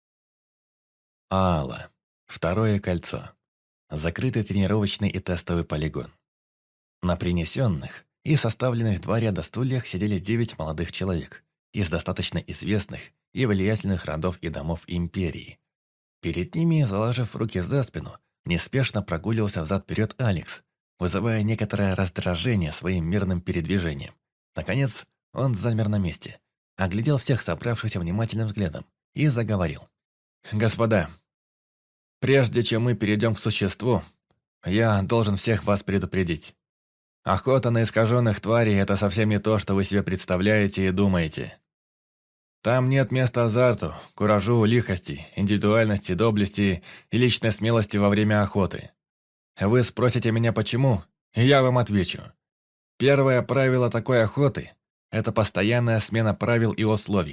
Аала. Второе кольцо. Закрытый тренировочный и тестовый полигон. На принесенных и составленных два ряда стульях сидели 9 молодых человек из достаточно известных и влиятельных родов и домов империи. Перед ними, заложив руки за спину, неспешно прогуливался взад-вперед Алекс, вызывая некоторое раздражение своим мирным передвижением. Наконец, он замер на месте, оглядел всех собравшихся внимательным взглядом и заговорил. «Господа, прежде чем мы перейдем к существу, я должен всех вас предупредить. Охота на искаженных тварей – это совсем не то, что вы себе представляете и думаете. Там нет места азарту, куражу, лихости, индивидуальности, доблести и личной смелости во время охоты. Вы спросите меня почему, и я вам отвечу. Первое правило такой охоты – это постоянная смена правил и условий.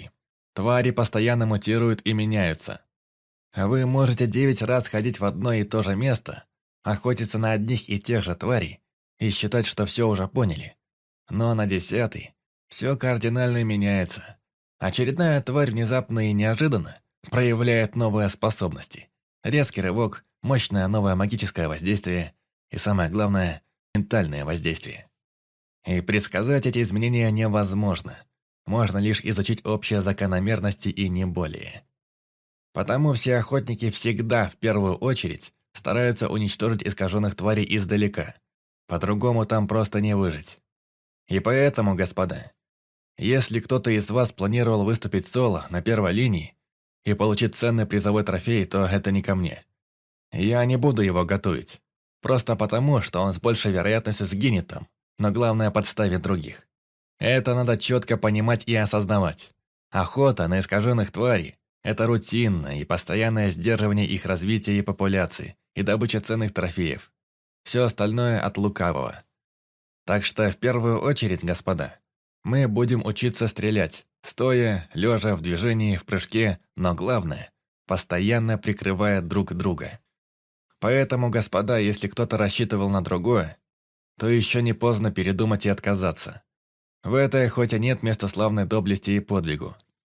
Твари постоянно мутируют и меняются. Вы можете 9 раз ходить в одно и то же место, охотиться на одних и тех же тварей и считать, что все уже поняли. Но на 10-й все кардинально меняется. Очередная тварь внезапно и неожиданно проявляет новые способности. Резкий рывок, мощное новое магическое воздействие и, самое главное, ментальное воздействие. И предсказать эти изменения невозможно. Можно лишь изучить общие закономерности и не более. Потому все охотники всегда, в первую очередь, стараются уничтожить искаженных тварей издалека. По-другому там просто не выжить. И поэтому, господа, если кто-то из вас планировал выступить соло на первой линии и получить ценный призовой трофей, то это не ко мне. Я не буду его готовить. Просто потому, что он с большей вероятностью сгинет там, но главное подставит других. Это надо четко понимать и осознавать. Охота на искаженных тварей – это рутинное и постоянное сдерживание их развития и популяции, и добыча ценных трофеев. Все остальное от лукавого. Так что в первую очередь, господа, мы будем учиться стрелять, стоя, лежа, в движении, в прыжке, но главное – постоянно прикрывая друг друга. Поэтому, господа, если кто-то рассчитывал на другое, то еще не поздно передумать и отказаться. В этой охоте нет места славной доблести и подвигу.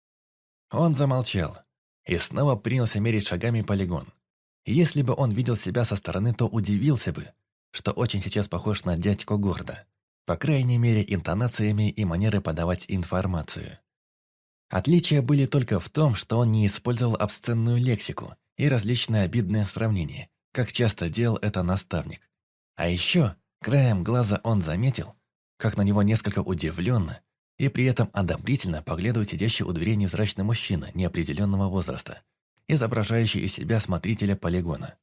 Он замолчал и снова принялся мерить шагами полигон. Если бы он видел себя со стороны, то удивился бы, что очень сейчас похож на дядьку Горда. По крайней мере, интонациями и манерой подавать информацию. Отличия были только в том, что он не использовал обсценную лексику и различные обидные сравнения, как часто делал это наставник. А еще, краем глаза он заметил, как на него несколько удивленно и при этом одобрительно поглядывает сидящий у дверей невзрачный мужчина неопределенного возраста, изображающий из себя смотрителя полигона.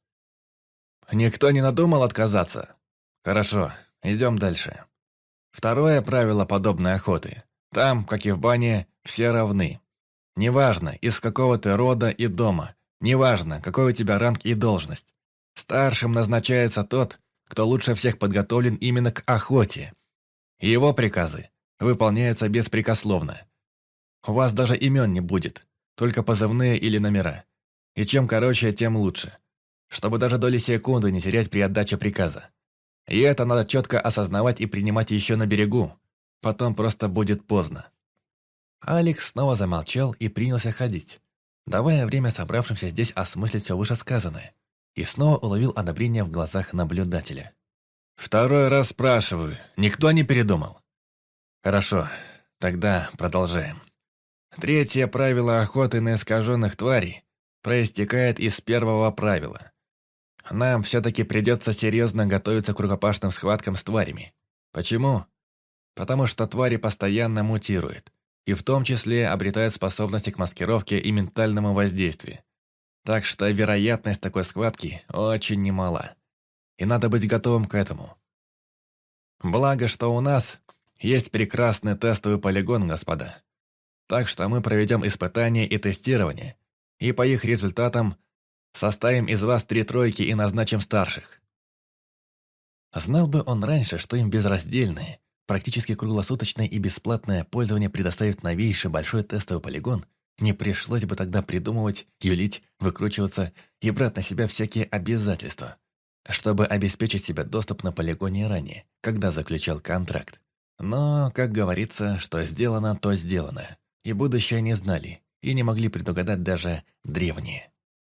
«Никто не надумал отказаться? Хорошо, идем дальше. Второе правило подобной охоты. Там, как и в бане, все равны. Неважно, из какого ты рода и дома, неважно, какой у тебя ранг и должность. Старшим назначается тот, кто лучше всех подготовлен именно к охоте. Его приказы выполняются беспрекословно. У вас даже имен не будет, только позывные или номера. И чем короче, тем лучше, чтобы даже доли секунды не терять при отдаче приказа. И это надо четко осознавать и принимать еще на берегу. Потом просто будет поздно. Алекс снова замолчал и принялся ходить, давая время собравшимся здесь осмыслить все вышесказанное. И снова уловил одобрение в глазах наблюдателя. «Второй раз спрашиваю, никто не передумал?» «Хорошо, тогда продолжаем. Третье правило охоты на искаженных тварей проистекает из первого правила. Нам все-таки придется серьезно готовиться к рукопашным схваткам с тварями. Почему? Потому что твари постоянно мутируют, и в том числе обретают способности к маскировке и ментальному воздействию. Так что вероятность такой схватки очень немала. И надо быть готовым к этому. Благо, что у нас есть прекрасный тестовый полигон, господа. Так что мы проведем испытания и тестирование, и по их результатам составим из вас 3 тройки и назначим старших. Знал бы он раньше, что им безраздельное, практически круглосуточное и бесплатное пользование предоставит новейший большой тестовый полигон, не пришлось бы тогда придумывать, юлить, выкручиваться и брать на себя всякие обязательства, чтобы обеспечить себе доступ на полигоне ранее, когда заключал контракт. Но, как говорится, что сделано, то сделано, и будущее не знали, и не могли предугадать даже древние.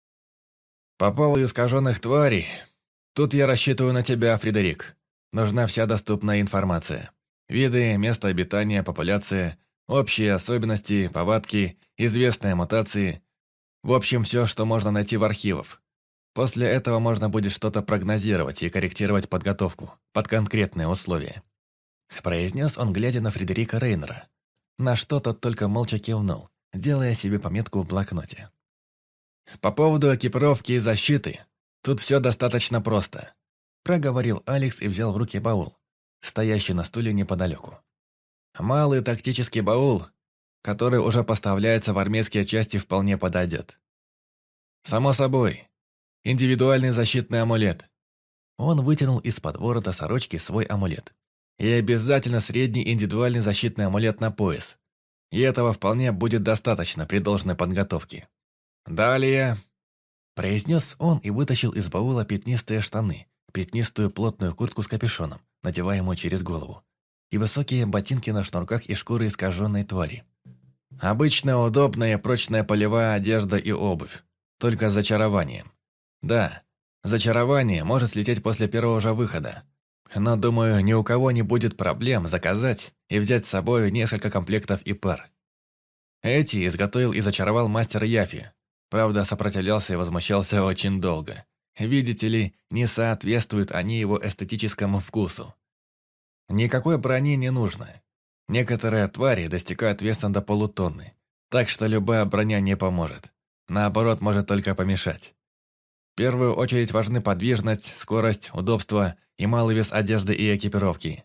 По поводу искаженных тварей, тут я рассчитываю на тебя, Фредерик. Нужна вся доступная информация. Виды, место обитания, популяция, общие особенности, повадки, известные мутации. В общем, все, что можно найти в архивах. После этого можно будет что-то прогнозировать и корректировать подготовку под конкретные условия. Произнес он, глядя на Фредерика Рейнера, на что тот только молча кивнул, делая себе пометку в блокноте. «По поводу экипировки и защиты, тут все достаточно просто», проговорил Алекс и взял в руки баул, стоящий на стуле неподалеку. «Малый тактический баул, который уже поставляется в армейские части, вполне подойдет. Само собой, индивидуальный защитный амулет». Он вытянул из-под ворота сорочки свой амулет. «И обязательно средний индивидуальный защитный амулет на пояс. и этого вполне будет достаточно при должной подготовке. Далее, произнес он и вытащил из баула пятнистые штаны, пятнистую плотную куртку с капюшоном, надеваемую через голову, и высокие ботинки на шнурках из шкуры искаженной твари. Обычная удобная прочная полевая одежда и обувь, только с зачарованием. Да, зачарование может слететь после первого же выхода. Но, думаю, ни у кого не будет проблем заказать и взять с собой несколько комплектов и пар. Эти изготовил и зачаровал мастер Яфи. Правда, сопротивлялся и возмущался очень долго. Видите ли, не соответствуют они его эстетическому вкусу. Никакой брони не нужно. Некоторые твари достигают веса до полутонны, так что любая броня не поможет. Наоборот, может только помешать. В первую очередь важны подвижность, скорость, удобство и малый вес одежды и экипировки.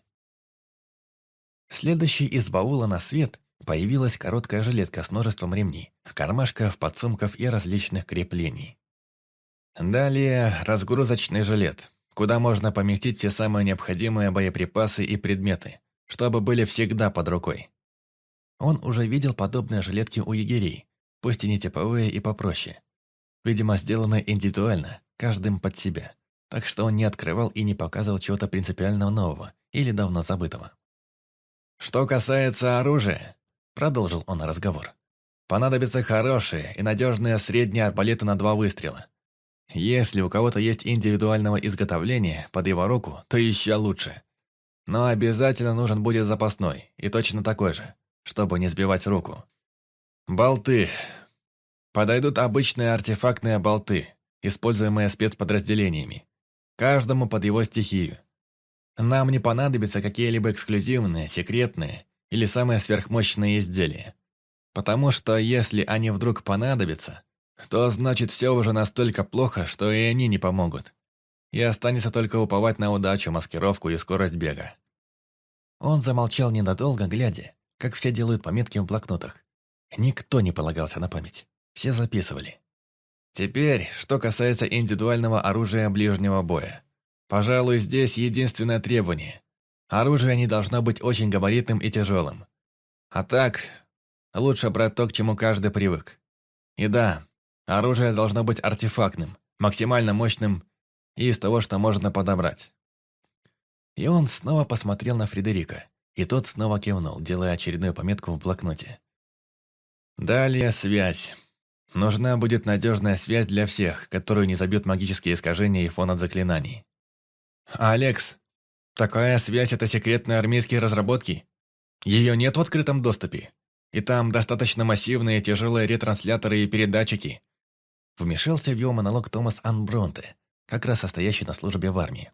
Следующей из баула на свет появилась короткая жилетка с множеством ремней, кармашков, подсумков и различных креплений. Далее разгрузочный жилет, куда можно поместить все самые необходимые боеприпасы и предметы, чтобы были всегда под рукой. Он уже видел подобные жилетки у егерей, пусть и не типовые и попроще. Видимо, сделаны индивидуально, каждым под себя, так что он не открывал и не показывал чего-то принципиально нового или давно забытого. «Что касается оружия», — продолжил он разговор, «понадобятся хорошие и надежные средние арбалеты на 2 выстрела. Если у кого-то есть индивидуального изготовления под его руку, то еще лучше. Но обязательно нужен будет запасной, и точно такой же, чтобы не сбивать руку. Болты. Подойдут обычные артефактные болты, используемые спецподразделениями. Каждому под его стихию. Нам не понадобятся какие-либо эксклюзивные, секретные или самые сверхмощные изделия. Потому что если они вдруг понадобятся, то значит все уже настолько плохо, что и они не помогут. И останется только уповать на удачу, маскировку и скорость бега. Он замолчал ненадолго, глядя, как все делают пометки в блокнотах. Никто не полагался на память. Все записывали. Теперь, что касается индивидуального оружия ближнего боя. Пожалуй, здесь единственное требование. Оружие не должно быть очень габаритным и тяжелым. А так, лучше брать то, к чему каждый привык. И да, оружие должно быть артефактным, максимально мощным и из того, что можно подобрать. И он снова посмотрел на Фредерика, и тот снова кивнул, делая очередную пометку в блокноте. Далее связь. Нужна будет надежная связь для всех, которую не забьют магические искажения и фон от заклинаний. «Алекс, такая связь — это секретные армейские разработки? Ее нет в открытом доступе? И там достаточно массивные тяжелые ретрансляторы и передатчики?» Вмешался в его монолог Томас Анбронте, как раз состоящий на службе в армии.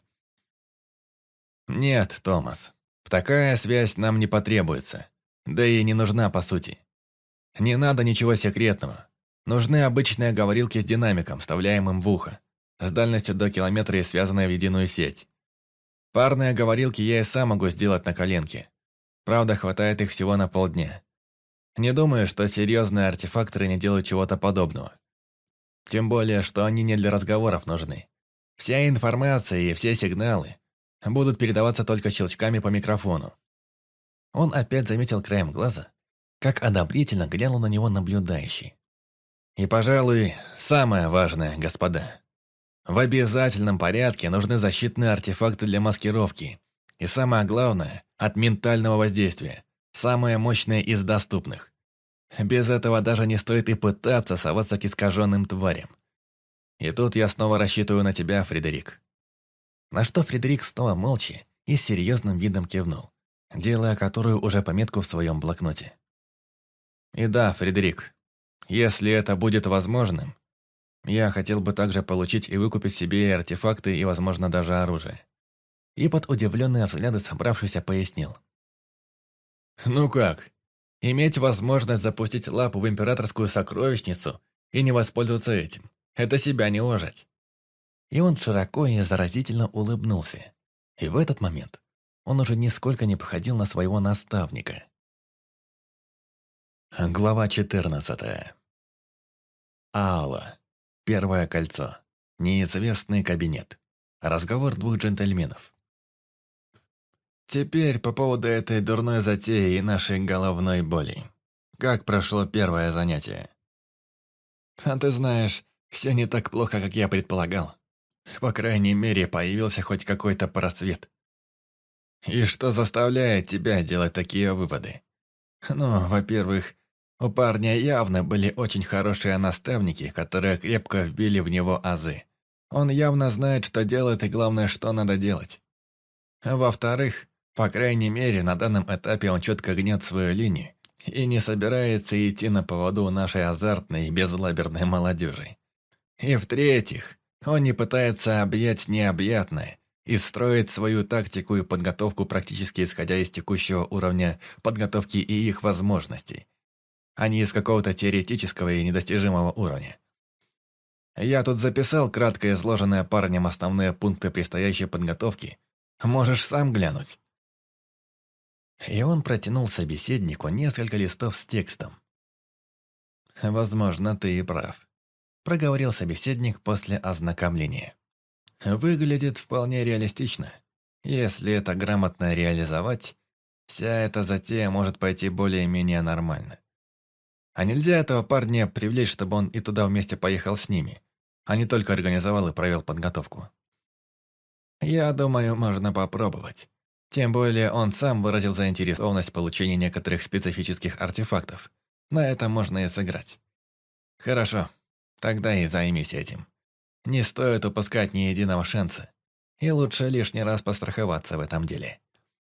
«Нет, Томас, такая связь нам не потребуется, да и не нужна по сути. Не надо ничего секретного. Нужны обычные говорилки с динамиком, вставляемым в ухо, с дальностью до километра и связанные в единую сеть. Парные говорилки я и сам могу сделать на коленке. Правда, хватает их всего на полдня. Не думаю, что серьезные артефакторы не делают чего-то подобного. Тем более, что они не для разговоров нужны. Вся информация и все сигналы будут передаваться только щелчками по микрофону. Он опять заметил краем глаза, как одобрительно глянул на него наблюдающий. И, пожалуй, самое важное, господа. В обязательном порядке нужны защитные артефакты для маскировки. И самое главное, от ментального воздействия. Самые мощные из доступных. Без этого даже не стоит и пытаться соваться к искаженным тварям. И тут я снова рассчитываю на тебя, Фредерик. На что Фредерик снова молча и с серьезным видом кивнул, делая которую уже пометку в своем блокноте. И да, Фредерик, если это будет возможным, я хотел бы также получить и выкупить себе и артефакты, и, возможно, даже оружие. И под удивленные взгляды собравшийся пояснил. Ну как, иметь возможность запустить лапу в императорскую сокровищницу и не воспользоваться этим, это себя не уважать. И он широко и заразительно улыбнулся. И в этот момент он уже нисколько не походил на своего наставника. Глава 14. Аала. Первое кольцо. Неизвестный кабинет. Разговор двух джентльменов. Теперь по поводу этой дурной затеи и нашей головной боли. как прошло первое занятие?» «А ты знаешь, все не так плохо, как я предполагал. По крайней мере, появился хоть какой-то просвет. И что заставляет тебя делать такие выводы? Ну, во-первых, у парня явно были очень хорошие наставники, которые крепко вбили в него азы. Он явно знает, что делает и главное, что надо делать. А во-вторых, по крайней мере, на данном этапе он четко гнет свою линию и не собирается идти на поводу у нашей азартной и безлаберной молодежи. И в-третьих, он не пытается объять необъятное и строит свою тактику и подготовку практически исходя из текущего уровня подготовки и их возможностей, а не из какого-то теоретического и недостижимого уровня. Я тут записал кратко изложенные парнем основные пункты предстоящей подготовки. Можешь сам глянуть. И он протянул собеседнику несколько листов с текстом. «Возможно, ты и прав», — проговорил собеседник после ознакомления. «Выглядит вполне реалистично. Если это грамотно реализовать, вся эта затея может пойти более-менее нормально. А нельзя этого парня привлечь, чтобы он и туда вместе поехал с ними, а не только организовал и провел подготовку?» «Я думаю, можно попробовать. Тем более он сам выразил заинтересованность в получении некоторых специфических артефактов. На этом можно и сыграть. Хорошо, тогда и займись этим. Не стоит упускать ни единого шанса. И лучше лишний раз постраховаться в этом деле».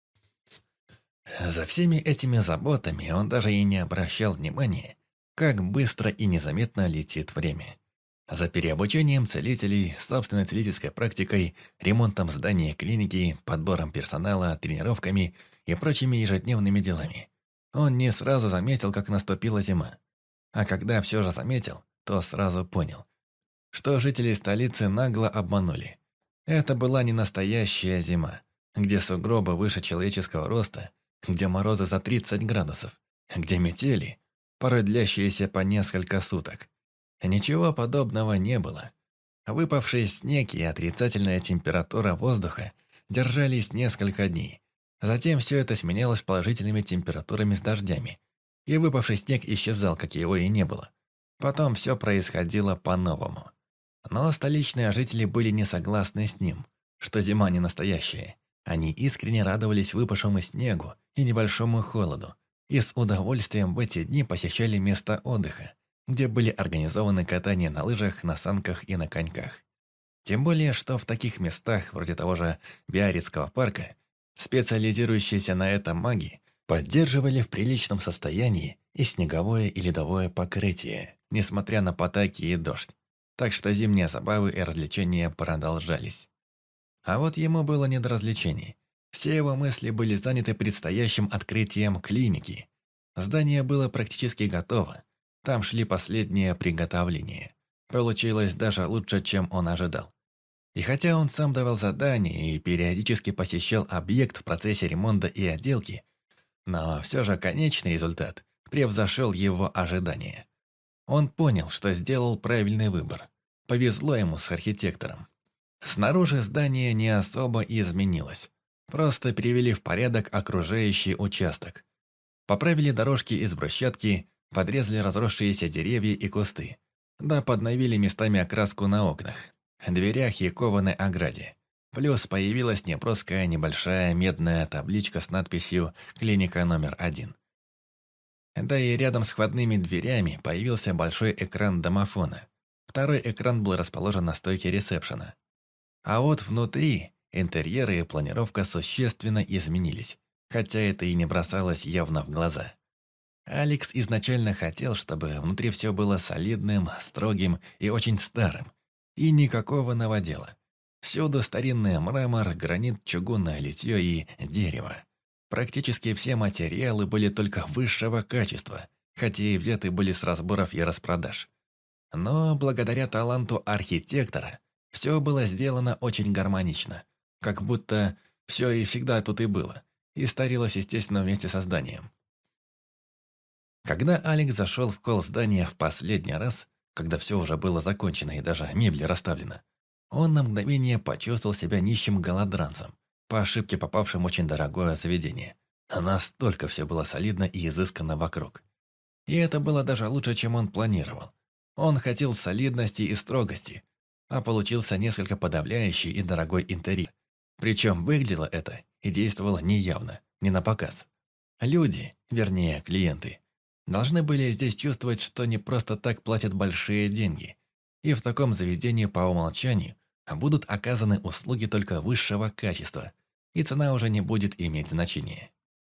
За всеми этими заботами он даже и не обращал внимания, как быстро и незаметно летит время. За переобучением целителей, собственной целительской практикой, ремонтом зданий клиники, подбором персонала, тренировками и прочими ежедневными делами. Он не сразу заметил, как наступила зима. А когда все же заметил, то сразу понял, что жители столицы нагло обманули. Это была не настоящая зима, где сугробы выше человеческого роста, где морозы за 30 градусов, где метели, порой длящиеся по несколько суток. Ничего подобного не было. Выпавший снег и отрицательная температура воздуха держались несколько дней. Затем все это сменялось положительными температурами с дождями, и выпавший снег исчезал, как его и не было. Потом все происходило по-новому. Но столичные жители были не согласны с ним, что зима не настоящая. Они искренне радовались выпавшему снегу и небольшому холоду, и с удовольствием в эти дни посещали места отдыха, где были организованы катания на лыжах, на санках и на коньках. Тем более, что в таких местах, вроде того же Биаррицкого парка, специализирующиеся на этом маги поддерживали в приличном состоянии и снеговое и ледовое покрытие, несмотря на потаки и дождь. Так что зимние забавы и развлечения продолжались. А вот ему было не до развлечений. Все его мысли были заняты предстоящим открытием клиники. Здание было практически готово. Там шли последние приготовления. Получилось даже лучше, чем он ожидал. И хотя он сам давал задания и периодически посещал объект в процессе ремонта и отделки, но все же конечный результат превзошел его ожидания. Он понял, что сделал правильный выбор. Повезло ему с архитектором. Снаружи здание не особо изменилось. Просто привели в порядок окружающий участок. Поправили дорожки из брусчатки, подрезали разросшиеся деревья и кусты. Да подновили местами окраску на окнах, дверях и кованой ограде. Плюс появилась неброская небольшая медная табличка с надписью «Клиника номер 1». Да и рядом с входными дверями появился большой экран домофона. Второй экран был расположен на стойке ресепшена. А вот внутри интерьеры и планировка существенно изменились, хотя это и не бросалось явно в глаза. Алекс изначально хотел, чтобы внутри все было солидным, строгим и очень старым. И никакого новодела. Всюду старинный мрамор, гранит, чугунное литье и дерево. Практически все материалы были только высшего качества, хотя и взяты были с разборов и распродаж. Но благодаря таланту архитектора все было сделано очень гармонично, как будто все и всегда тут и было, и старилось, естественно, вместе со зданием. Когда Алекс зашел в холл здания в последний раз, когда все уже было закончено и даже мебель расставлена, он на мгновение почувствовал себя нищим голодранцем, по ошибке попавшим в очень дорогое заведение. Настолько все было солидно и изысканно вокруг. И это было даже лучше, чем он планировал. Он хотел солидности и строгости, а получился несколько подавляющий и дорогой интерьер. Причем выглядело это и действовало неявно, не на показ. Люди, вернее, клиенты, должны были здесь чувствовать, что не просто так платят большие деньги. И в таком заведении по умолчанию будут оказаны услуги только высшего качества, и цена уже не будет иметь значения.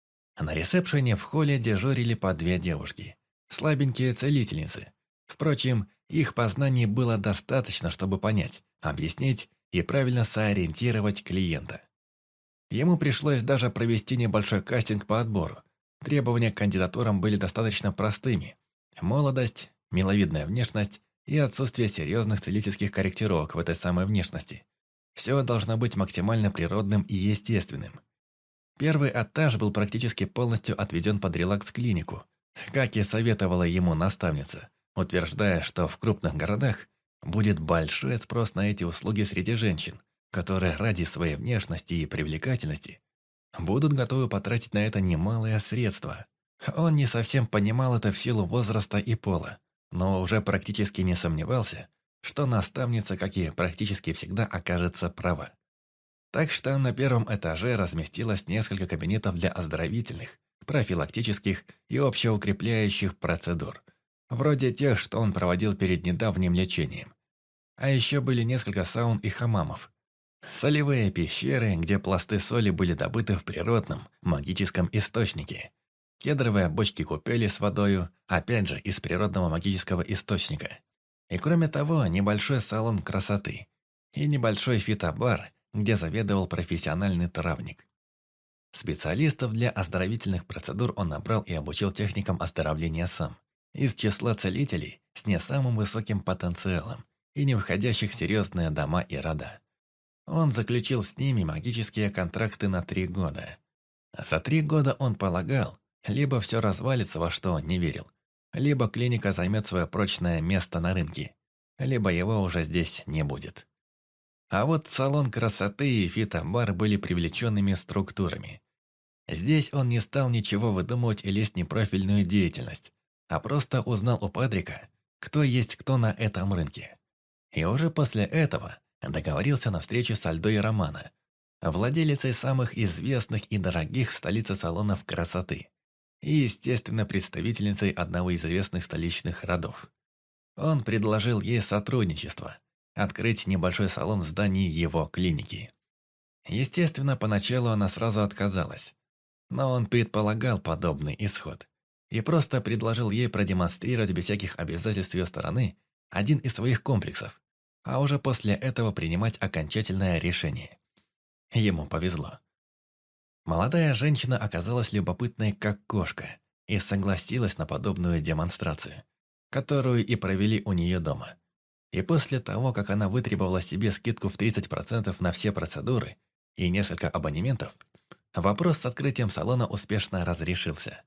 На ресепшене в холле дежурили по две девушки, слабенькие целительницы. Впрочем, их познаний было достаточно, чтобы понять, объяснить и правильно сориентировать клиента. Ему пришлось даже провести небольшой кастинг по отбору. Требования к кандидатурам были достаточно простыми. Молодость, миловидная внешность и отсутствие серьезных целительских корректировок в этой самой внешности. Все должно быть максимально природным и естественным. Первый этаж был практически полностью отведен под релакс-клинику, как и советовала ему наставница, утверждая, что в крупных городах будет большой спрос на эти услуги среди женщин, которые ради своей внешности и привлекательности будут готовы потратить на это немалые средства. Он не совсем понимал это в силу возраста и пола, но уже практически не сомневался, что наставница, как и практически всегда, окажется права. Так что на первом этаже разместилось несколько кабинетов для оздоровительных, профилактических и общеукрепляющих процедур, вроде тех, что он проводил перед недавним лечением. А еще были несколько саун и хамамов. Солевые пещеры, где пласты соли были добыты в природном, магическом источнике. Кедровые бочки купели с водою, опять же, из природного магического источника. И кроме того, небольшой салон красоты. И небольшой фитобар, где заведовал профессиональный травник. Специалистов для оздоровительных процедур он набрал и обучил техникам оздоровления сам. Из числа целителей с не самым высоким потенциалом и не входящих в серьезные дома и рода. Он заключил с ними магические контракты на 3 года. За 3 года он полагал, либо все развалится, во что он не верил, либо клиника займет свое прочное место на рынке, либо его уже здесь не будет. А вот салон красоты и фитобар были привлеченными структурами. Здесь он не стал ничего выдумывать и лезть в непрофильную деятельность, а просто узнал у Патрика, кто есть кто на этом рынке. И уже после этого договорился на встречу с Альдой Романо, владелицей самых известных и дорогих в столице салонов красоты, и, естественно, представительницей одного из известных столичных родов. Он предложил ей сотрудничество, открыть небольшой салон в здании его клиники. Естественно, поначалу она сразу отказалась, но он предполагал подобный исход и просто предложил ей продемонстрировать без всяких обязательств ее стороны один из своих комплексов, а уже после этого принимать окончательное решение. Ему повезло. Молодая женщина оказалась любопытной как кошка и согласилась на подобную демонстрацию, которую и провели у нее дома. И после того, как она вытребовала себе скидку в 30% на все процедуры и несколько абонементов, вопрос с открытием салона успешно разрешился.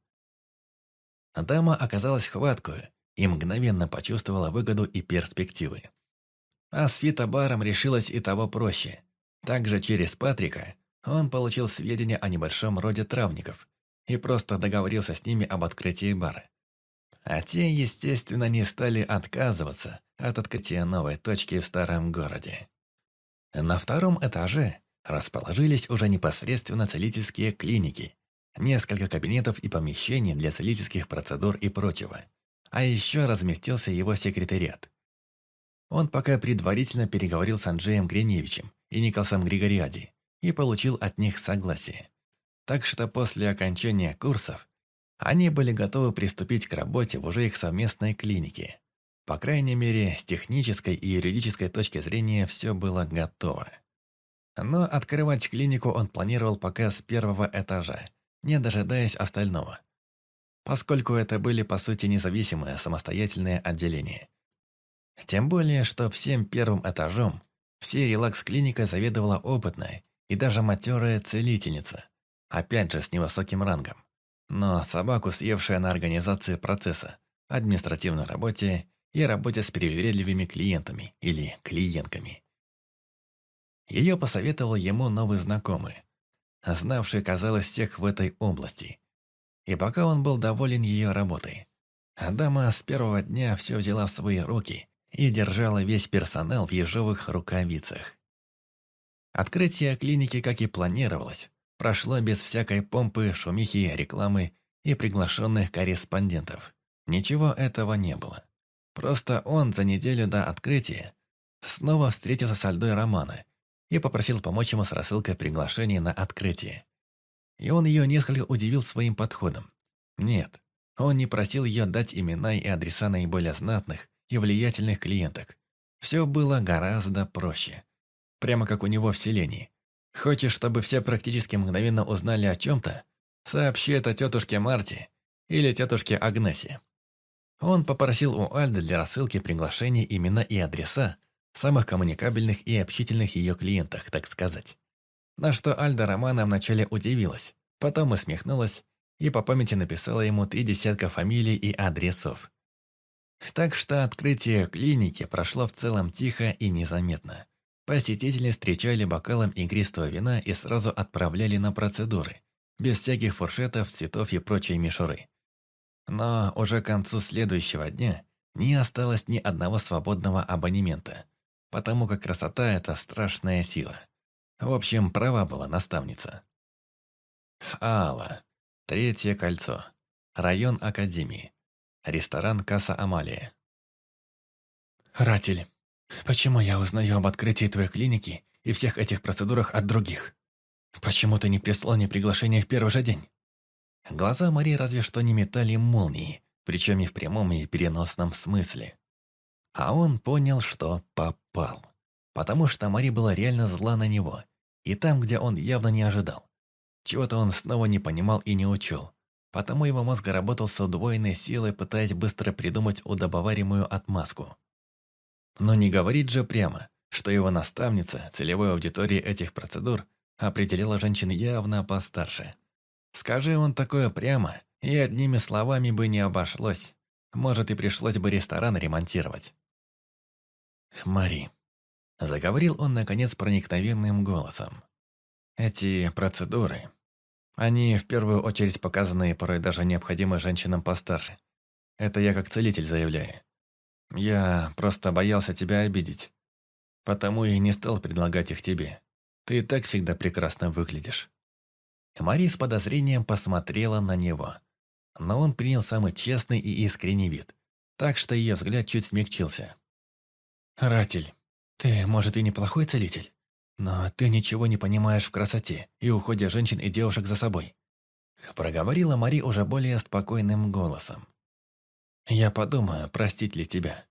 Дама оказалась хваткую и мгновенно почувствовала выгоду и перспективы. А с фитобаром решилось и того проще. Также через Патрика он получил сведения о небольшом роде травников и просто договорился с ними об открытии бара. А те, естественно, не стали отказываться от открытия новой точки в старом городе. На втором этаже расположились уже непосредственно целительские клиники, несколько кабинетов и помещений для целительских процедур и прочего. А еще разместился его секретариат. Он пока предварительно переговорил с Анджеем Гриневичем и Николасом Григориади и получил от них согласие. Так что после окончания курсов они были готовы приступить к работе в уже их совместной клинике. По крайней мере, с технической и юридической точки зрения все было готово. Но открывать клинику он планировал пока с первого этажа, не дожидаясь остального, поскольку это были по сути независимые самостоятельные отделения. Тем более, что всем первым этажом всей релакс-клиникой заведовала опытная и даже матерая целительница, опять же с невысоким рангом, но собаку съевшая на организации процесса, административной работе и работе с привередливыми клиентами или клиентками. Ее посоветовал ему новый знакомый, знавший, казалось, всех в этой области. И пока он был доволен ее работой, А дама с первого дня все взяла в свои руки и держала весь персонал в ежовых рукавицах. Открытие клиники, как и планировалось, прошло без всякой помпы, шумихи, рекламы и приглашенных корреспондентов. Ничего этого не было. Просто он за неделю до открытия снова встретился с Альдой Романо и попросил помочь ему с рассылкой приглашений на открытие. И он ее несколько удивил своим подходом. Нет, он не просил ее дать имена и адреса наиболее знатных и влиятельных клиенток. Все было гораздо проще. Прямо как у него в селении. Хочешь, чтобы все практически мгновенно узнали о чем-то? Сообщи это тетушке Марте или тетушке Агнесе. Он попросил у Альды для рассылки приглашений имена и адреса самых коммуникабельных и общительных ее клиентах, так сказать. На что Альда Романа вначале удивилась, потом усмехнулась и по памяти написала ему 30 фамилий и адресов. Так что открытие клиники прошло в целом тихо и незаметно. Посетители встречали бокалом игристого вина и сразу отправляли на процедуры, без всяких фуршетов, цветов и прочей мишуры. Но уже к концу следующего дня не осталось ни одного свободного абонемента, потому как красота – это страшная сила. В общем, права была наставница. Алла. Третье кольцо. Район Академии. Ресторан «Касса Амалия». «Ратель, почему я узнаю об открытии твоей клиники и всех этих процедурах от других? Почему ты не прислал мне приглашение в первый же день?» Глаза Марии разве что не метали молнии, причем и в прямом, и переносном смысле. А он понял, что попал. Потому что Мари была реально зла на него, и там, где он явно не ожидал. Чего-то он снова не понимал и не учел. Потому его мозг работал с удвоенной силой, пытаясь быстро придумать удобоваримую отмазку. Но не говорит же прямо, что его наставница, целевой аудитории этих процедур, определила женщин явно постарше. Скажи он такое прямо, и одними словами бы не обошлось. Может, и пришлось бы ресторан ремонтировать. «Мари», — заговорил он, наконец, проникновенным голосом. «Эти процедуры, они в первую очередь показаны и порой даже необходимы женщинам постарше. Это я как целитель заявляю. Я просто боялся тебя обидеть, потому и не стал предлагать их тебе. Ты и так всегда прекрасно выглядишь». Мари с подозрением посмотрела на него, но он принял самый честный и искренний вид, так что ее взгляд чуть смягчился. «Ратель, ты, может, и неплохой целитель, но ты ничего не понимаешь в красоте и уходе женщин и девушек за собой», проговорила Мари уже более спокойным голосом. «Я подумаю, простить ли тебя.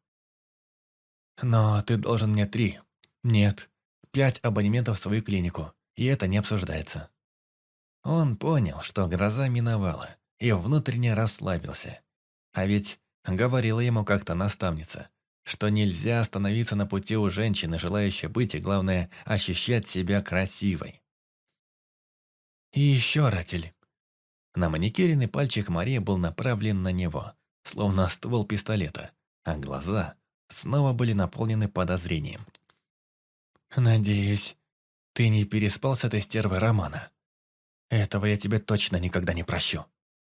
Но ты должен мне 3, нет, 5 абонементов в свою клинику, и это не обсуждается». Он понял, что гроза миновала, и внутренне расслабился. А ведь говорила ему как-то наставница, что нельзя остановиться на пути у женщины, желающей быть, и главное, ощущать себя красивой. И еще, Ратель. На маникюренный пальчик Марии был направлен на него, словно ствол пистолета, а глаза снова были наполнены подозрением. «Надеюсь, ты не переспал с этой стервой Романа. Этого я тебе точно никогда не прощу».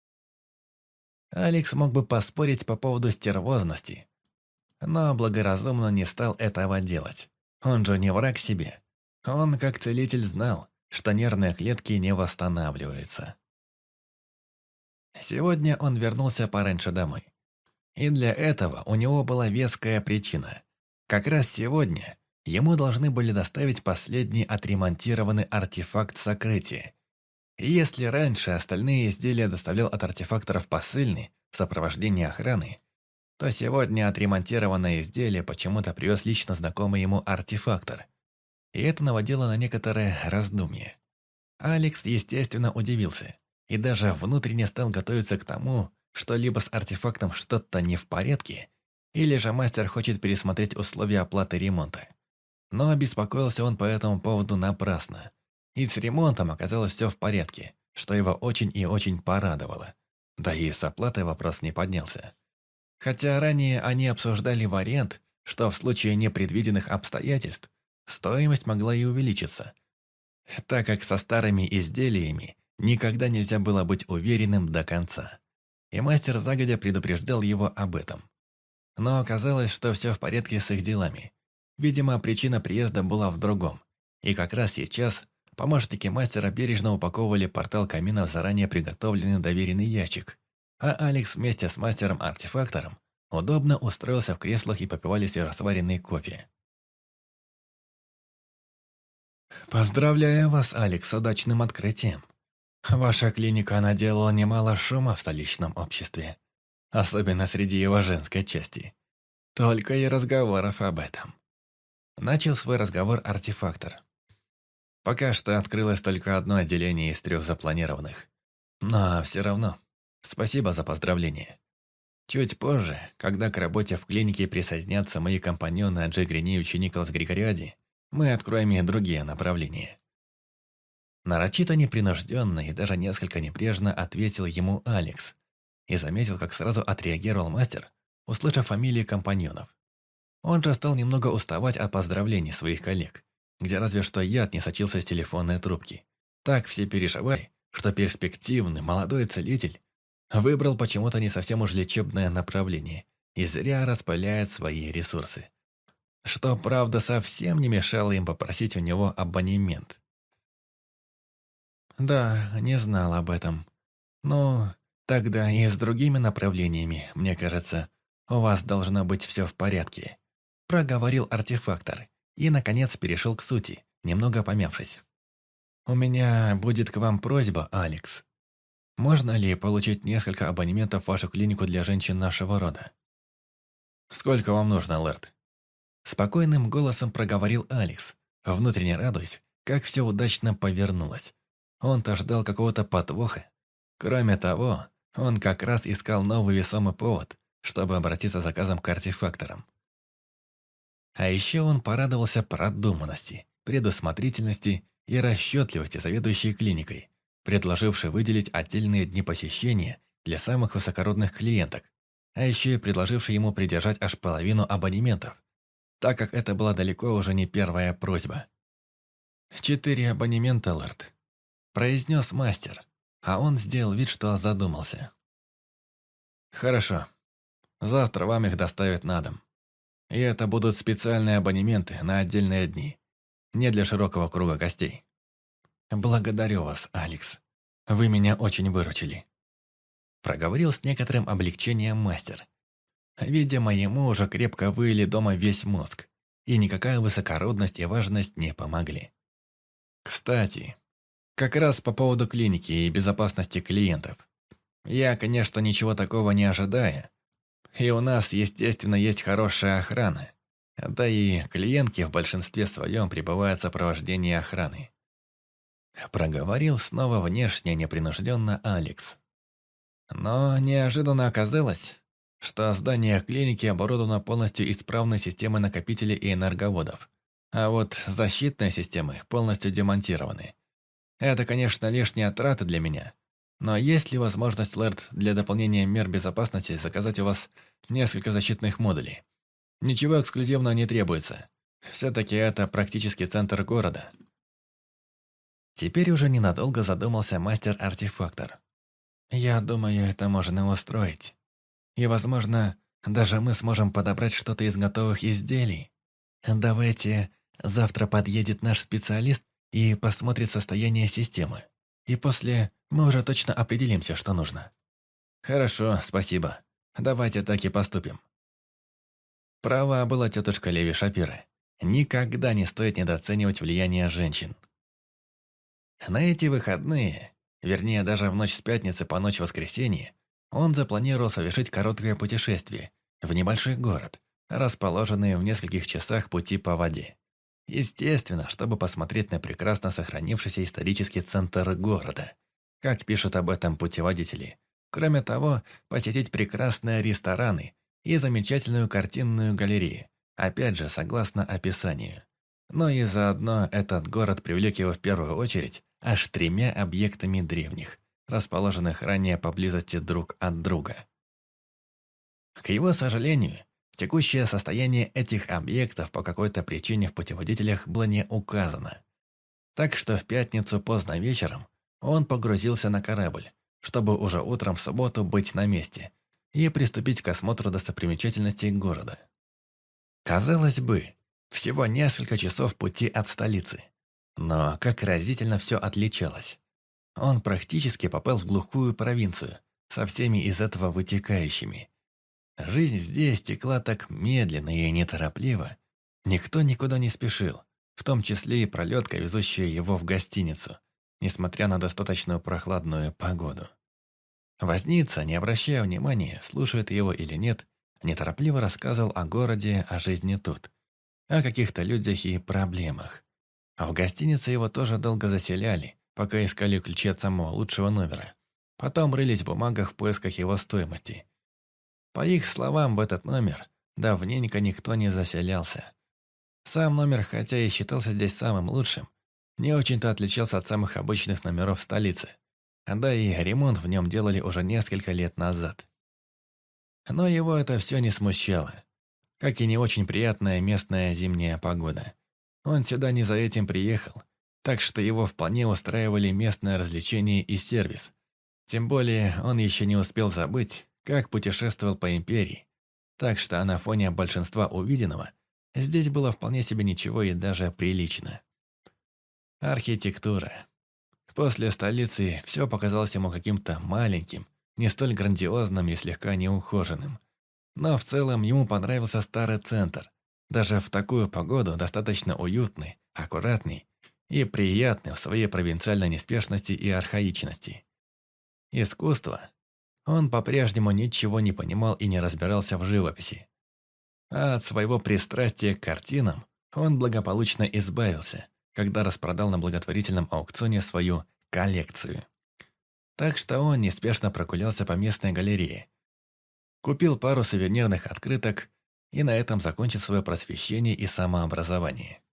Алекс мог бы поспорить по поводу стервозности, но благоразумно не стал этого делать. Он же не враг себе. Он, как целитель, знал, что нервные клетки не восстанавливаются. Сегодня он вернулся пораньше домой. И для этого у него была веская причина. Как раз сегодня ему должны были доставить последний отремонтированный артефакт сокрытия. И если раньше остальные изделия доставлял от артефакторов посыльный в сопровождении охраны, то сегодня отремонтированное изделие почему-то привез лично знакомый ему артефактор. И это наводило на некоторое раздумье. Алекс, естественно, удивился и даже внутренне стал готовиться к тому, что либо с артефактом что-то не в порядке, или же мастер хочет пересмотреть условия оплаты ремонта. Но обеспокоился он по этому поводу напрасно. И с ремонтом оказалось все в порядке, что его очень и очень порадовало. Да и с оплатой вопрос не поднялся. Хотя ранее они обсуждали вариант, что в случае непредвиденных обстоятельств стоимость могла и увеличиться, так как со старыми изделиями никогда нельзя было быть уверенным до конца. и мастер загодя предупреждал его об этом. Но оказалось, что все в порядке с их делами. Видимо, причина приезда была в другом. И как раз сейчас помощники мастера бережно упаковывали портал камина в заранее приготовленный доверенный ящик, а Алекс вместе с мастером-артефактором удобно устроился в креслах и попивали свежесваренный кофе. «Поздравляю вас, Алекс, с удачным открытием. Ваша клиника наделала немало шума в столичном обществе, особенно среди его женской части. Только и разговоров об этом». Начал свой разговор артефактор. Пока что открылось только одно отделение из 3 запланированных. Но все равно, спасибо за поздравление. Чуть позже, когда к работе в клинике присоединятся мои компаньоны Аджей Гриневич и Николас Григориади, мы откроем и другие направления. Нарочито непринужденно и даже несколько небрежно ответил ему Алекс и заметил, как сразу отреагировал мастер, услышав фамилии компаньонов. Он же стал немного уставать от поздравлений своих коллег, где разве что яд не сочился с телефонной трубки. Так все переживали, что перспективный молодой целитель выбрал почему-то не совсем уж лечебное направление и зря распыляет свои ресурсы. Что, правда, совсем не мешало им попросить у него абонемент. Да, не знал об этом. Но тогда и с другими направлениями, мне кажется, у вас должно быть все в порядке. Проговорил артефактор и, наконец, перешел к сути, немного помявшись. «У меня будет к вам просьба, Алекс. Можно ли получить несколько абонементов в вашу клинику для женщин нашего рода?» «Сколько вам нужно, Лэрд?» Спокойным голосом проговорил Алекс, внутренне радуясь, как все удачно повернулось. Он-то ждал какого-то подвоха. Кроме того, он как раз искал новый весомый повод, чтобы обратиться с заказом к артефакторам. А еще он порадовался продуманности, предусмотрительности и расчетливости заведующей клиникой, предложившей выделить отдельные дни посещения для самых высокородных клиенток, а еще и предложившей ему придержать аж половину абонементов, так как это была далеко уже не первая просьба. «4 абонемента, лорд», — произнес мастер, а он сделал вид, что задумался. «Хорошо. Завтра вам их доставят на дом. И это будут специальные абонементы на отдельные дни, не для широкого круга гостей. Благодарю вас, Алекс. Вы меня очень выручили», — проговорил с некоторым облегчением мастер. Видимо, ему уже крепко выли дома весь мозг, и никакая высокородность и важность не помогли. Кстати, как раз по поводу клиники и безопасности клиентов. Я, конечно, ничего такого не ожидаю. И у нас, естественно, есть хорошая охрана. Да и клиентки в большинстве своем пребывают в сопровождении охраны. Проговорил снова внешне непринужденно Алекс. Но неожиданно оказалось, что здание клиники оборудовано полностью исправной системой накопителей и энерговодов. А вот защитные системы полностью демонтированы. Это, конечно, лишние траты для меня. Но есть ли возможность, Лэрд, для дополнения мер безопасности заказать у вас несколько защитных модулей? Ничего эксклюзивного не требуется. Все-таки это практически центр города. Теперь уже ненадолго задумался мастер-артефактор. Я думаю, это можно устроить. И, возможно, даже мы сможем подобрать что-то из готовых изделий. Давайте завтра подъедет наш специалист и посмотрит состояние системы. И после мы уже точно определимся, что нужно. Хорошо, спасибо. Давайте так и поступим. Права была тетушка Леви Шапира. Никогда не стоит недооценивать влияние женщин. На эти выходные, вернее даже в ночь с пятницы по ночь воскресенья, он запланировал совершить короткое путешествие в небольшой город, расположенный в нескольких часах пути по воде. Естественно, чтобы посмотреть на прекрасно сохранившийся исторический центр города, как пишут об этом путеводители. Кроме того, посетить прекрасные рестораны и замечательную картинную галерею, опять же, согласно описанию. Но и заодно этот город привлек его в первую очередь аж 3 объектами древних, расположенных ранее поблизости друг от друга. К его сожалению, текущее состояние этих объектов по какой-то причине в путеводителях было не указано. Так что в пятницу поздно вечером он погрузился на корабль, чтобы уже утром в субботу быть на месте и приступить к осмотру достопримечательностей города. Казалось бы, всего несколько часов пути от столицы. Но как разительно все отличалось. Он практически попал в глухую провинцию, со всеми из этого вытекающими. Жизнь здесь текла так медленно и неторопливо. Никто никуда не спешил, в том числе и пролетка, везущая его в гостиницу, несмотря на достаточно прохладную погоду. Возница, не обращая внимания, слушает его или нет, неторопливо рассказывал о городе, о жизни тут, о каких-то людях и проблемах. А в гостинице его тоже долго заселяли, пока искали ключи от самого лучшего номера. Потом рылись в бумагах в поисках его стоимости. По их словам, в этот номер давненько никто не заселялся. Сам номер, хотя и считался здесь самым лучшим, не очень-то отличался от самых обычных номеров столицы. Да и ремонт в нем делали уже несколько лет назад. Но его это все не смущало, как и не очень приятная местная зимняя погода. Он сюда не за этим приехал, так что его вполне устраивали местное развлечение и сервис. Тем более он еще не успел забыть, как путешествовал по империи, так что на фоне большинства увиденного здесь было вполне себе ничего и даже прилично. Архитектура. После столицы все показалось ему каким-то маленьким, не столь грандиозным и слегка неухоженным. Но в целом ему понравился старый центр. Даже в такую погоду достаточно уютный, аккуратный и приятный в своей провинциальной неспешности и архаичности. Искусство. Он по-прежнему ничего не понимал и не разбирался в живописи. А от своего пристрастия к картинам он благополучно избавился, когда распродал на благотворительном аукционе свою коллекцию. Так что он неспешно прогулялся по местной галерее, купил пару сувенирных открыток и на этом закончил свое просвещение и самообразование.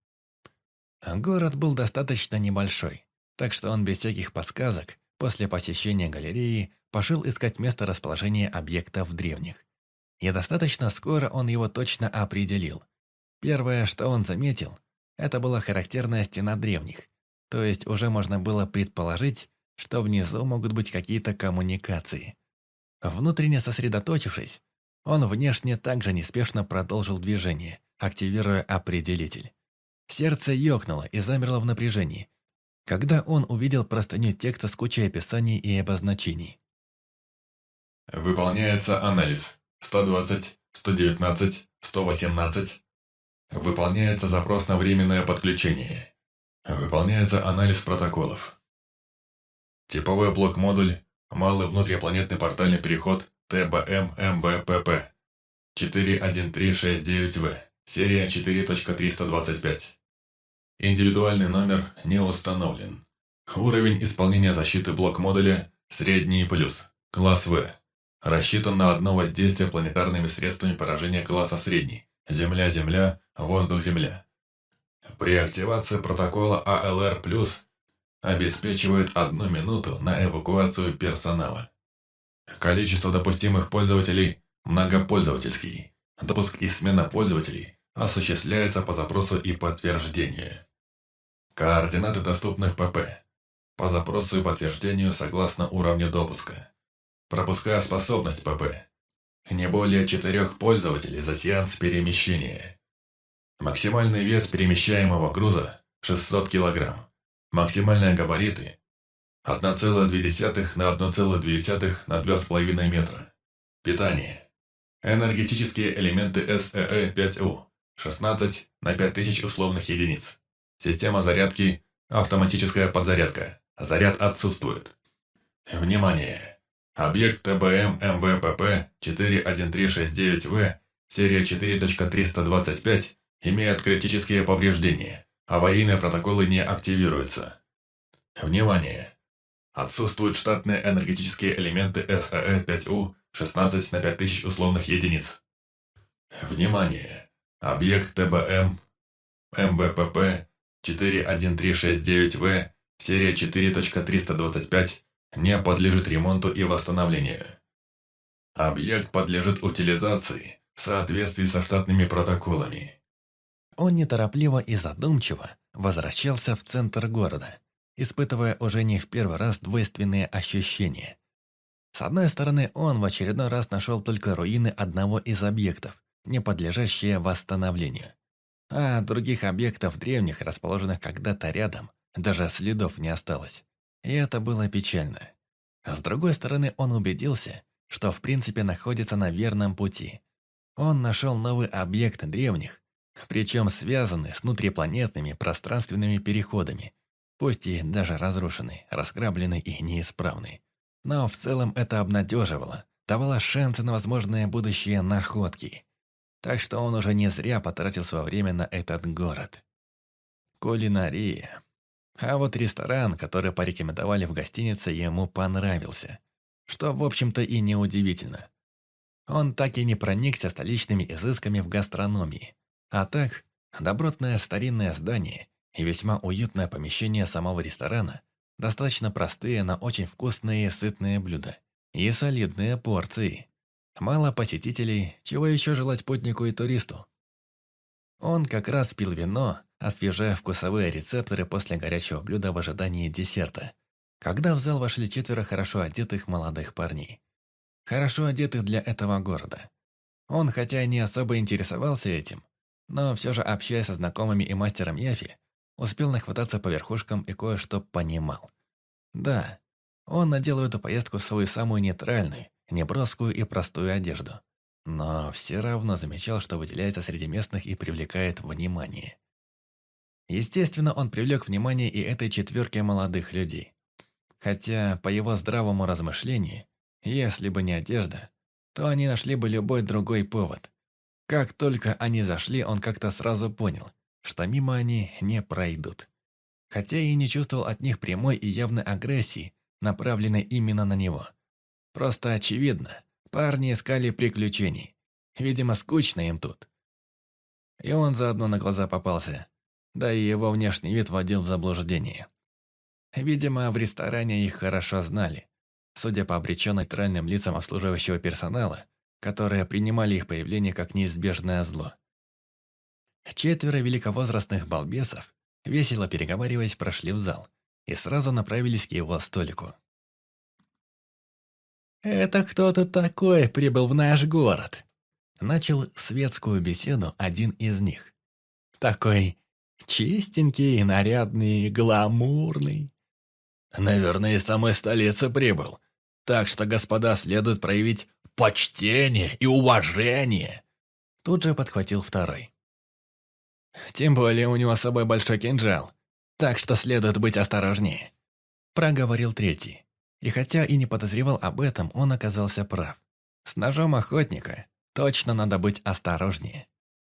Город был достаточно небольшой, так что он без всяких подсказок после посещения галереи пошел искать место расположения объектов древних. И достаточно скоро он его точно определил. Первое, что он заметил, это была характерная стена древних, то есть уже можно было предположить, что внизу могут быть какие-то коммуникации. Внутренне сосредоточившись, он внешне также неспешно продолжил движение, активируя определитель. Сердце ёкнуло и замерло в напряжении, когда он увидел простыню текста с кучей описаний и обозначений. Выполняется анализ. 120, 119, 118. Выполняется запрос на временное подключение. Выполняется анализ протоколов. Типовой блок-модуль, малый внутрипланетный портальный переход ТБМ МВПП 41369В, серия 4.325. Индивидуальный номер не установлен. Уровень исполнения защиты блок-модуля средний плюс, класс В. Рассчитан на одно воздействие планетарными средствами поражения класса средний. Земля-Земля, воздух-Земля. При активации протокола АЛР+, обеспечивает 1 минуту на эвакуацию персонала. Количество допустимых пользователей многопользовательский. Допуск и смена пользователей осуществляется по запросу и подтверждению. Координаты доступных ПП. По запросу и подтверждению согласно уровню допуска. Пропуская способность ПП. Не более 4 пользователей за сеанс перемещения. Максимальный вес перемещаемого груза 600 кг. Максимальные габариты 1,2 на 1,2 на 2,5 метра. Питание. Энергетические элементы СЭЭ-5У 16 на 5000 условных единиц. Система зарядки автоматическая подзарядка. Заряд отсутствует. Внимание! Объект ТБМ МВПП 41369В, серия 4.325, имеет критические повреждения. Аварийные протоколы не активируются. Внимание! Отсутствуют штатные энергетические элементы САЭ-5У 16 на 5000 условных единиц. Внимание! Объект ТБМ МВПП 41369В, серия 4.325, не подлежит ремонту и восстановлению. Объект подлежит утилизации в соответствии со штатными протоколами. Он неторопливо и задумчиво возвращался в центр города, испытывая уже не в первый раз двойственные ощущения. С одной стороны, он в очередной раз нашел только руины одного из объектов, не подлежащие восстановлению. А других объектов древних, расположенных когда-то рядом, даже следов не осталось. И это было печально. А с другой стороны, он убедился, что в принципе находится на верном пути. Он нашел новый объект древних, причем связанный с внутрипланетными пространственными переходами, пусть и даже разрушенный, разграбленный и неисправный. Но в целом это обнадеживало, давало шансы на возможные будущие находки. Так что он уже не зря потратил свое время на этот город. Кулинария. А вот ресторан, который порекомендовали в гостинице, ему понравился. Что, в общем-то, и неудивительно. Он так и не проникся столичными изысками в гастрономии. А так, добротное старинное здание и весьма уютное помещение самого ресторана, достаточно простые, но очень вкусные и сытные блюда. И солидные порции. Мало посетителей, чего еще желать путнику и туристу. Он как раз пил вино, освежая вкусовые рецепторы после горячего блюда в ожидании десерта, когда в зал вошли 4 хорошо одетых молодых парней. Хорошо одетых для этого города. Он, хотя и не особо интересовался этим, но все же, общаясь со знакомыми и мастером Яфи, успел нахвататься по верхушкам и кое-что понимал. Да, он надел в эту поездку свою самую нейтральную, неброскую и простую одежду, но все равно замечал, что выделяется среди местных и привлекает внимание. Естественно, он привлек внимание и этой 4 молодых людей. Хотя, по его здравому размышлению, если бы не одежда, то они нашли бы любой другой повод. Как только они зашли, он как-то сразу понял, что мимо они не пройдут. Хотя и не чувствовал от них прямой и явной агрессии, направленной именно на него. Просто очевидно, парни искали приключений. Видимо, скучно им тут. И он заодно на глаза попался. Да и его внешний вид вводил в заблуждение. Видимо, в ресторане их хорошо знали. Судя по обреченно-нейтральным лицам обслуживающего персонала, которые принимали их появление как неизбежное зло. 4 великовозрастных балбесов, весело переговариваясь, прошли в зал и сразу направились к его столику. «Это кто-то такой прибыл в наш город?» Начал светскую беседу один из них. «Такой чистенький, нарядный, гламурный». Наверное, из самой столицы прибыл. Так что, господа, следует проявить почтение и уважение. Тут же подхватил второй. «Тем более у него с собой большой кинжал, так что следует быть осторожнее», — проговорил третий. И хотя и не подозревал об этом, он оказался прав. С ножом охотника точно надо быть осторожнее.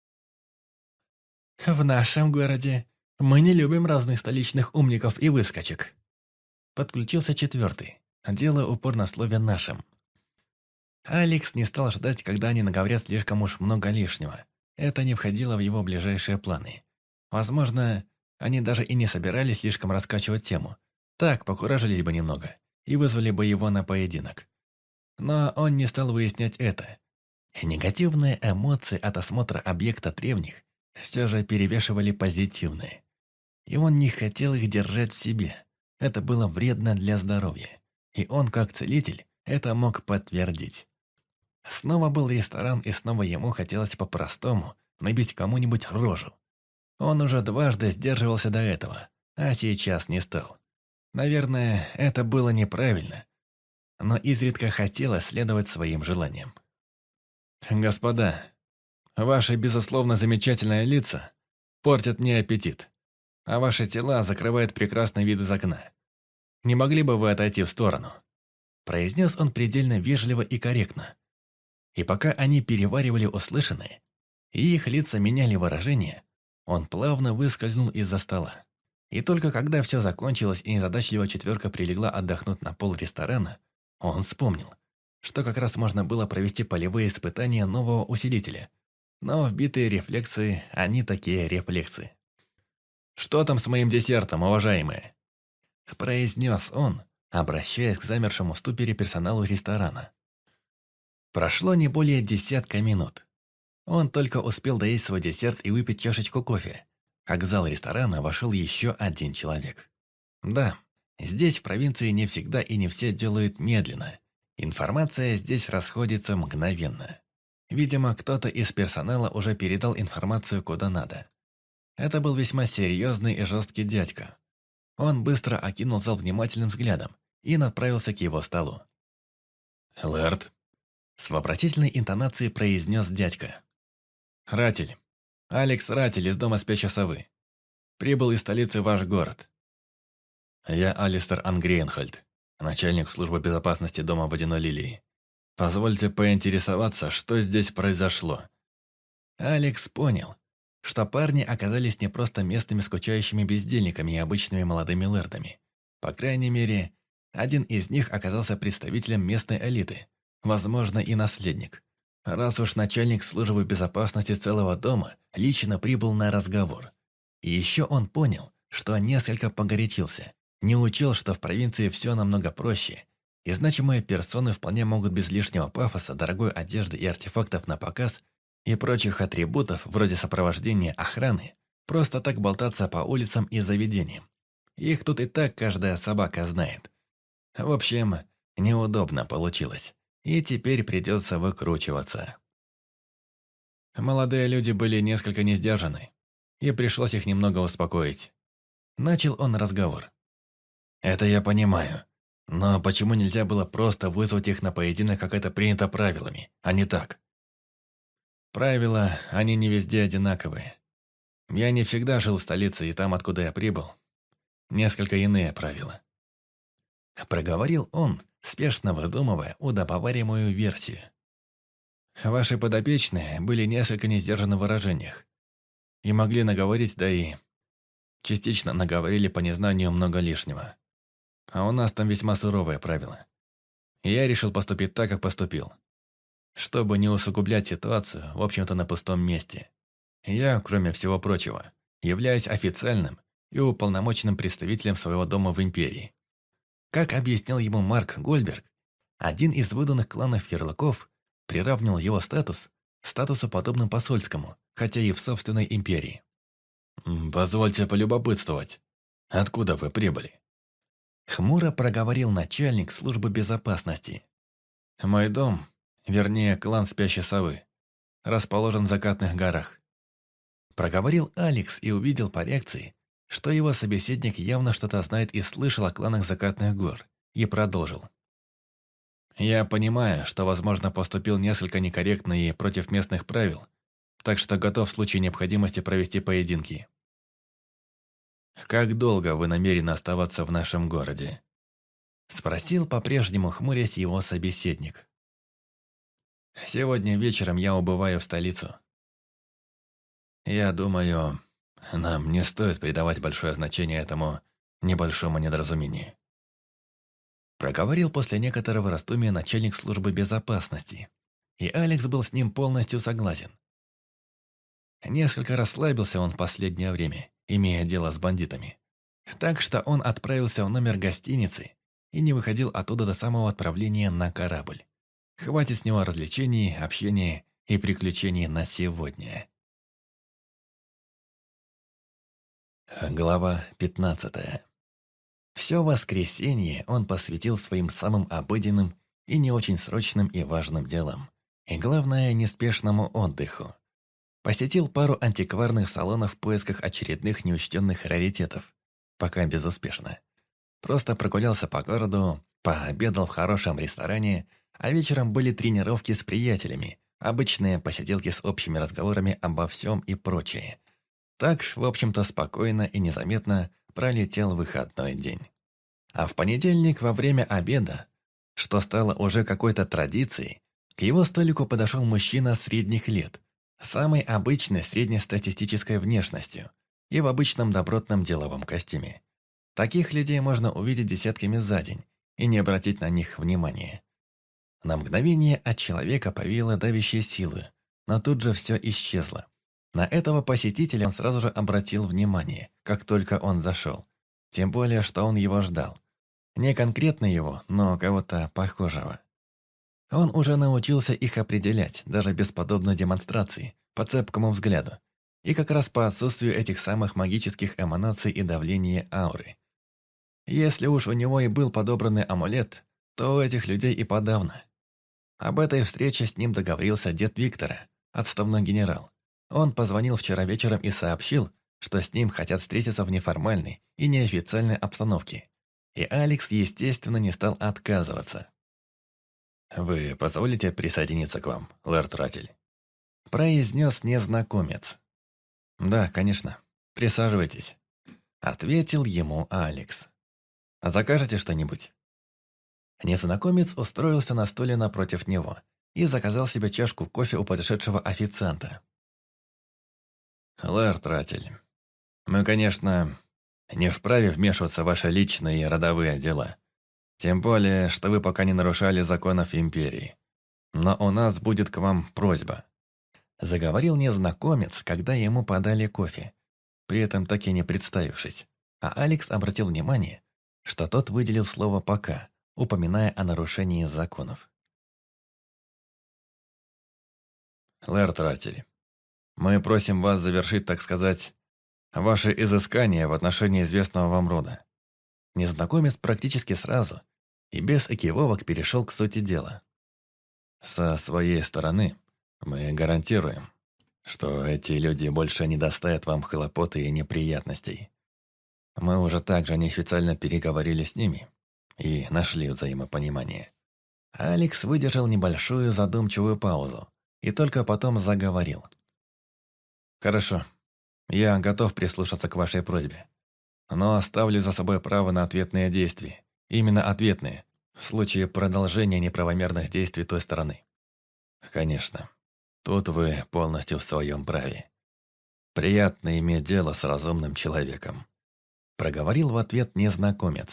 «В нашем городе мы не любим разных столичных умников и выскочек», — подключился 4, делая упор на слове «нашим». Алекс не стал ждать, когда они наговорят слишком уж много лишнего. Это не входило в его ближайшие планы. Возможно, они даже и не собирались слишком раскачивать тему. Так, покуражились бы немного и вызвали бы его на поединок. Но он не стал выяснять это. Негативные эмоции от осмотра объекта древних все же перевешивали позитивные. И он не хотел их держать в себе. Это было вредно для здоровья. И он, как целитель, это мог подтвердить. Снова был ресторан, и снова ему хотелось по-простому набить кому-нибудь рожу. Он уже дважды сдерживался до этого, а сейчас не стал. Наверное, это было неправильно, но изредка хотелось следовать своим желаниям. «Господа, ваши, безусловно, замечательные лица портят мне аппетит, а ваши тела закрывают прекрасный вид из окна. Не могли бы вы отойти в сторону?» Произнес он предельно вежливо и корректно. И пока они переваривали услышанное, и их лица меняли выражение, он плавно выскользнул из-за стола. И только когда все закончилось и незадачливая 4 прилегла отдохнуть на пол ресторана, он вспомнил, что как раз можно было провести полевые испытания нового усилителя. Но вбитые рефлексы, они такие рефлексы. «Что там с моим десертом, уважаемые?» Произнес он, обращаясь к замершему в ступоре персоналу ресторана. Прошло не более 10 минут. Он только успел доесть свой десерт и выпить чашечку кофе, как в зал ресторана вошел еще один человек. Да, здесь, в провинции, не всегда и не все делают медленно, Информация здесь расходится мгновенно. Видимо, кто-то из персонала уже передал информацию куда надо. Это был весьма серьезный и жесткий дядька. Он быстро окинул зал внимательным взглядом и направился к его столу. «Лэрд», — с вопросительной интонацией произнес дядька. «Ратель. Алекс Ратель из дома спящей совы. Прибыл из столицы в ваш город. «Я Алистер Ангрейнхольд, начальник службы безопасности дома Водяной Лилии. Позвольте поинтересоваться, что здесь произошло». Алекс понял, что парни оказались не просто местными скучающими бездельниками и обычными молодыми лэрдами. По крайней мере, один из них оказался представителем местной элиты, возможно, и наследник. Раз уж начальник службы безопасности целого дома лично прибыл на разговор. И еще он понял, что несколько погорячился, не учел, что в провинции все намного проще, и значимые персоны вполне могут без лишнего пафоса, дорогой одежды и артефактов на показ и прочих атрибутов, вроде сопровождения охраны, просто так болтаться по улицам и заведениям. Их тут и так каждая собака знает. В общем, неудобно получилось, и теперь придется выкручиваться. Молодые люди были несколько несдержаны, и пришлось их немного успокоить. Начал он разговор. «Это я понимаю. Но почему нельзя было просто вызвать их на поединок, как это принято правилами, а не так?» Правила, они не везде одинаковые. Я не всегда жил в столице, и там, откуда я прибыл, несколько иные правила. Проговорил он, спешно выдумывая удобоваримую версию. Ваши подопечные были несколько несдержаны в выражениях и могли наговорить, да и частично наговорили по незнанию много лишнего. А у нас там весьма суровые правила. И я решил поступить так, как поступил. Чтобы не усугублять ситуацию, в общем-то, на пустом месте. Я, кроме всего прочего, являюсь официальным и уполномоченным представителем своего дома в Империи. Как объяснил ему Марк Гольберг, один из выданных кланов ярлыков приравнивал его статус к статусу подобным посольскому, хотя и в собственной империи. «Позвольте полюбопытствовать. Откуда вы прибыли?» Хмуро проговорил начальник службы безопасности. «Мой дом, вернее, клан Спящей Совы, расположен в Закатных горах». Проговорил Алекс и увидел по реакции, что его собеседник явно что-то знает и слышал о кланах Закатных гор, и продолжил. «Я понимаю, что, возможно, поступил несколько некорректно и против местных правил, так что готов в случае необходимости провести поединки. Как долго вы намерены оставаться в нашем городе?» Спросил по-прежнему хмурясь его собеседник. «Сегодня вечером я убываю в столицу». «Я думаю, нам не стоит придавать большое значение этому небольшому недоразумению». Проговорил после некоторого раздумья начальник службы безопасности, и Алекс был с ним полностью согласен. Несколько расслабился он в последнее время, имея дело с бандитами. Так что он отправился в номер гостиницы и не выходил оттуда до самого отправления на корабль. Хватит с него развлечений, общения и приключений на сегодня. Глава 15. Все воскресенье он посвятил своим самым обыденным и не очень срочным и важным делам. И главное, неспешному отдыху. Посетил пару антикварных салонов в поисках очередных неучтенных раритетов. Пока безуспешно. Просто прогулялся по городу, пообедал в хорошем ресторане, а вечером были тренировки с приятелями, обычные посиделки с общими разговорами обо всем и прочее. Так, в общем-то, спокойно и незаметно пролетел выходной день. А в понедельник во время обеда, что стало уже какой-то традицией, к его столику подошел мужчина средних лет, самой обычной среднестатистической внешностью и в обычном добротном деловом костюме. Таких людей можно увидеть десятками за день и не обратить на них внимания. На мгновение от человека повеяло давящей силы, но тут же все исчезло. На этого посетителя он сразу же обратил внимание, как только он зашел. Тем более, что он его ждал. Не конкретно его, но кого-то похожего. Он уже научился их определять, даже без подобной демонстрации, по цепкому взгляду. И как раз по отсутствию этих самых магических эманаций и давления ауры. Если уж у него и был подобранный амулет, то у этих людей и подавно. Об этой встрече с ним договорился дед Виктора, отставной генерал. Он позвонил вчера вечером и сообщил, что с ним хотят встретиться в неформальной и неофициальной обстановке. И Алекс, естественно, не стал отказываться. «Вы позволите присоединиться к вам, лэрд Ратель?» Произнес незнакомец. «Да, конечно. Присаживайтесь», — ответил ему Алекс. «Закажете что-нибудь?» Незнакомец устроился на стуле напротив него и заказал себе чашку кофе у подошедшего официанта. «Лэрд Ратель, мы, конечно, не вправе вмешиваться в ваши личные и родовые дела. Тем более, что вы пока не нарушали законов Империи. Но у нас будет к вам просьба». Заговорил незнакомец, когда ему подали кофе, при этом так и не представившись. А Алекс обратил внимание, что тот выделил слово «пока», упоминая о нарушении законов. «Лэрд Ратель, мы просим вас завершить, так сказать, ваши изыскания в отношении известного вам рода». Незнакомец практически сразу и без экивовок перешел к сути дела. «Со своей стороны мы гарантируем, что эти люди больше не доставят вам хлопоты и неприятностей. Мы уже также неофициально переговорили с ними и нашли взаимопонимание». Алекс выдержал небольшую задумчивую паузу и только потом заговорил. «Хорошо, я готов прислушаться к вашей просьбе, но оставлю за собой право на ответные действия, именно ответные, в случае продолжения неправомерных действий той стороны». «Конечно, тут вы полностью в своем праве. Приятно иметь дело с разумным человеком», — проговорил в ответ незнакомец.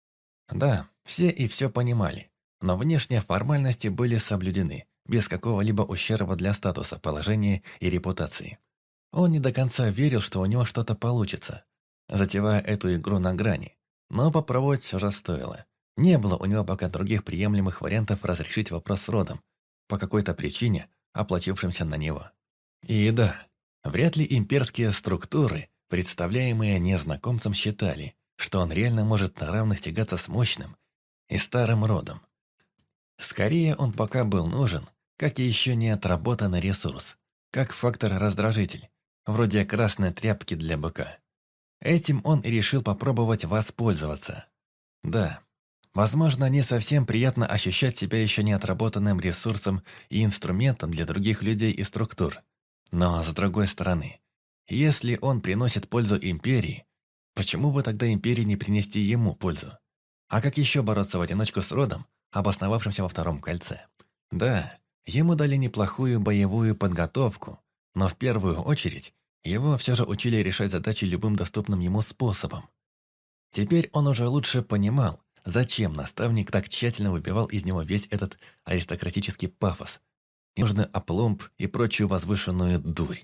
Да, все и все понимали, но внешние формальности были соблюдены, без какого-либо ущерба для статуса, положения и репутации. Он не до конца верил, что у него что-то получится, затевая эту игру на грани, но попробовать все же стоило. Не было у него пока других приемлемых вариантов разрешить вопрос с родом, по какой-то причине, оплатившимся на него. И да, вряд ли имперские структуры, представляемые незнакомцем, считали, что он реально может на равных тягаться с мощным и старым родом. Скорее, он пока был нужен, как и еще не отработанный ресурс, как фактор-раздражитель, вроде красной тряпки для быка. Этим он и решил попробовать воспользоваться. Да, возможно, не совсем приятно ощущать себя еще не отработанным ресурсом и инструментом для других людей и структур. Но, с другой стороны, если он приносит пользу Империи, почему бы тогда Империи не принести ему пользу? А как еще бороться в одиночку с родом, обосновавшимся во втором кольце? Да, ему дали неплохую боевую подготовку, но в первую очередь его все же учили решать задачи любым доступным ему способом. Теперь он уже лучше понимал, зачем наставник так тщательно выбивал из него весь этот аристократический пафос, ненужный опломб и прочую возвышенную дурь.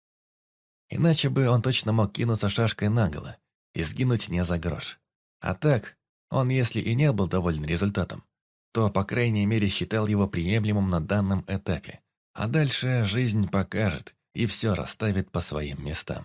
Иначе бы он точно мог кинуться шашкой наголо и сгинуть не за грош. А так, он если и не был доволен результатом, то, по крайней мере, считал его приемлемым на данном этапе. А дальше жизнь покажет и все расставит по своим местам.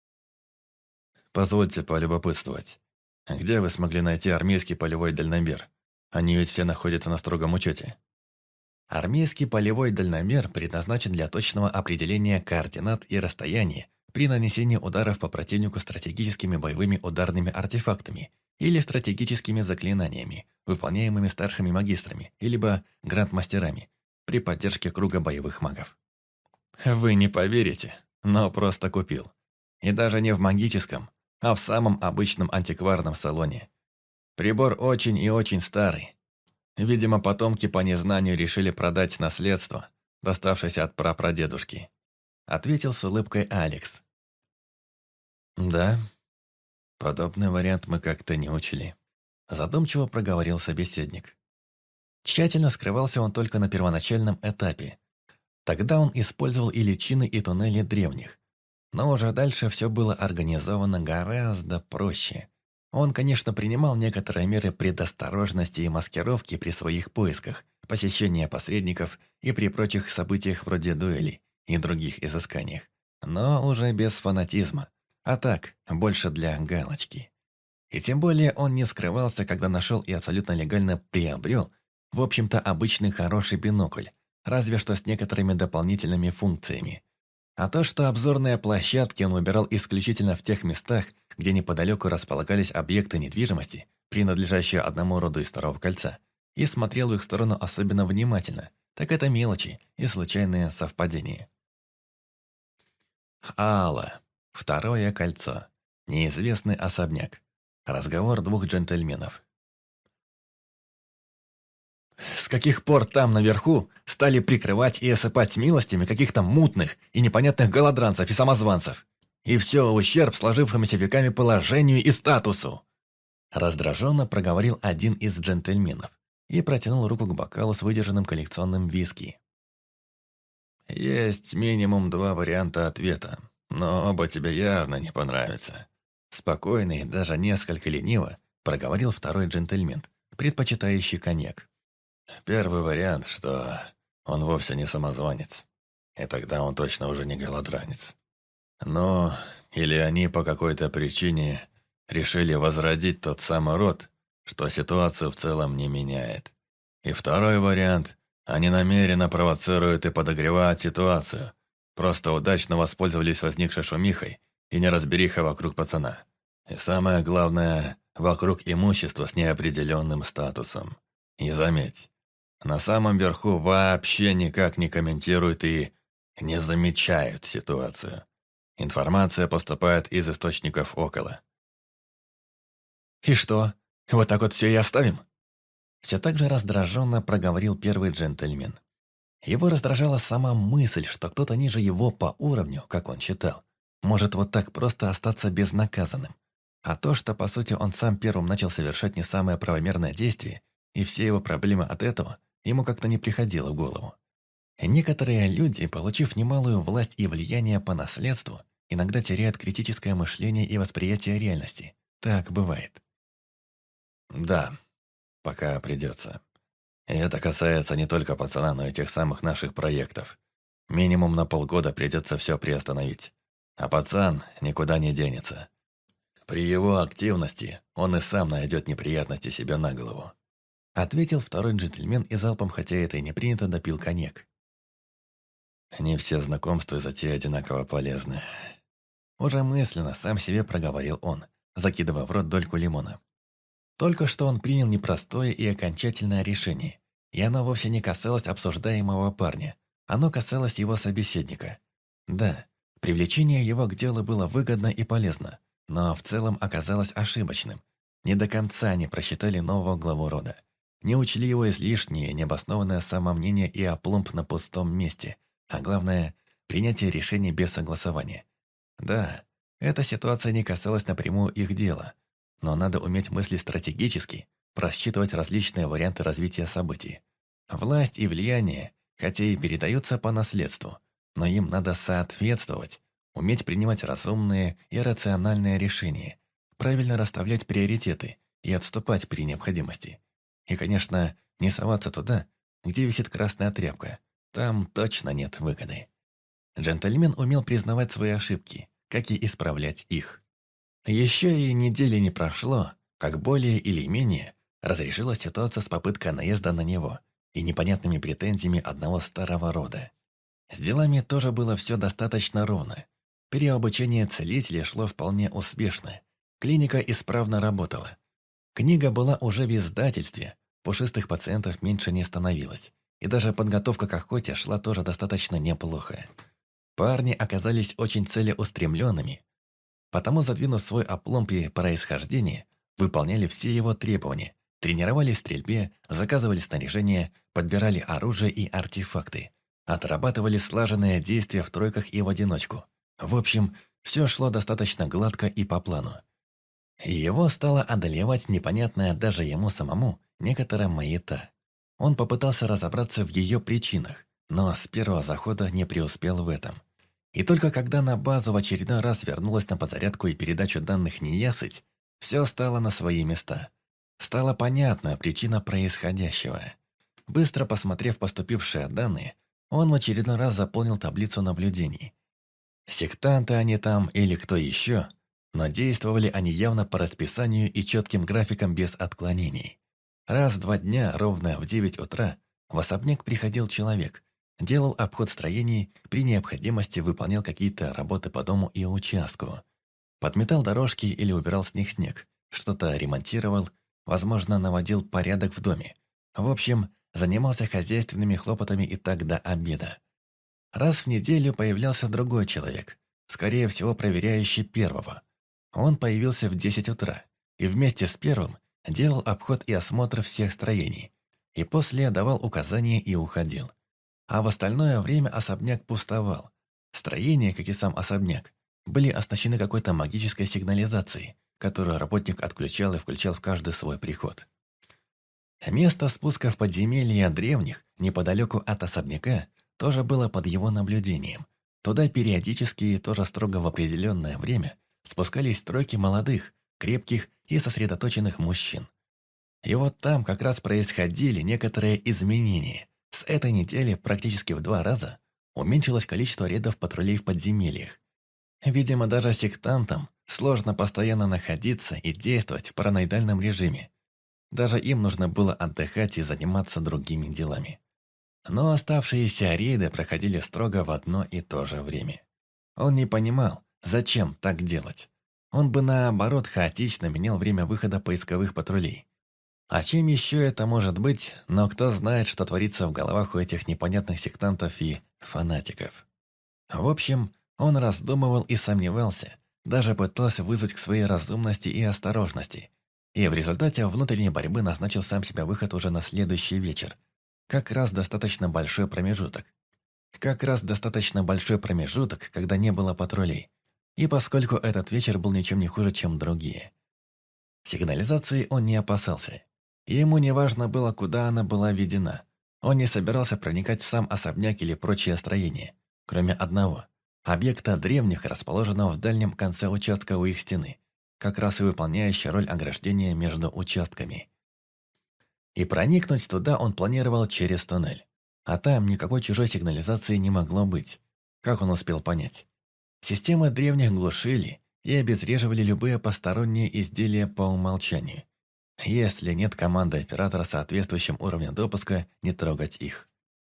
«Позвольте полюбопытствовать. Где вы смогли найти армейский полевой дальномер? Они ведь все находятся на строгом учете». Армейский полевой дальномер предназначен для точного определения координат и расстояния при нанесении ударов по противнику стратегическими боевыми ударными артефактами или стратегическими заклинаниями, выполняемыми старшими магистрами, либо грандмастерами, при поддержке круга боевых магов. Вы не поверите, но просто купил. И даже не в магическом, а в самом обычном антикварном салоне. Прибор очень и очень старый. Видимо, потомки по незнанию решили продать наследство, доставшееся от прапрадедушки. Ответил с улыбкой Алекс. «Да, подобный вариант мы как-то не учли», задумчиво проговорил собеседник. Тщательно скрывался он только на первоначальном этапе. Тогда он использовал и личины, и туннели древних. Но уже дальше все было организовано гораздо проще. Он, конечно, принимал некоторые меры предосторожности и маскировки при своих поисках, посещении посредников и при прочих событиях вроде дуэлей и других изысканиях. Но уже без фанатизма. А так, больше для галочки. И тем более он не скрывался, когда нашел и абсолютно легально приобрел, в общем-то, обычный хороший бинокль, разве что с некоторыми дополнительными функциями. А то, что обзорные площадки он выбирал исключительно в тех местах, где неподалеку располагались объекты недвижимости, принадлежащие одному роду из второго кольца, и смотрел в их сторону особенно внимательно, так это мелочи и случайные совпадения. Алла. Второе кольцо. Неизвестный особняк. Разговор двух джентльменов. С каких пор там наверху стали прикрывать и осыпать милостями каких-то мутных и непонятных голодранцев и самозванцев? И все в ущерб сложившемуся веками положению и статусу. Раздраженно проговорил один из джентльменов и протянул руку к бокалу с выдержанным коллекционным виски. Есть минимум 2 варианта ответа, но оба тебе явно не понравятся. Спокойный, даже несколько лениво, проговорил второй джентльмен, предпочитающий коньяк. Первый вариант, что он вовсе не самозванец, и тогда он точно уже не голодранец. Но или они по какой-то причине решили возродить тот самый род, что ситуацию в целом не меняет. И второй вариант, они намеренно провоцируют и подогревают ситуацию, просто удачно воспользовались возникшей шумихой и неразберихой вокруг пацана. И самое главное, вокруг имущества с неопределенным статусом. И заметь, на самом верху вообще никак не комментируют и не замечают ситуацию. Информация поступает из источников около. «И что, вот так вот все и оставим?» Все так же раздраженно проговорил первый джентльмен. Его раздражала сама мысль, что кто-то ниже его по уровню, как он считал, может вот так просто остаться безнаказанным. А то, что по сути он сам первым начал совершать не самое правомерное действие, и все его проблемы от этого, ему как-то не приходило в голову. Некоторые люди, получив немалую власть и влияние по наследству, иногда теряют критическое мышление и восприятие реальности. Так бывает. Да, пока придется. И это касается не только пацана, но и тех самых наших проектов. Минимум на полгода придется все приостановить. А пацан никуда не денется. При его активности он и сам найдет неприятности себе на голову. Ответил второй джентльмен и залпом, хотя это и не принято, допил коньяк. Не все знакомства и затеи одинаково полезны. Уже мысленно сам себе проговорил он, закидывая в рот дольку лимона. Только что он принял непростое и окончательное решение, и оно вовсе не касалось обсуждаемого парня, оно касалось его собеседника. Да, привлечение его к делу было выгодно и полезно, но в целом оказалось ошибочным. Не до конца они просчитали нового главу рода. Не учли его излишнее, необоснованное самомнение и опломб на пустом месте, а главное, принятие решений без согласования. Да, эта ситуация не касалась напрямую их дела, но надо уметь мыслить стратегически, просчитывать различные варианты развития событий. Власть и влияние, хотя и передаются по наследству, но им надо соответствовать, уметь принимать разумные и рациональные решения, правильно расставлять приоритеты и отступать при необходимости. И, конечно, не соваться туда, где висит красная тряпка. Там точно нет выгоды. Джентльмен умел признавать свои ошибки, как и исправлять их. Еще и недели не прошло, как более или менее разрешилась ситуация с попыткой наезда на него и непонятными претензиями одного старого рода. С делами тоже было все достаточно ровно. Переобучение целителя шло вполне успешно. Клиника исправно работала. Книга была уже в издательстве, пушистых пациентов меньше не становилось, и даже подготовка к охоте шла тоже достаточно неплохо. Парни оказались очень целеустремленными, потому, задвинув свой опломб и происхождение, выполняли все его требования, тренировались в стрельбе, заказывали снаряжение, подбирали оружие и артефакты, отрабатывали слаженные действия в тройках и в одиночку. В общем, все шло достаточно гладко и по плану. И его стало одолевать непонятная даже ему самому некоторая маята. Он попытался разобраться в ее причинах, но с первого захода не преуспел в этом. И только когда на базу в очередной раз вернулась на подзарядку и передачу данных неясыть, все стало на свои места. Стала понятна причина происходящего. Быстро посмотрев поступившие данные, он в очередной раз заполнил таблицу наблюдений. Сектанты они там или кто еще, Но действовали они явно по расписанию и четким графикам без отклонений. Раз в 2 дня, ровно в 9 утра, в особняк приходил человек, делал обход строений, при необходимости выполнял какие-то работы по дому и участку. Подметал дорожки или убирал с них снег, что-то ремонтировал, возможно, наводил порядок в доме. В общем, занимался хозяйственными хлопотами и так до обеда. Раз в неделю появлялся другой человек, скорее всего, проверяющий первого. Он появился в 10 утра и вместе с первым делал обход и осмотр всех строений, и после давал указания и уходил. А в остальное время особняк пустовал. Строения, как и сам особняк, были оснащены какой-то магической сигнализацией, которую работник отключал и включал в каждый свой приход. Место спуска в подземелья древних, неподалеку от особняка, тоже было под его наблюдением. Туда периодически, тоже строго в определенное время, спускались тройки молодых, крепких и сосредоточенных мужчин. И вот там как раз происходили некоторые изменения. С этой недели практически в 2 раза уменьшилось количество рейдов патрулей в подземельях. Видимо, даже сектантам сложно постоянно находиться и действовать в параноидальном режиме. Даже им нужно было отдыхать и заниматься другими делами. Но оставшиеся рейды проходили строго в одно и то же время. Он не понимал, зачем так делать. Он бы наоборот хаотично менял время выхода поисковых патрулей. А чем еще это может быть, но кто знает, что творится в головах у этих непонятных сектантов и фанатиков. В общем, он раздумывал и сомневался, даже пытался вызвать к своей разумности и осторожности, и в результате внутренней борьбы назначил сам себя выход уже на следующий вечер. Как раз достаточно большой промежуток. Когда не было патрулей. И поскольку этот вечер был ничем не хуже, чем другие. Сигнализации он не опасался. Ему не важно было, куда она была введена. Он не собирался проникать в сам особняк или прочие строения, кроме одного – объекта древних, расположенного в дальнем конце участка у их стены, как раз и выполняющая роль ограждения между участками. И проникнуть туда он планировал через туннель. А там никакой чужой сигнализации не могло быть, как он успел понять. Системы древних глушили и обезвреживали любые посторонние изделия по умолчанию, если нет команды оператора с соответствующим уровнем допуска, не трогать их.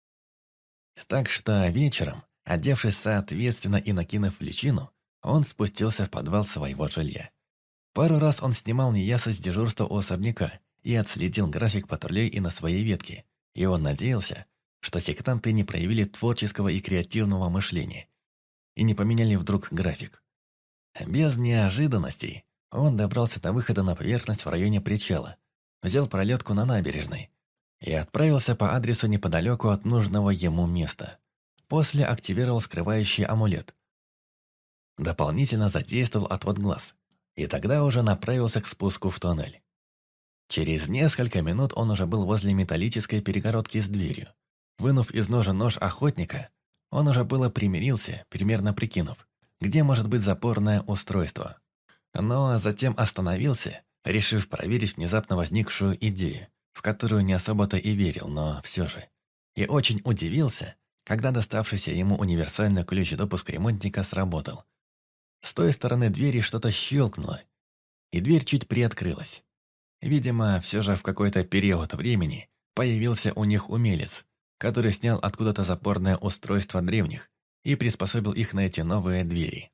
Так что вечером, одевшись соответственно и накинув личину, он спустился в подвал своего жилья. Пару раз он снимал неясыть с дежурства у особняка и отследил график патрулей и на своей ветке, и он надеялся, что сектанты не проявили творческого и креативного мышления и не поменяли вдруг график. Без неожиданностей он добрался до выхода на поверхность в районе причала, взял пролетку на набережной и отправился по адресу неподалеку от нужного ему места. После активировал скрывающий амулет. Дополнительно задействовал отвод глаз, и тогда уже направился к спуску в тоннель. Через несколько минут он уже был возле металлической перегородки с дверью. Вынув из ножа нож охотника, он уже было примирился, примерно прикинув, где может быть запорное устройство. Но затем остановился, решив проверить внезапно возникшую идею, в которую не особо-то и верил, но все же. И очень удивился, когда доставшийся ему универсальный ключ допуска ремонтника сработал. С той стороны двери что-то щелкнуло, и дверь чуть приоткрылась. Видимо, все же в какой-то период времени появился у них умелец, который снял откуда-то запорное устройство древних и приспособил их на эти новые двери.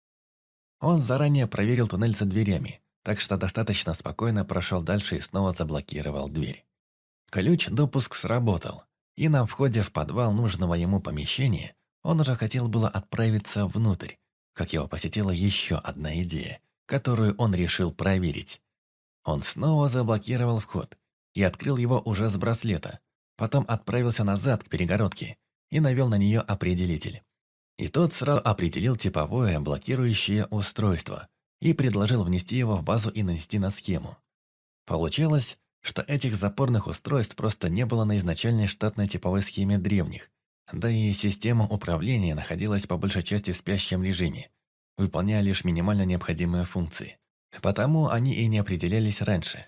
Он заранее проверил туннель за дверями, так что достаточно спокойно прошел дальше и снова заблокировал дверь. Ключ-допуск сработал, и на входе в подвал нужного ему помещения он уже хотел было отправиться внутрь, как его посетила еще одна идея, которую он решил проверить. Он снова заблокировал вход и открыл его уже с браслета, потом отправился назад к перегородке и навел на нее определитель. И тот сразу определил типовое блокирующее устройство и предложил внести его в базу и нанести на схему. Получалось, что этих запорных устройств просто не было на изначальной штатной типовой схеме древних, да и система управления находилась по большей части в спящем режиме, выполняя лишь минимально необходимые функции. Потому они и не определялись раньше.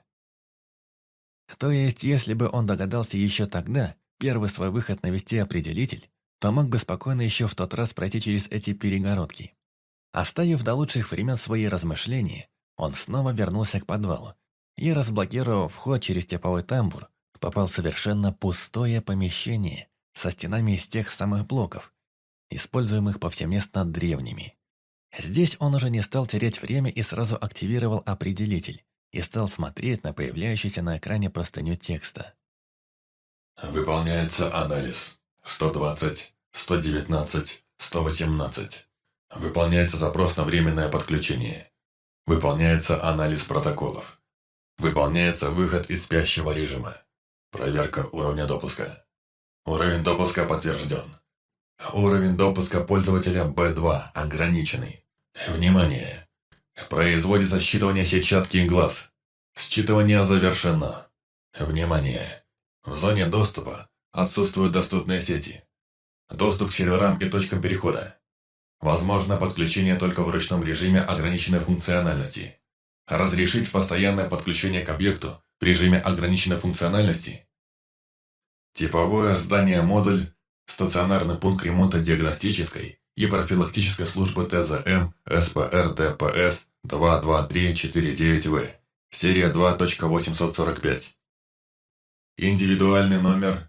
То есть, если бы он догадался еще тогда первый свой выход навести определитель, то мог бы спокойно еще в тот раз пройти через эти перегородки. Оставив до лучших времен свои размышления, он снова вернулся к подвалу и, разблокировав вход через типовой тамбур, попал в совершенно пустое помещение со стенами из тех самых блоков, используемых повсеместно древними. Здесь он уже не стал терять время и сразу активировал определитель и стал смотреть на появляющийся на экране простыню текста. Выполняется анализ. 120, 119, 118. Выполняется запрос на временное подключение. Выполняется анализ протоколов. Выполняется выход из спящего режима. Проверка уровня допуска. Уровень допуска подтвержден. Уровень допуска пользователя B2 ограниченный. Внимание! Производится считывание сетчатки глаз. Считывание завершено. Внимание! В зоне доступа отсутствуют доступные сети. Доступ к серверам и точкам перехода. Возможно подключение только в ручном режиме ограниченной функциональности. Разрешить постоянное подключение к объекту в режиме ограниченной функциональности. Типовое здание-модуль, стационарный пункт ремонта диагностической и профилактической службы ТЗМ СПР ДПС 22349В, серия 2.845. Индивидуальный номер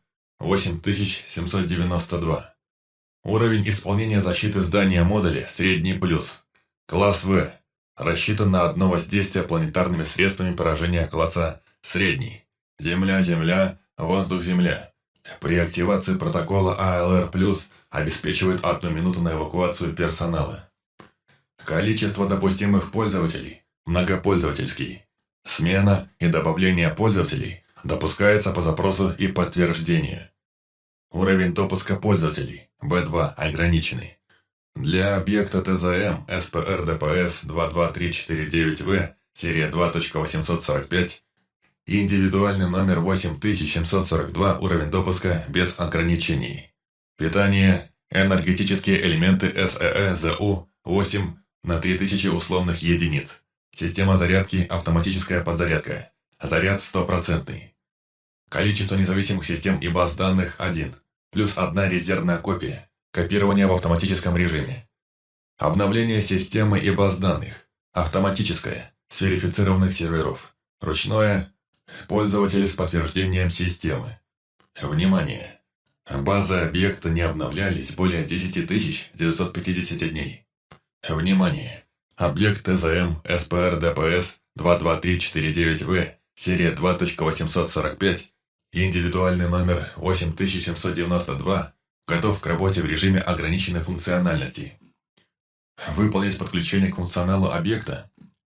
8792. Уровень исполнения защиты здания модуля средний плюс. Класс В. Рассчитан на одно воздействие планетарными средствами поражения класса средний. Земля-Земля, воздух-Земля. При активации протокола АЛР+, обеспечивает 1 минуту на эвакуацию персонала. Количество допустимых пользователей – многопользовательский. Смена и добавление пользователей допускается по запросу и подтверждению. Уровень допуска пользователей B2 ограниченный. Для объекта ТЗМ СПР ДПС 22349В, серия 2.845, индивидуальный номер 8742, уровень допуска без ограничений. Питание, энергетические элементы СЭЭ-ЗУ 8 на 3000 условных единиц. Система зарядки, автоматическая подзарядка. Заряд 100%. Количество независимых систем и баз данных 1, плюс 1 резервная копия. Копирование в автоматическом режиме. Обновление системы и баз данных. Автоматическое, с верифицированных серверов. Ручное, пользователь с подтверждением системы. Внимание! Базы объекта не обновлялись более 10950 дней. Внимание! Объект ТЗМ СПР ДПС 22349В, серия 2.845, индивидуальный номер 8792, готов к работе в режиме ограниченной функциональности. Выполнить подключение к функционалу объекта.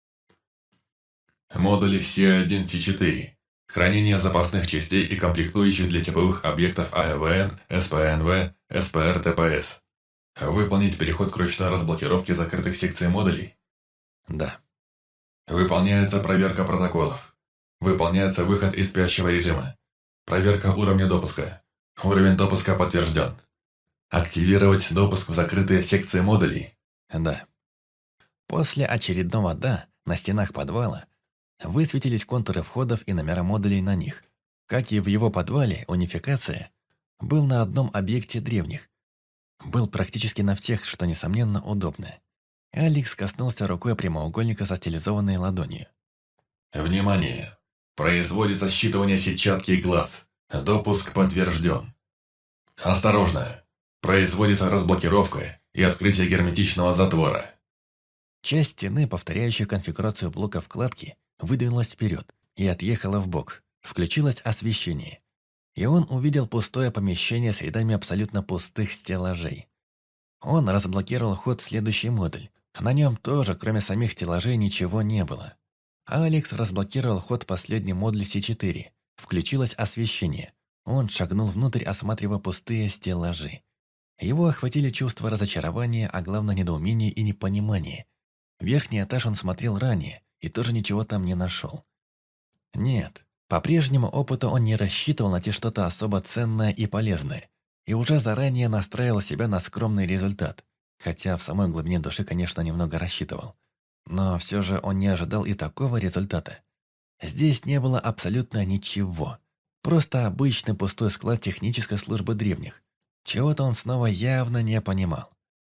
Модули С1-С4. Хранение запасных частей и комплектующих для типовых объектов АЭВН, СПНВ, СПР ДПС. Выполнить переход к ручной разблокировке закрытых секций модулей. Да. Выполняется проверка протоколов. Выполняется выход из спящего режима. Проверка уровня допуска. Уровень допуска подтвержден. Активировать допуск в закрытые секции модулей. Да. После очередного «да» на стенах подвала высветились контуры входов и номера модулей на них. Как и в его подвале, унификация был на одном объекте древних. Был практически на всех, что, несомненно, удобно. Алекс коснулся рукой прямоугольника со стилизованной ладонью. Внимание! Производится считывание сетчатки глаз. Допуск подтвержден. Осторожно! Производится разблокировка и открытие герметичного затвора. Часть стены, повторяющая конфигурацию блока вкладки, выдвинулась вперед и отъехала вбок. Включилось освещение. И он увидел пустое помещение с рядами абсолютно пустых стеллажей. Он разблокировал ход в следующий модуль. На нем тоже, кроме самих стеллажей, ничего не было. Алекс разблокировал ход в последний модуль С4. Включилось освещение. Он шагнул внутрь, осматривая пустые стеллажи. Его охватили чувства разочарования, а главное недоумения и непонимания. Верхний этаж он смотрел ранее и тоже ничего там не нашел. Нет, по прежнему опыту он не рассчитывал найти что-то особо ценное и полезное, и уже заранее настраивал себя на скромный результат, хотя в самой глубине души, конечно, немного рассчитывал. Но все же он не ожидал и такого результата. Здесь не было абсолютно ничего. Просто обычный пустой склад технической службы древних. Чего-то он снова явно не понимал.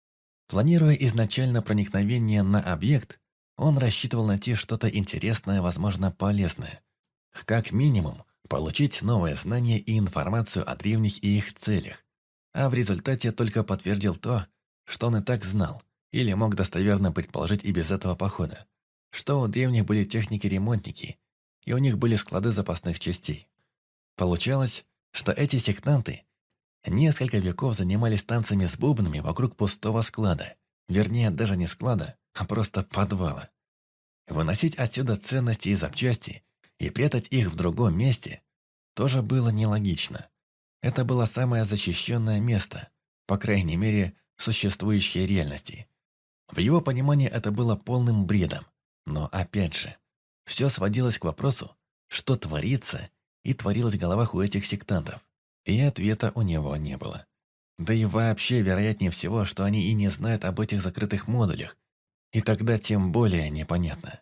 Планируя изначально проникновение на объект, он рассчитывал найти что-то интересное, возможно, полезное. Как минимум, получить новые знания и информацию о древних и их целях. А в результате только подтвердил то, что он и так знал, или мог достоверно предположить и без этого похода, что у древних были техники-ремонтники, и у них были склады запасных частей. Получалось, что эти сектанты несколько веков занимались танцами с бубнами вокруг пустого склада, вернее, даже не склада, а просто подвала. Выносить отсюда ценности и запчасти и прятать их в другом месте тоже было нелогично. Это было самое защищенное место, по крайней мере, в существующей реальности. В его понимании это было полным бредом, но опять же, все сводилось к вопросу, что творится и творилось в головах у этих сектантов, и ответа у него не было. Да и вообще, вероятнее всего, что они и не знают об этих закрытых модулях, и тогда тем более непонятно.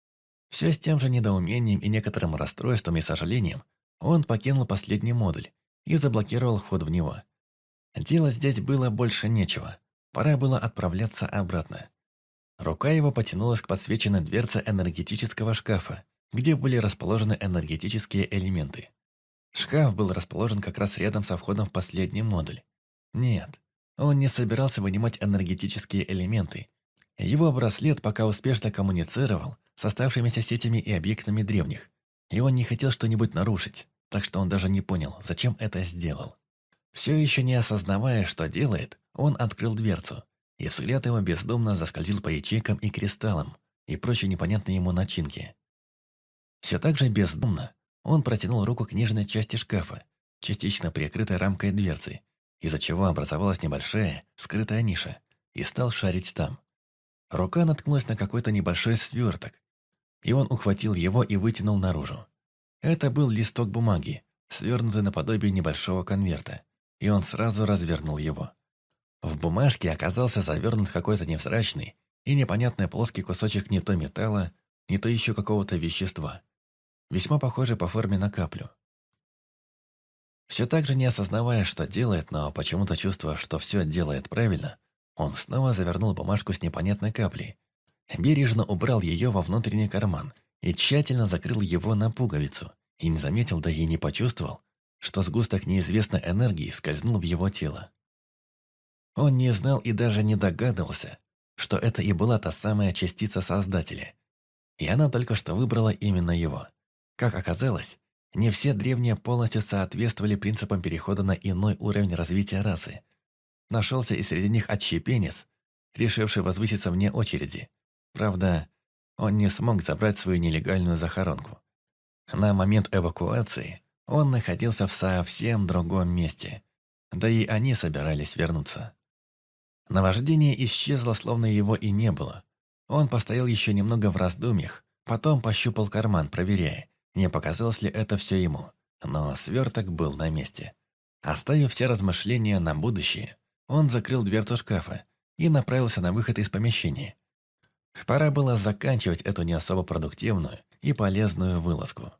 Все с тем же недоумением и некоторым расстройством и сожалением он покинул последний модуль и заблокировал вход в него. Делать здесь было больше нечего, пора было отправляться обратно. Рука его потянулась к подсвеченной дверце энергетического шкафа, где были расположены энергетические элементы. Шкаф был расположен как раз рядом со входом в последний модуль. Нет, он не собирался вынимать энергетические элементы. Его браслет пока успешно коммуницировал с оставшимися сетями и объектами древних, и он не хотел что-нибудь нарушить, так что он даже не понял, зачем это сделал. Все еще не осознавая, что делает, он открыл дверцу, и взгляд его бездумно заскользил по ячейкам и кристаллам и прочей непонятной ему начинке. Все так же бездумно он протянул руку к нижней части шкафа, частично прикрытой рамкой дверцы, из-за чего образовалась небольшая, скрытая ниша, и стал шарить там. Рука наткнулась на какой-то небольшой сверток, и он ухватил его и вытянул наружу. Это был листок бумаги, свернутый наподобие небольшого конверта, и он сразу развернул его. В бумажке оказался завернут какой-то невзрачный и непонятный плоский кусочек не то металла, не то еще какого-то вещества, весьма похожий по форме на каплю. Все так же не осознавая, что делает, но почему-то чувствуя, что все делает правильно, он снова завернул бумажку с непонятной каплей, бережно убрал ее во внутренний карман и тщательно закрыл его на пуговицу, и не заметил, да и не почувствовал, что сгусток неизвестной энергии скользнул в его тело. Он не знал и даже не догадывался, что это и была та самая частица Создателя, и она только что выбрала именно его. Как оказалось, не все древние полностью соответствовали принципам перехода на иной уровень развития расы. Нашелся и среди них отщепенец, решивший возвыситься вне очереди. Правда, он не смог забрать свою нелегальную захоронку. На момент эвакуации он находился в совсем другом месте, да и они собирались вернуться. Наваждение исчезло, словно его и не было. Он постоял еще немного в раздумьях, потом пощупал карман, проверяя, не показалось ли это все ему. Но сверток был на месте. Оставив все размышления на будущее, он закрыл дверцу шкафа и направился на выход из помещения. Пора было заканчивать эту не особо продуктивную и полезную вылазку.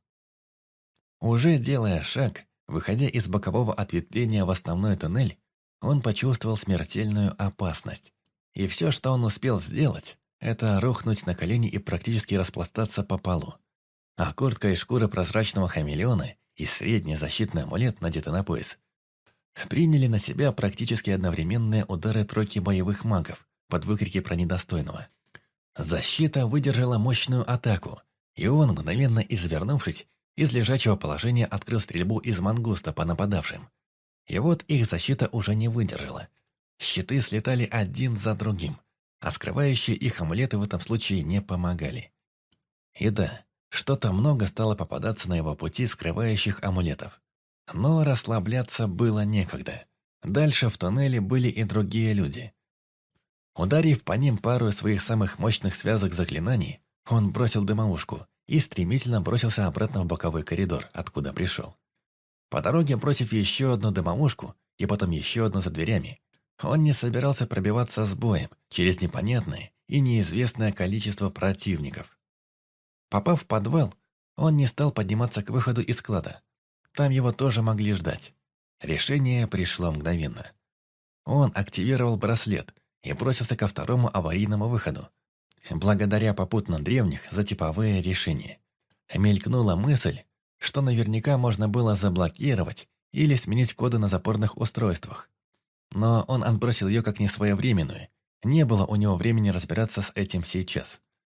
Уже делая шаг, выходя из бокового ответвления в основной туннель, он почувствовал смертельную опасность. И все, что он успел сделать, это рухнуть на колени и практически распластаться по полу. А куртка из шкуры прозрачного хамелеона и средний защитный амулет, надетый на пояс, приняли на себя практически одновременные удары тройки боевых магов под выкрики про недостойного. Защита выдержала мощную атаку, и он, мгновенно извернувшись, из лежачего положения открыл стрельбу из мангуста по нападавшим. И вот их защита уже не выдержала. Щиты слетали один за другим, а скрывающие их амулеты в этом случае не помогали. И да, что-то много стало попадаться на его пути скрывающих амулетов. Но расслабляться было некогда. Дальше в туннеле были и другие люди. Ударив по ним пару своих самых мощных связок заклинаний, он бросил дымовушку и стремительно бросился обратно в боковой коридор, откуда пришел. По дороге, бросив еще одну дымовушку и потом еще одну за дверями, он не собирался пробиваться с боем через непонятное и неизвестное количество противников. Попав в подвал, он не стал подниматься к выходу из склада. Там его тоже могли ждать. Решение пришло мгновенно. Он активировал браслет и бросился ко второму аварийному выходу, благодаря попутно древних за типовые решения. Мелькнула мысль, что наверняка можно было заблокировать или сменить коды на запорных устройствах. Но он отбросил ее как несвоевременную. Не было у него времени разбираться с этим сейчас.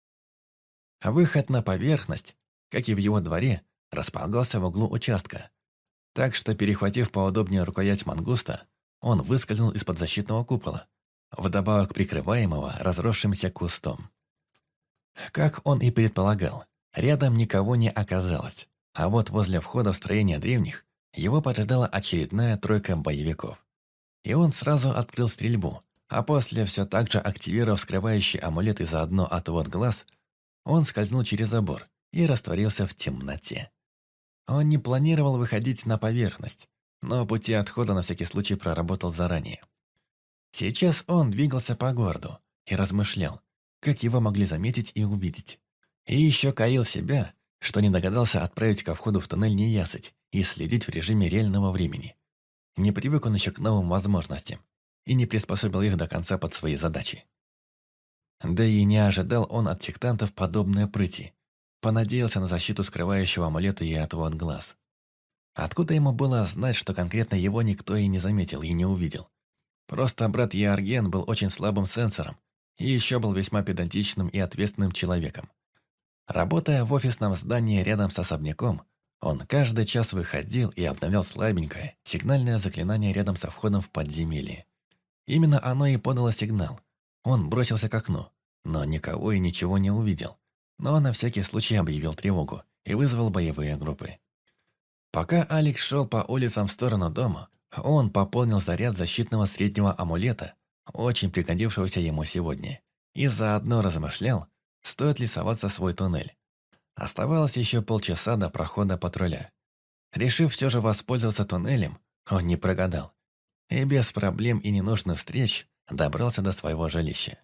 Выход на поверхность, как и в его дворе, располагался в углу участка. Так что, перехватив поудобнее рукоять мангуста, он выскользнул из-под защитного купола, вдобавок прикрываемого разросшимся кустом. Как он и предполагал, рядом никого не оказалось, а вот возле входа в строение древних его поджидала очередная тройка боевиков. И он сразу открыл стрельбу, а после, все так же активировав скрывающий амулет и заодно отвод глаз, он скользнул через забор и растворился в темноте. Он не планировал выходить на поверхность, но пути отхода на всякий случай проработал заранее. Сейчас он двигался по городу и размышлял, как его могли заметить и увидеть. И еще корил себя, что не догадался отправить ко входу в туннель неясыть и следить в режиме реального времени. Не привык он еще к новым возможностям и не приспособил их до конца под свои задачи. Да и не ожидал он от сектантов подобной прыти. Понадеялся на защиту скрывающего амулета и отвод глаз. Откуда ему было знать, что конкретно его никто и не заметил, и не увидел? Просто брат Яорген был очень слабым сенсором и еще был весьма педантичным и ответственным человеком. Работая в офисном здании рядом с особняком, он каждый час выходил и обновлял слабенькое сигнальное заклинание рядом со входом в подземелье. Именно оно и подало сигнал. Он бросился к окну, но никого и ничего не увидел. Но на всякий случай объявил тревогу и вызвал боевые группы. Пока Алекс шел по улицам в сторону дома, он пополнил заряд защитного среднего амулета, очень пригодившегося ему сегодня, и заодно размышлял, стоит ли соваться в свой туннель. Оставалось еще полчаса до прохода патруля. Решив все же воспользоваться туннелем, он не прогадал. И без проблем и ненужных встреч добрался до своего жилища.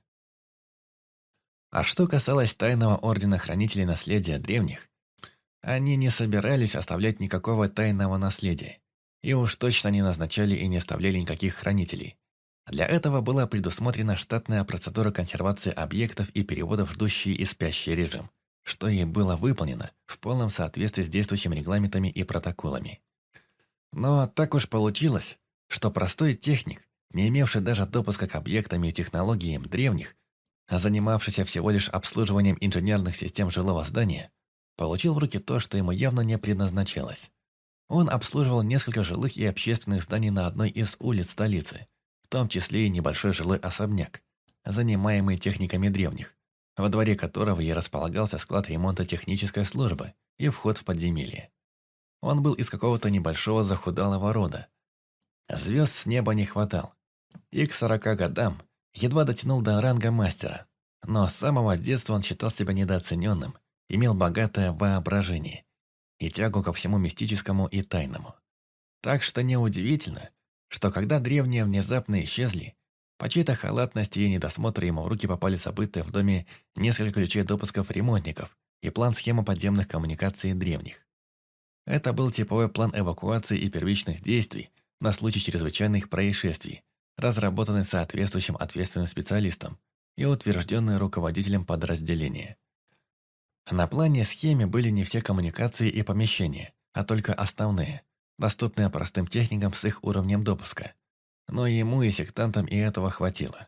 А что касалось тайного ордена хранителей наследия древних, они не собирались оставлять никакого тайного наследия, и уж точно не назначали и не оставляли никаких хранителей. Для этого была предусмотрена штатная процедура консервации объектов и перевода в ждущий и спящий режим, что и было выполнено в полном соответствии с действующими регламентами и протоколами. Но так уж получилось, что простой техник, не имевший даже допуска к объектам и технологиям древних, а занимавшийся всего лишь обслуживанием инженерных систем жилого здания, получил в руки то, что ему явно не предназначалось. Он обслуживал несколько жилых и общественных зданий на одной из улиц столицы, в том числе и небольшой жилой особняк, занимаемый техниками древних, во дворе которого и располагался склад ремонта технической службы и вход в подземелье. Он был из какого-то небольшого захудалого рода. Звезд с неба не хватал, и к 40 годам едва дотянул до ранга мастера, но с самого детства он считал себя недооцененным, имел богатое воображение и тягу ко всему мистическому и тайному. Так что неудивительно, что когда древние внезапно исчезли, по чьей-то халатности и недосмотру ему в руки попали забытые в доме несколько ключей допусков ремонтников и план-схема подземных коммуникаций древних. Это был типовой план эвакуации и первичных действий на случай чрезвычайных происшествий, разработанный соответствующим ответственным специалистом и утвержденный руководителем подразделения. На плане-схеме были не все коммуникации и помещения, а только основные, доступные простым техникам с их уровнем допуска. Но ему и сектантам и этого хватило.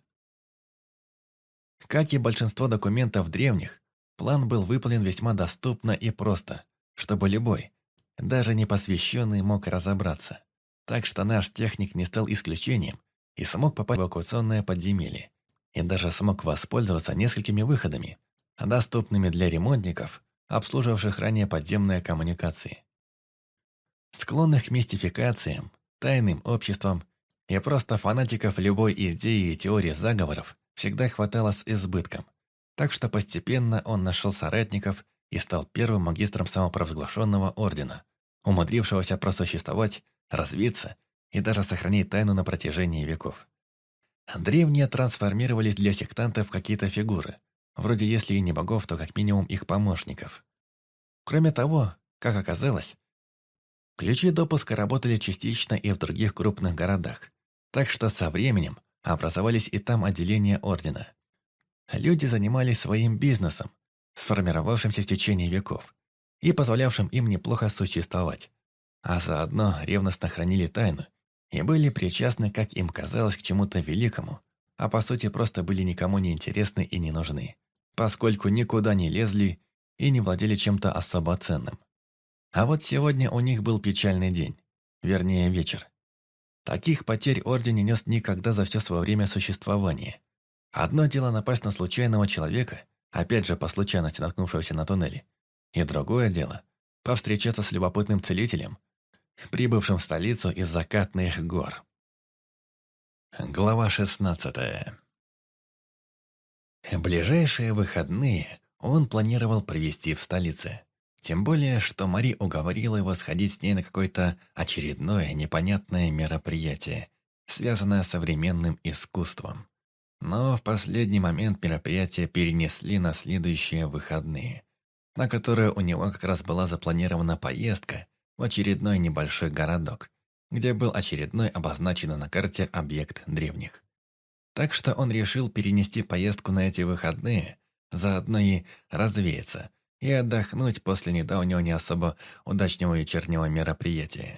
Как и большинство документов древних, план был выполнен весьма доступно и просто, чтобы любой, даже непосвященный, мог разобраться. Так что наш техник не стал исключением и смог попасть в эвакуационное подземелье, и даже смог воспользоваться несколькими выходами, доступными для ремонтников, обслуживавших ранее подземные коммуникации. Склонных к мистификациям, тайным обществам и просто фанатиков любой идеи и теории заговоров всегда хватало с избытком, так что постепенно он нашел соратников и стал первым магистром самопровозглашенного ордена, умудрившегося просуществовать, развиться и даже сохранить тайну на протяжении веков. Древние трансформировались для сектантов в какие-то фигуры, вроде если и не богов, то как минимум их помощников. Кроме того, как оказалось, ключи допуска работали частично и в других крупных городах, так что со временем Образовались и там отделения ордена. Люди занимались своим бизнесом, сформировавшимся в течение веков, и позволявшим им неплохо существовать, а заодно ревностно хранили тайну и были причастны, как им казалось, к чему-то великому, а по сути просто были никому не интересны и не нужны, поскольку никуда не лезли и не владели чем-то особо ценным. А вот сегодня у них был печальный день, вернее вечер. Таких потерь Орден не нес никогда за все свое время существования. Одно дело напасть на случайного человека, опять же по случайности наткнувшегося на туннели, и другое дело – повстречаться с любопытным целителем, прибывшим в столицу из закатных гор. Глава 16. Ближайшие выходные он планировал провести в столице. Тем более, что Мари уговорила его сходить с ней на какое-то очередное непонятное мероприятие, связанное с современным искусством. Но в последний момент мероприятие перенесли на следующие выходные, на которые у него как раз была запланирована поездка в очередной небольшой городок, где был очередной обозначенный на карте объект древних. Так что он решил перенести поездку на эти выходные, заодно и развеяться, и отдохнуть после недавнего не особо удачного вечернего мероприятия.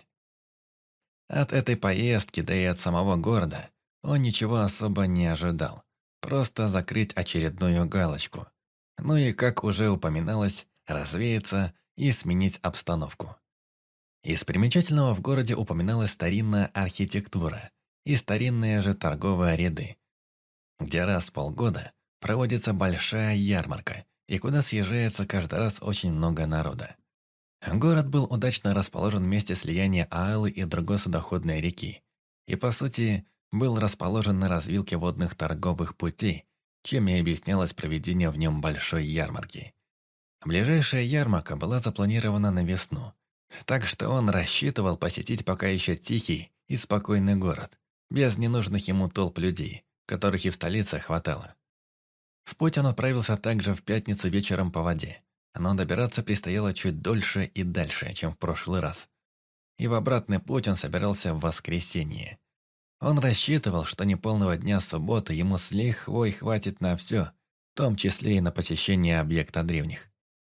От этой поездки, да и от самого города, он ничего особо не ожидал. Просто закрыть очередную галочку. Ну и, как уже упоминалось, развеяться и сменить обстановку. Из примечательного в городе упоминалась старинная архитектура и старинные же торговые ряды, где раз в полгода проводится большая ярмарка, и куда съезжается каждый раз очень много народа. Город был удачно расположен в месте слияния Аалы и другой судоходной реки, и, по сути, был расположен на развилке водных торговых путей, чем и объяснялось проведение в нем большой ярмарки. Ближайшая ярмарка была запланирована на весну, так что он рассчитывал посетить пока еще тихий и спокойный город, без ненужных ему толп людей, которых и в столице хватало. В путь он отправился также в пятницу вечером по воде, но добираться предстояло чуть дольше и дальше, чем в прошлый раз. И в обратный путь он собирался в воскресенье. Он рассчитывал, что неполного дня субботы ему с лихвой хватит на все, в том числе и на посещение объекта древних.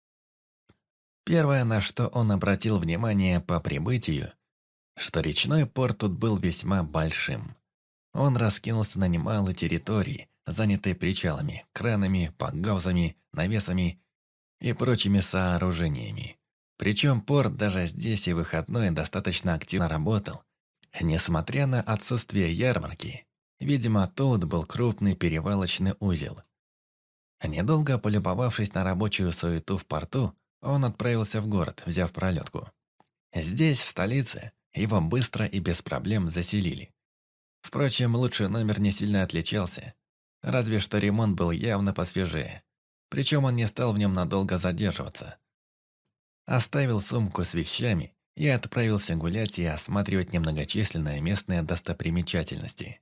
Первое, на что он обратил внимание по прибытию, что речной порт тут был весьма большим. Он раскинулся на немалой территории, занятой причалами, кранами, пангаузами, навесами и прочими сооружениями. Причем порт даже здесь и выходной достаточно активно работал, несмотря на отсутствие ярмарки. Видимо, тут был крупный перевалочный узел. Недолго полюбовавшись на рабочую суету в порту, он отправился в город, взяв пролетку. Здесь, в столице, его быстро и без проблем заселили. Впрочем, лучший номер не сильно отличался, разве что ремонт был явно посвежее. Причем он не стал в нем надолго задерживаться. Оставил сумку с вещами и отправился гулять и осматривать немногочисленные местные достопримечательности.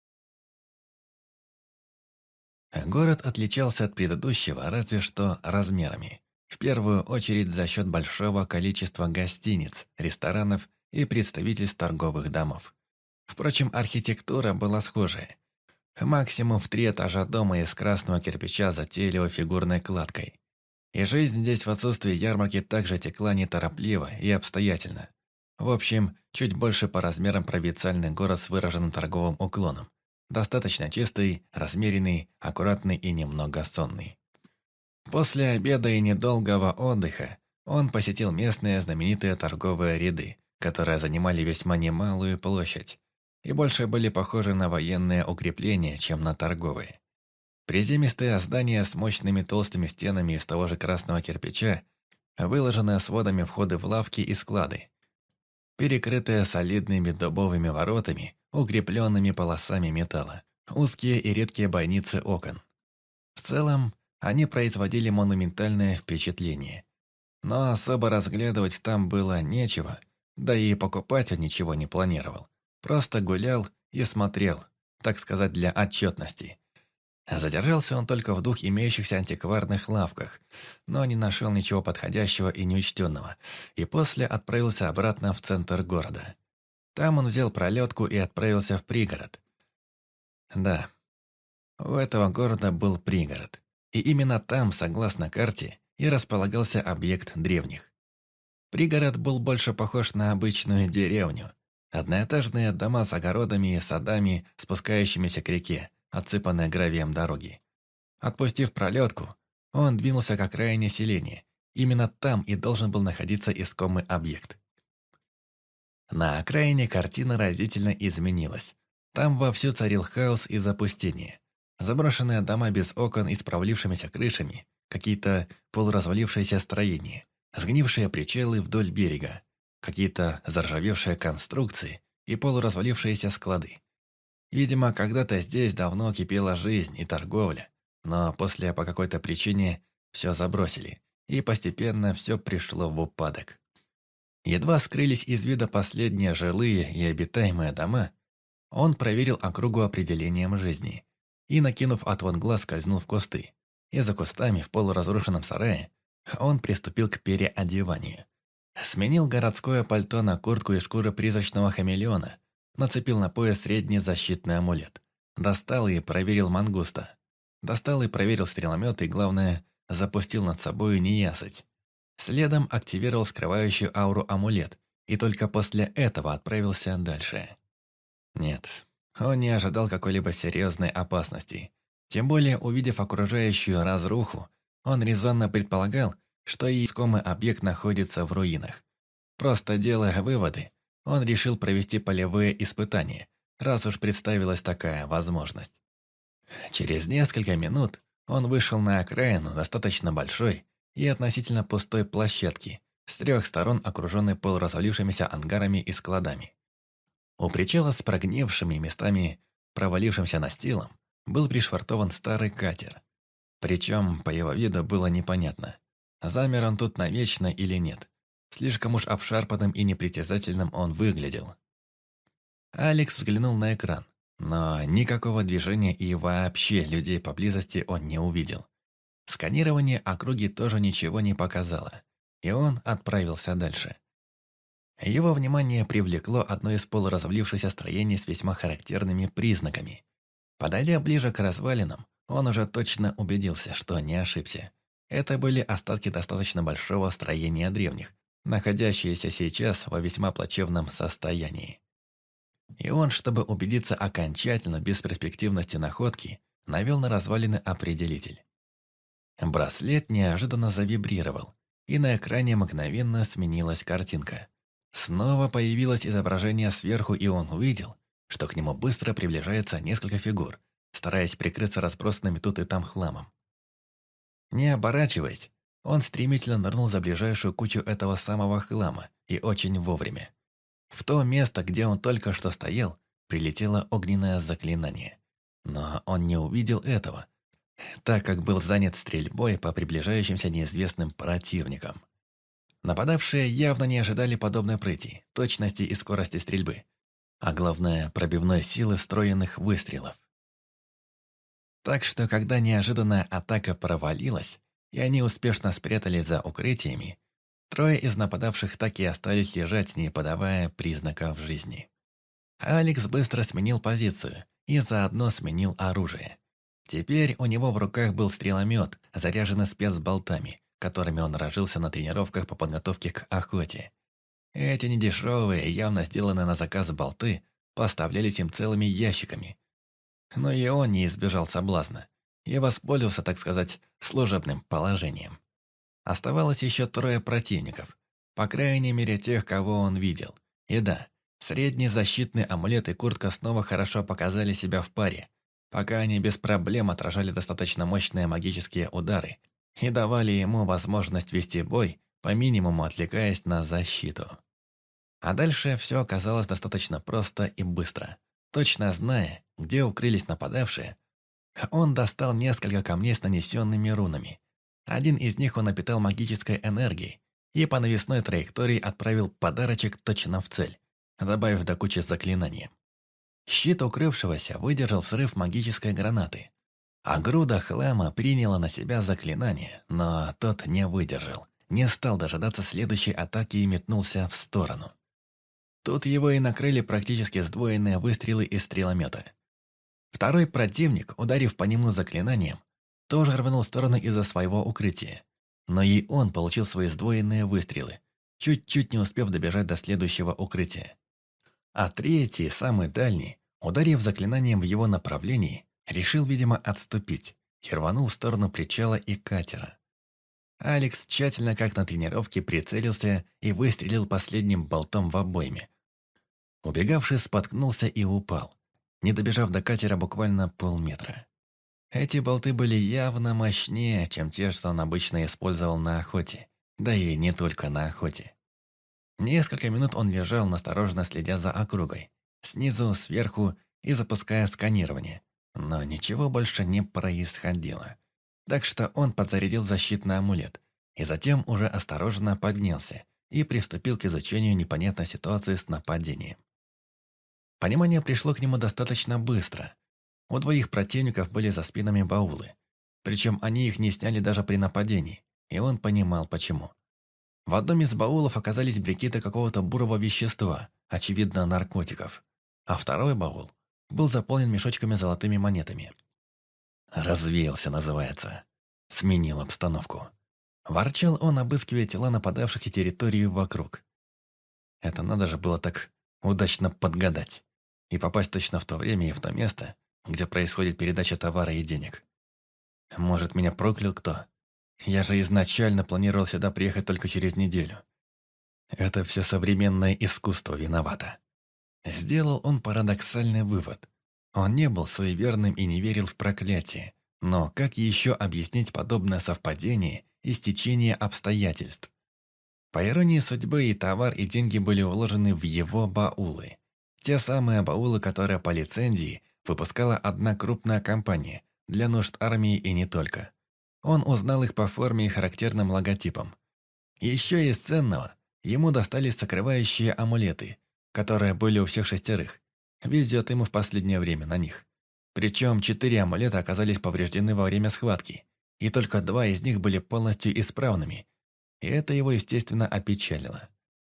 Город отличался от предыдущего разве что размерами. В первую очередь за счет большого количества гостиниц, ресторанов и представительств торговых домов. Впрочем, архитектура была схожая. Максимум в 3 этажа дома из красного кирпича с затейливой фигурной кладкой. И жизнь здесь в отсутствии ярмарки также текла неторопливо и обстоятельно. В общем, чуть больше по размерам провинциальный город с выраженным торговым уклоном. Достаточно чистый, размеренный, аккуратный и немного сонный. После обеда и недолгого отдыха он посетил местные знаменитые торговые ряды, которые занимали весьма немалую площадь и больше были похожи на военные укрепления, чем на торговые. Приземистые здания с мощными толстыми стенами из того же красного кирпича, выложенные сводами входы в лавки и склады, перекрытые солидными дубовыми воротами, укрепленными полосами металла, узкие и редкие бойницы окон. В целом, они производили монументальное впечатление. Но особо разглядывать там было нечего, да и покупать он ничего не планировал. Просто гулял и смотрел, так сказать, для отчетности. Задержался он только в 2 имеющихся антикварных лавках, но не нашел ничего подходящего и неучтенного, и после отправился обратно в центр города. Там он взял пролетку и отправился в пригород. Да, у этого города был пригород. И именно там, согласно карте, и располагался объект древних. Пригород был больше похож на обычную деревню. Одноэтажные дома с огородами и садами, спускающимися к реке, отсыпанные гравием дороги. Отпустив пролетку, он двинулся к окраине селения. Именно там и должен был находиться искомый объект. На окраине картина разительно изменилась. Там вовсю царил хаос и запустение. Заброшенные дома без окон и с провалившимися крышами, какие-то полуразвалившиеся строения, сгнившие причалы вдоль берега, какие-то заржавевшие конструкции и полуразвалившиеся склады. Видимо, когда-то здесь давно кипела жизнь и торговля, но после по какой-то причине все забросили, и постепенно все пришло в упадок. Едва скрылись из вида последние жилые и обитаемые дома, он проверил округу определением жизни и, накинув отвод глаз, скользнул в кусты. И за кустами в полуразрушенном сарае он приступил к переодеванию. Сменил городское пальто на куртку из шкуры призрачного хамелеона, нацепил на пояс средний защитный амулет. Достал и проверил мангуста. Достал и проверил стреломет и, главное, запустил над собой неясыть. Следом активировал скрывающую ауру амулет, и только после этого отправился дальше. Нет, он не ожидал какой-либо серьезной опасности. Тем более, увидев окружающую разруху, он резонно предполагал, что и искомый объект находится в руинах. Просто делая выводы, он решил провести полевые испытания, раз уж представилась такая возможность. Через несколько минут он вышел на окраину достаточно большой и относительно пустой площадки, с трех сторон окруженной полуразвалившимися ангарами и складами. У причала с прогнившими местами, провалившимся настилом, был пришвартован старый катер. Причем, по его виду было непонятно, замер он тут навечно или нет. Слишком уж обшарпанным и непритязательным он выглядел. Алекс взглянул на экран, но никакого движения и вообще людей поблизости он не увидел. Сканирование округи тоже ничего не показало, и он отправился дальше. Его внимание привлекло одно из полуразвалившихся строений с весьма характерными признаками. Подойдя ближе к развалинам, он уже точно убедился, что не ошибся. Это были остатки достаточно большого строения древних, находящиеся сейчас во весьма плачевном состоянии. И он, чтобы убедиться окончательно в бесперспективности находки, навел на развалины определитель. Браслет неожиданно завибрировал, и на экране мгновенно сменилась картинка. Снова появилось изображение сверху, и он увидел, что к нему быстро приближается несколько фигур, стараясь прикрыться разбросанными тут и там хламом. Не оборачиваясь, он стремительно нырнул за ближайшую кучу этого самого хлама, и очень вовремя. В то место, где он только что стоял, прилетело огненное заклинание. Но он не увидел этого, так как был занят стрельбой по приближающимся неизвестным противникам. Нападавшие явно не ожидали подобной прыти, точности и скорости стрельбы, а главное, пробивной силы встроенных выстрелов. Так что, когда неожиданная атака провалилась, и они успешно спрятались за укрытиями, трое из нападавших так и остались лежать, не подавая признаков жизни. Алекс быстро сменил позицию и заодно сменил оружие. Теперь у него в руках был стреломет, заряженный спецболтами, которыми он разжился на тренировках по подготовке к охоте. Эти недешевые, явно сделанные на заказ болты, поставлялись им целыми ящиками. Но и он не избежал соблазна и воспользовался, так сказать, служебным положением. Оставалось еще трое противников, по крайней мере тех, кого он видел. И да, средний защитный амулет и куртка снова хорошо показали себя в паре, пока они без проблем отражали достаточно мощные магические удары и давали ему возможность вести бой, по минимуму отвлекаясь на защиту. А дальше все оказалось достаточно просто и быстро. Точно зная, где укрылись нападавшие, он достал несколько камней с нанесенными рунами. Один из них он напитал магической энергией и по навесной траектории отправил подарочек точно в цель, добавив до кучи заклинания. Щит укрывшегося выдержал взрыв магической гранаты, а груда хлама приняла на себя заклинание, но тот не выдержал, не стал дожидаться следующей атаки и метнулся в сторону. Тут его и накрыли практически сдвоенные выстрелы из стреломета. Второй противник, ударив по нему заклинанием, тоже рванул в сторону из-за своего укрытия. Но и он получил свои сдвоенные выстрелы, чуть-чуть не успев добежать до следующего укрытия. А третий, самый дальний, ударив заклинанием в его направлении, решил, видимо, отступить и рванул в сторону причала и катера. Алекс тщательно, как на тренировке, прицелился и выстрелил последним болтом в обойме. Убегавший споткнулся и упал, не добежав до катера буквально полметра. Эти болты были явно мощнее, чем те, что он обычно использовал на охоте, да и не только на охоте. Несколько минут он лежал, настороженно следя за округой, снизу, сверху и запуская сканирование, но ничего больше не происходило. Так что он подзарядил защитный амулет, и затем уже осторожно поднялся и приступил к изучению непонятной ситуации с нападением. Понимание пришло к нему достаточно быстро. У двоих противников были за спинами баулы, причем они их не сняли даже при нападении, и он понимал почему. В одном из баулов оказались брикеты какого-то бурого вещества, очевидно наркотиков, а второй баул был заполнен мешочками с золотыми монетами. «Развеялся» называется. Сменил обстановку. Ворчал он, обыскивая тела нападавших и территорию вокруг. Это надо же было так удачно подгадать и попасть точно в то время и в то место, где происходит передача товара и денег. Может, меня проклял кто? Я же изначально планировал сюда приехать только через неделю. Это все современное искусство виновато. Сделал он парадоксальный вывод. Он не был суеверным и не верил в проклятие. Но как еще объяснить подобное совпадение и стечение обстоятельств? По иронии судьбы, и товар, и деньги были уложены в его баулы. Те самые баулы, которые по лицензии выпускала одна крупная компания для нужд армии и не только. Он узнал их по форме и характерным логотипам. Еще из ценного ему достались сокрывающие амулеты, которые были у всех шестерых. Везет ему в последнее время на них. Причем 4 амулета оказались повреждены во время схватки, и только 2 из них были полностью исправными, и это его, естественно, опечалило.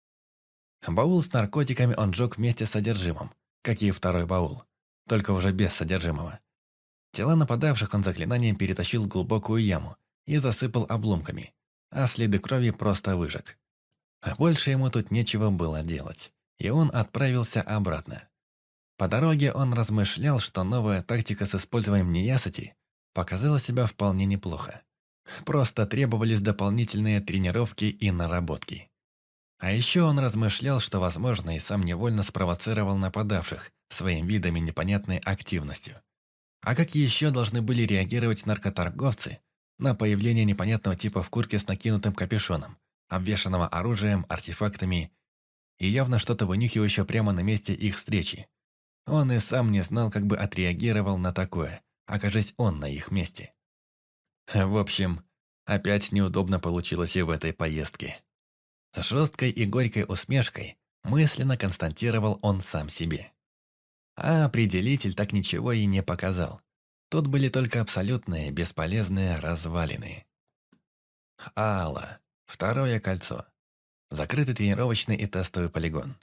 Баул с наркотиками он сжег вместе с содержимым, как и второй баул, только уже без содержимого. Тела нападавших он заклинанием перетащил в глубокую яму и засыпал обломками, а следы крови просто выжег. Больше ему тут нечего было делать, и он отправился обратно. По дороге он размышлял, что новая тактика с использованием неясыти показала себя вполне неплохо. Просто требовались дополнительные тренировки и наработки. А еще он размышлял, что, возможно, и сам невольно спровоцировал нападавших своим видом и непонятной активностью. А как еще должны были реагировать наркоторговцы на появление непонятного типа в куртке с накинутым капюшоном, обвешанного оружием, артефактами и явно что-то вынюхивающее прямо на месте их встречи? Он и сам не знал, как бы отреагировал на такое, окажись он на их месте. В общем, опять неудобно получилось и в этой поездке. С жесткой и горькой усмешкой мысленно констатировал он сам себе. А определитель так ничего и не показал. Тут были только абсолютные, бесполезные развалины. Алла. Второе кольцо. Закрытый тренировочный и тестовый полигон.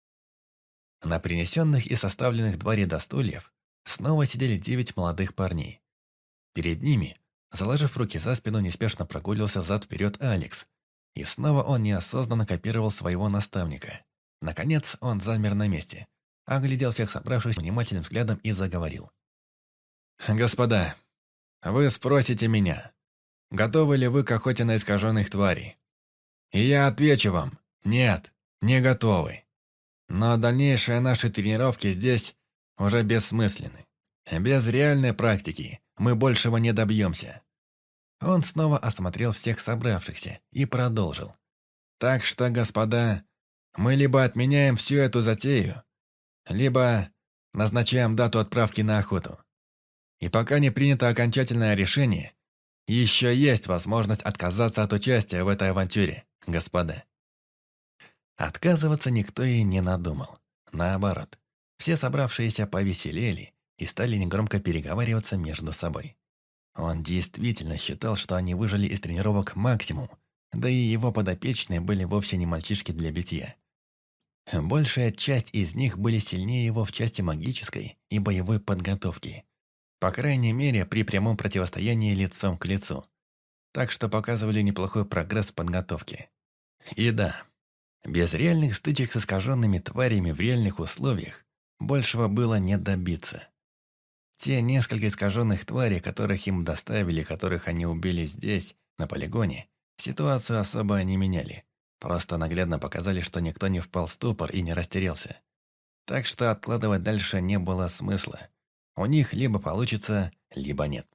На принесенных и составленных 2 ряда стульев снова сидели 9 молодых парней. Перед ними, заложив руки за спину, неспешно прогуливался взад-вперед Алекс. И снова он неосознанно копировал своего наставника. Наконец он замер на месте, оглядел всех собравшихся внимательным взглядом и заговорил. «Господа, вы спросите меня, готовы ли вы к охоте на искаженных тварей? И я отвечу вам, нет, не готовы. Но дальнейшие наши тренировки здесь уже бессмысленны. Без реальной практики мы большего не добьемся». Он снова осмотрел всех собравшихся и продолжил. «Так что, господа, мы либо отменяем всю эту затею, либо назначаем дату отправки на охоту. И пока не принято окончательное решение, еще есть возможность отказаться от участия в этой авантюре, господа». Отказываться никто и не надумал. Наоборот, все собравшиеся повеселели и стали негромко переговариваться между собой. Он действительно считал, что они выжили из тренировок максимум, да и его подопечные были вовсе не мальчишки для битья. Большая часть из них были сильнее его в части магической и боевой подготовки, По крайней мере, при прямом противостоянии лицом к лицу. Так что показывали неплохой прогресс в подготовке. И да, без реальных стычек с искаженными тварями в реальных условиях большего было не добиться. Те несколько искаженных тварей, которых им доставили, которых они убили здесь, на полигоне, ситуацию особо не меняли. Просто наглядно показали, что никто не впал в ступор и не растерялся. Так что откладывать дальше не было смысла. У них либо получится, либо нет.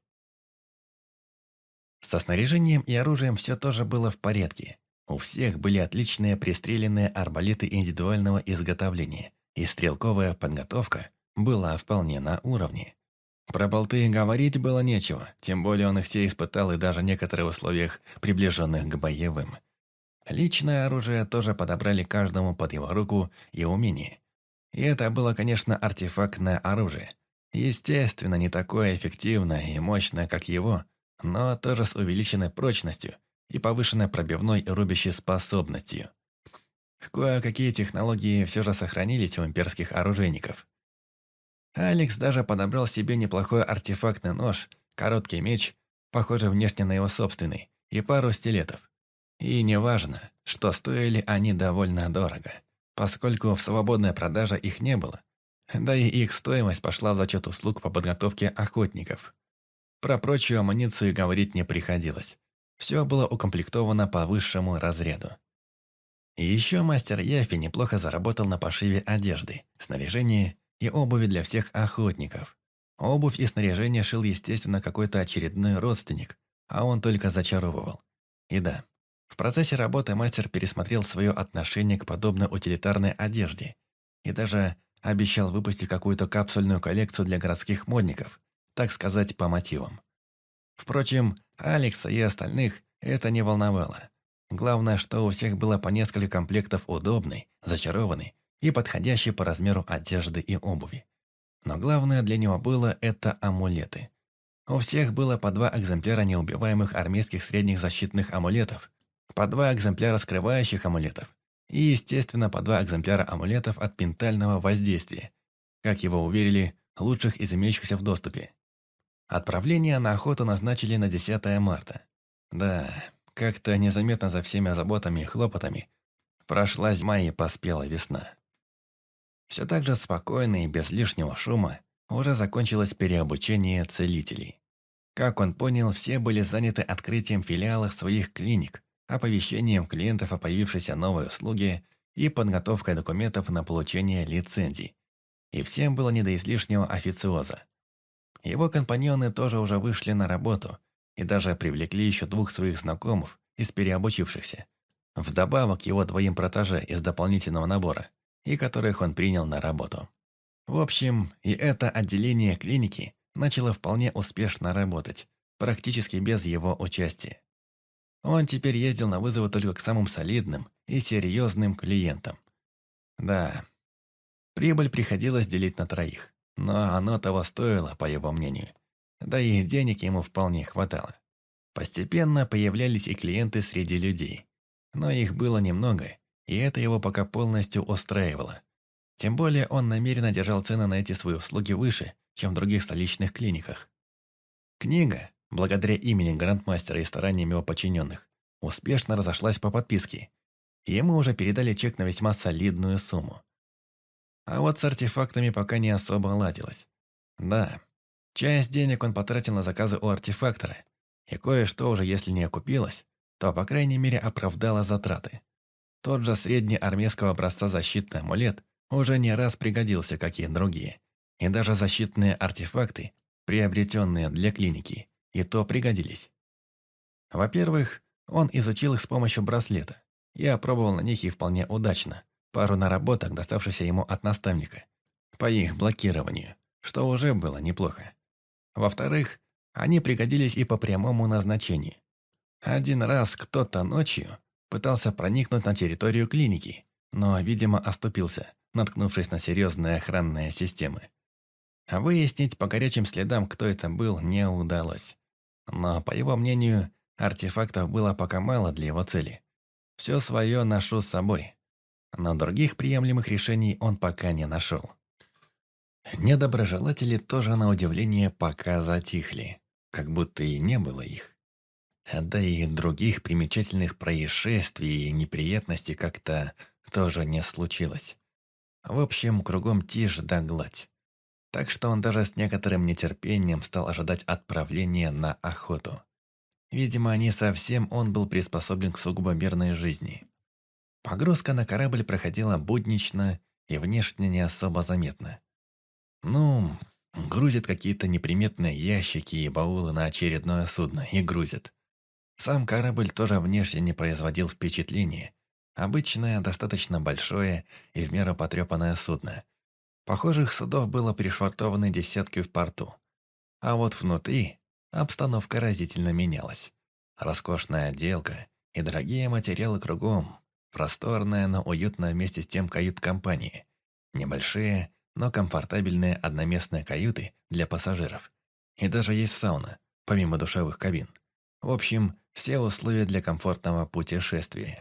Со снаряжением и оружием все тоже было в порядке. У всех были отличные пристреленные арбалеты индивидуального изготовления, и стрелковая подготовка была вполне на уровне. Про болты говорить было нечего, тем более он их все испытал и даже в некоторых условиях, приближенных к боевым. Личное оружие тоже подобрали каждому под его руку и умение. И это было, конечно, артефактное оружие. Естественно, не такое эффективное и мощное, как его, но тоже с увеличенной прочностью и повышенной пробивной и рубящей способностью. Кое-какие технологии все же сохранились у имперских оружейников. Алекс даже подобрал себе неплохой артефактный нож, короткий меч, похожий внешне на его собственный, и пару стилетов. И неважно, что стоили они довольно дорого, поскольку в свободной продаже их не было, да и их стоимость пошла за счет услуг по подготовке охотников. Про прочую амуницию говорить не приходилось. Все было укомплектовано по высшему разряду. И еще мастер Яфи неплохо заработал на пошиве одежды, снаряжения и обуви для всех охотников. Обувь и снаряжение шил, естественно, какой-то очередной родственник, а он только зачаровывал. И да, в процессе работы мастер пересмотрел свое отношение к подобной утилитарной одежде и даже обещал выпустить какую-то капсульную коллекцию для городских модников, так сказать, по мотивам. Впрочем, Алекса и остальных это не волновало. Главное, что у всех было по несколько комплектов удобной, зачарованной и подходящей по размеру одежды и обуви. Но главное для него было это амулеты. У всех было по 2 экземпляра неубиваемых армейских средних защитных амулетов, по 2 экземпляра скрывающих амулетов и, естественно, по 2 экземпляра амулетов от ментального воздействия, как его уверили, лучших из имеющихся в доступе. Отправление на охоту назначили на 10 марта. Да, как-то незаметно за всеми заботами и хлопотами прошла зима и поспела весна. Все так же спокойно и без лишнего шума уже закончилось переобучение целителей. Как он понял, все были заняты открытием филиалов своих клиник, оповещением клиентов о появившейся новой услуге и подготовкой документов на получение лицензий. И всем было не до излишнего официоза. Его компаньоны тоже уже вышли на работу и даже привлекли еще 2 своих знакомых из переобучившихся, вдобавок его 2 протеже из дополнительного набора, и которых он принял на работу. В общем, и это отделение клиники начало вполне успешно работать, практически без его участия. Он теперь ездил на вызовы только к самым солидным и серьезным клиентам. Да, прибыль приходилось делить на 3, но оно того стоило, по его мнению. Да и денег ему вполне хватало. Постепенно появлялись и клиенты среди людей. Но их было немного, и это его пока полностью устраивало. Тем более он намеренно держал цены на эти свои услуги выше, чем в других столичных клиниках. Книга, благодаря имени грандмастера и стараниям его подчиненных, успешно разошлась по подписке. Ему уже передали чек на весьма солидную сумму. А вот с артефактами пока не особо ладилось. Да, часть денег он потратил на заказы у артефактора, и кое-что уже если не окупилось, то по крайней мере оправдало затраты. Тот же средний армейского образца защитный амулет уже не раз пригодился, как и другие. И даже защитные артефакты, приобретенные для клиники, и то пригодились. Во-первых, он изучил их с помощью браслета. Я опробовал на них и вполне удачно. Пару наработок, доставшихся ему от наставника, по их блокированию, что уже было неплохо. Во-вторых, они пригодились и по прямому назначению. Один раз кто-то ночью пытался проникнуть на территорию клиники, но, видимо, оступился, наткнувшись на серьезные охранные системы. Выяснить по горячим следам, кто это был, не удалось. Но, по его мнению, артефактов было пока мало для его цели. Все свое ношу с собой. Но других приемлемых решений он пока не нашел. Недоброжелатели тоже, на удивление, пока затихли, как будто и не было их. Да и других примечательных происшествий и неприятностей как-то тоже не случилось. В общем, кругом тишь да гладь. Так что он даже с некоторым нетерпением стал ожидать отправления на охоту. Видимо, не совсем он был приспособлен к сугубо мирной жизни. Погрузка на корабль проходила буднично и внешне не особо заметно. Ну, грузят какие-то неприметные ящики и баулы на очередное судно, и грузят. Сам корабль тоже внешне не производил впечатления. Обычное, достаточно большое и в меру потрепанное судно. Похожих судов было пришвартованы десятки в порту. А вот внутри обстановка разительно менялась. Роскошная отделка и дорогие материалы кругом. Просторная, но уютная вместе с тем кают-компания. Небольшие, но комфортабельные одноместные каюты для пассажиров. И даже есть сауна, помимо душевых кабин. В общем, все условия для комфортного путешествия.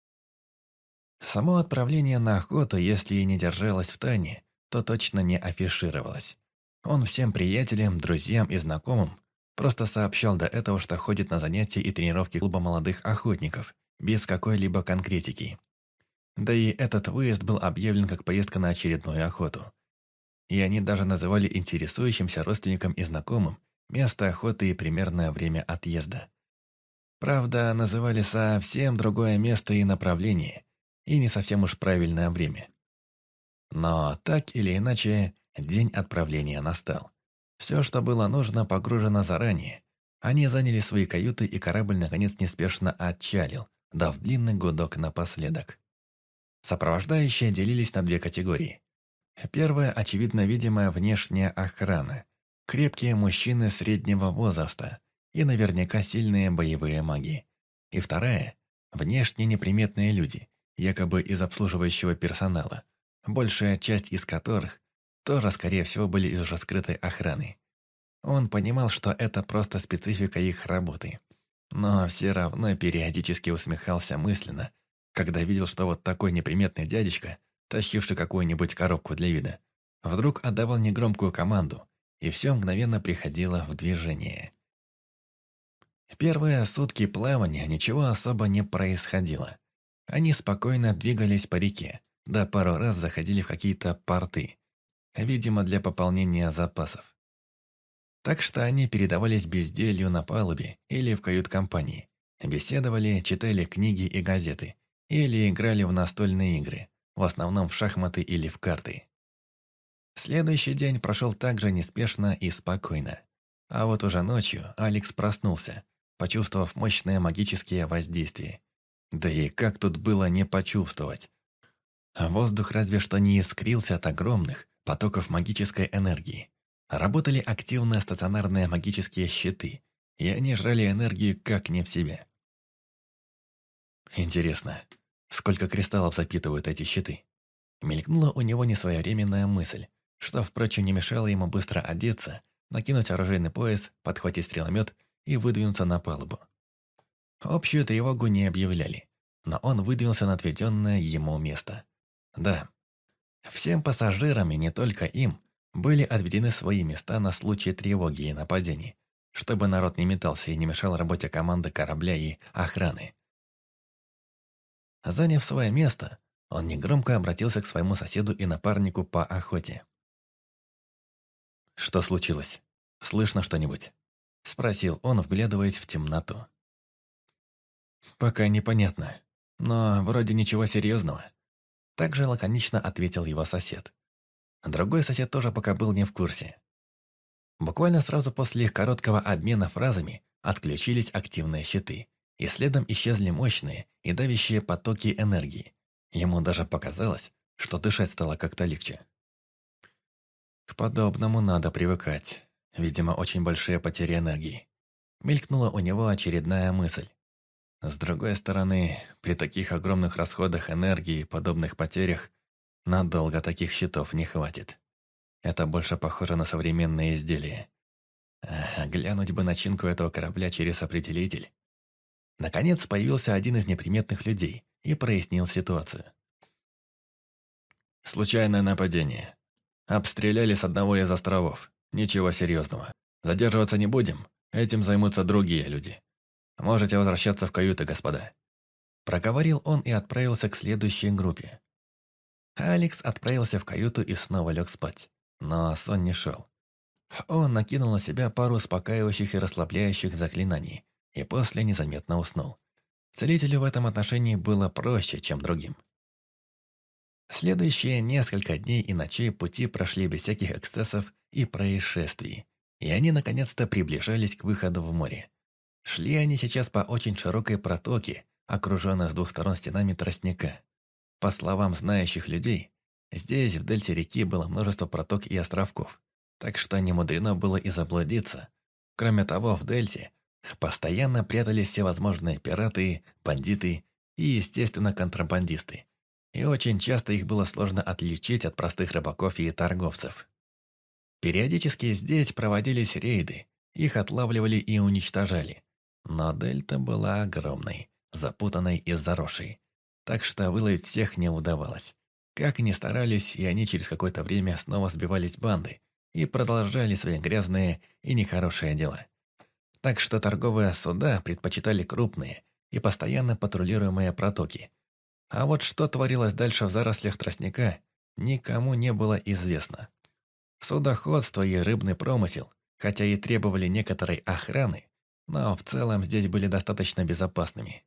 Само отправление на охоту, если и не держалось в тайне, то точно не афишировалось. Он всем приятелям, друзьям и знакомым просто сообщал до этого, что ходит на занятия и тренировки клуба молодых охотников, без какой-либо конкретики. Да и этот выезд был объявлен как поездка на очередную охоту. И они даже называли интересующимся родственникам и знакомым место охоты и примерное время отъезда. Правда, называли совсем другое место и направление, и не совсем уж правильное время. Но так или иначе, день отправления настал. Все, что было нужно, погружено заранее. Они заняли свои каюты, и корабль наконец неспешно отчалил, дав длинный гудок напоследок. Сопровождающие делились на две категории. Первая, очевидно видимая внешняя охрана. Крепкие мужчины среднего возраста и наверняка сильные боевые маги. И вторая, внешне неприметные люди, якобы из обслуживающего персонала, большая часть из которых тоже, скорее всего, были из уже скрытой охраны. Он понимал, что это просто специфика их работы. Но все равно периодически усмехался мысленно, когда видел, что вот такой неприметный дядечка, тащивший какую-нибудь коробку для вида, вдруг отдавал негромкую команду, и все мгновенно приходило в движение. Первые сутки плавания ничего особо не происходило. Они спокойно двигались по реке, да пару раз заходили в какие-то порты, видимо, для пополнения запасов. Так что они передавались безделью на палубе или в кают-компании, беседовали, читали книги и газеты, или играли в настольные игры, в основном в шахматы или в карты. Следующий день прошел также неспешно и спокойно. А вот уже ночью Алекс проснулся, почувствовав мощное магические воздействие. Да и как тут было не почувствовать? Воздух разве что не искрился от огромных потоков магической энергии. Работали активно стационарные магические щиты, и они жрали энергию как не в себе. Интересно, сколько кристаллов запитывают эти щиты? Мелькнула у него несвоевременная мысль, что, впрочем, не мешало ему быстро одеться, накинуть оружейный пояс, подхватить стреломет и выдвинуться на палубу. Общую тревогу не объявляли, но он выдвинулся на отведенное ему место. Да, всем пассажирам, и не только им, были отведены свои места на случай тревоги и нападений, чтобы народ не метался и не мешал работе команды корабля и охраны. Заняв свое место, он негромко обратился к своему соседу и напарнику по охоте. «Что случилось? Слышно что-нибудь?» — спросил он, вглядываясь в темноту. «Пока непонятно, но вроде ничего серьезного», — также лаконично ответил его сосед. Другой сосед тоже пока был не в курсе. Буквально сразу после их короткого обмена фразами отключились активные щиты, и следом исчезли мощные и давящие потоки энергии. Ему даже показалось, что дышать стало как-то легче. К подобному надо привыкать. Видимо, очень большие потери энергии. Мелькнула у него очередная мысль. С другой стороны, при таких огромных расходах энергии и подобных потерях, надолго таких щитов не хватит. Это больше похоже на современные изделия. Глянуть бы начинку этого корабля через определитель. Наконец появился один из неприметных людей и прояснил ситуацию. Случайное нападение. Обстреляли с одного из островов. Ничего серьезного. Задерживаться не будем. Этим займутся другие люди. Можете возвращаться в каюты, господа». Проговорил он и отправился к следующей группе. Алекс отправился в каюту и снова лег спать. Но сон не шел. Он накинул на себя пару успокаивающих и расслабляющих заклинаний, и после незаметно уснул. Целителю в этом отношении было проще, чем другим. Следующие несколько дней и ночей пути прошли без всяких эксцессов и происшествий, и они наконец-то приближались к выходу в море. Шли они сейчас по очень широкой протоке, окруженной с двух сторон стенами тростника. По словам знающих людей, здесь, в дельте реки, было множество проток и островков, так что не мудрено было и заблудиться. Кроме того, в дельте постоянно прятались всевозможные пираты, бандиты и, естественно, контрабандисты. И очень часто их было сложно отличить от простых рыбаков и торговцев. Периодически здесь проводились рейды, их отлавливали и уничтожали. Но дельта была огромной, запутанной и заросшей, так что выловить всех не удавалось. Как ни старались, и они через какое-то время снова сбивались в банды и продолжали свои грязные и нехорошие дела. Так что торговые суда предпочитали крупные и постоянно патрулируемые протоки. А вот что творилось дальше в зарослях тростника, никому не было известно. Судоходство и рыбный промысел, хотя и требовали некоторой охраны, но в целом здесь были достаточно безопасными.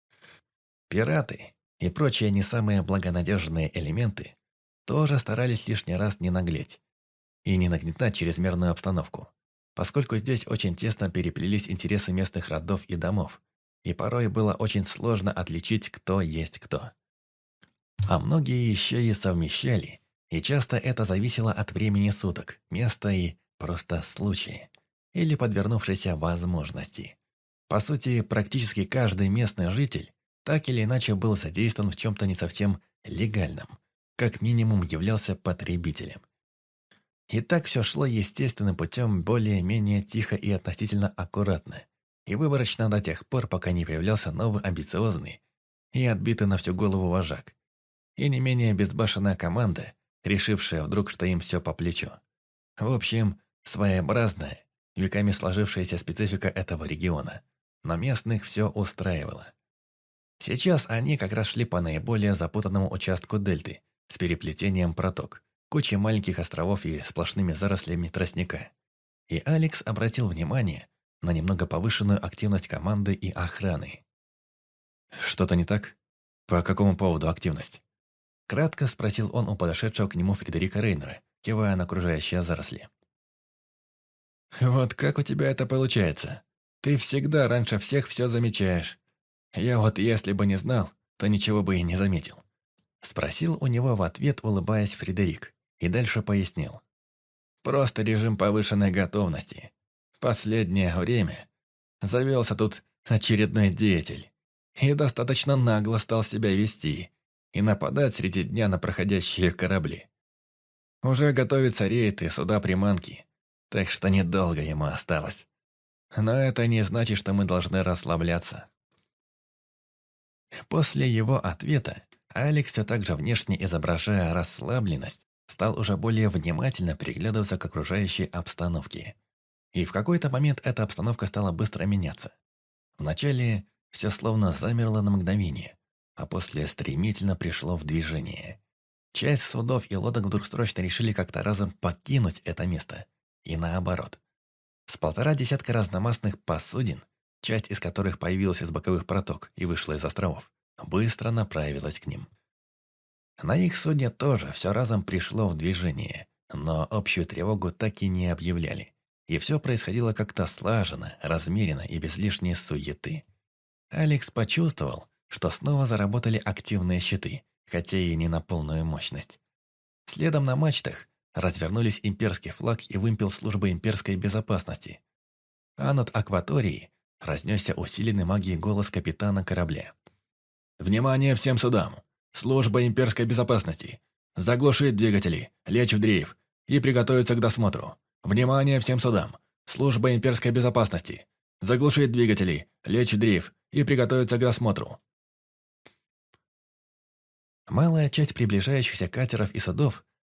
Пираты и прочие не самые благонадежные элементы тоже старались лишний раз не наглеть и не нагнетать чрезмерную обстановку, поскольку здесь очень тесно переплелись интересы местных родов и домов, и порой было очень сложно отличить, кто есть кто. А многие еще и совмещали, и часто это зависело от времени суток, места и просто случая, или подвернувшейся возможности. По сути, практически каждый местный житель так или иначе был задействован в чем-то не совсем легальном, как минимум являлся потребителем. И так все шло естественным путем, более-менее тихо и относительно аккуратно, и выборочно до тех пор, пока не появлялся новый амбициозный и отбитый на всю голову вожак, и не менее безбашенная команда, решившая вдруг, что им все по плечу. В общем, своеобразная, веками сложившаяся специфика этого региона, но местных все устраивало. Сейчас они как раз шли по наиболее запутанному участку дельты, с переплетением проток, кучей маленьких островов и сплошными зарослями тростника. И Алекс обратил внимание на немного повышенную активность команды и охраны. «Что-то не так? По какому поводу активность?» Кратко спросил он у подошедшего к нему Фредерика Рейнера, кивая на окружающие заросли. «Вот как у тебя это получается? Ты всегда раньше всех все замечаешь. Я вот если бы не знал, то ничего бы и не заметил». Спросил у него в ответ, улыбаясь Фредерик, и дальше пояснил. «Просто режим повышенной готовности. В последнее время завелся тут очередной деятель и достаточно нагло стал себя вести и нападать среди дня на проходящие корабли. Уже готовится рейд и суда-приманки, так что недолго ему осталось. Но это не значит, что мы должны расслабляться». После его ответа Алекс, все так же внешне изображая расслабленность, стал уже более внимательно приглядываться к окружающей обстановке. И в какой-то момент эта обстановка стала быстро меняться. Вначале все словно замерло на мгновение, а после стремительно пришло в движение. Часть судов и лодок вдруг срочно решили как-то разом покинуть это место. И наоборот. С 1,5 разномастных посудин, часть из которых появилась из боковых проток и вышла из островов, быстро направилась к ним. На их судне тоже все разом пришло в движение, но общую тревогу так и не объявляли. И все происходило как-то слаженно, размеренно и без лишней суеты. Алекс почувствовал, что снова заработали активные щиты, хотя и не на полную мощность. Следом на мачтах развернулись имперский флаг и вымпел службы имперской безопасности. А над акваторией разнесся усиленный магией голос капитана корабля. «Внимание всем судам! Служба имперской безопасности! Заглушить двигатели, лечь в дрейф и приготовиться к досмотру! Внимание всем судам! Служба имперской безопасности! Заглушить двигатели, лечь в дрейф и приготовиться к досмотру!» Малая часть приближающихся катеров и судов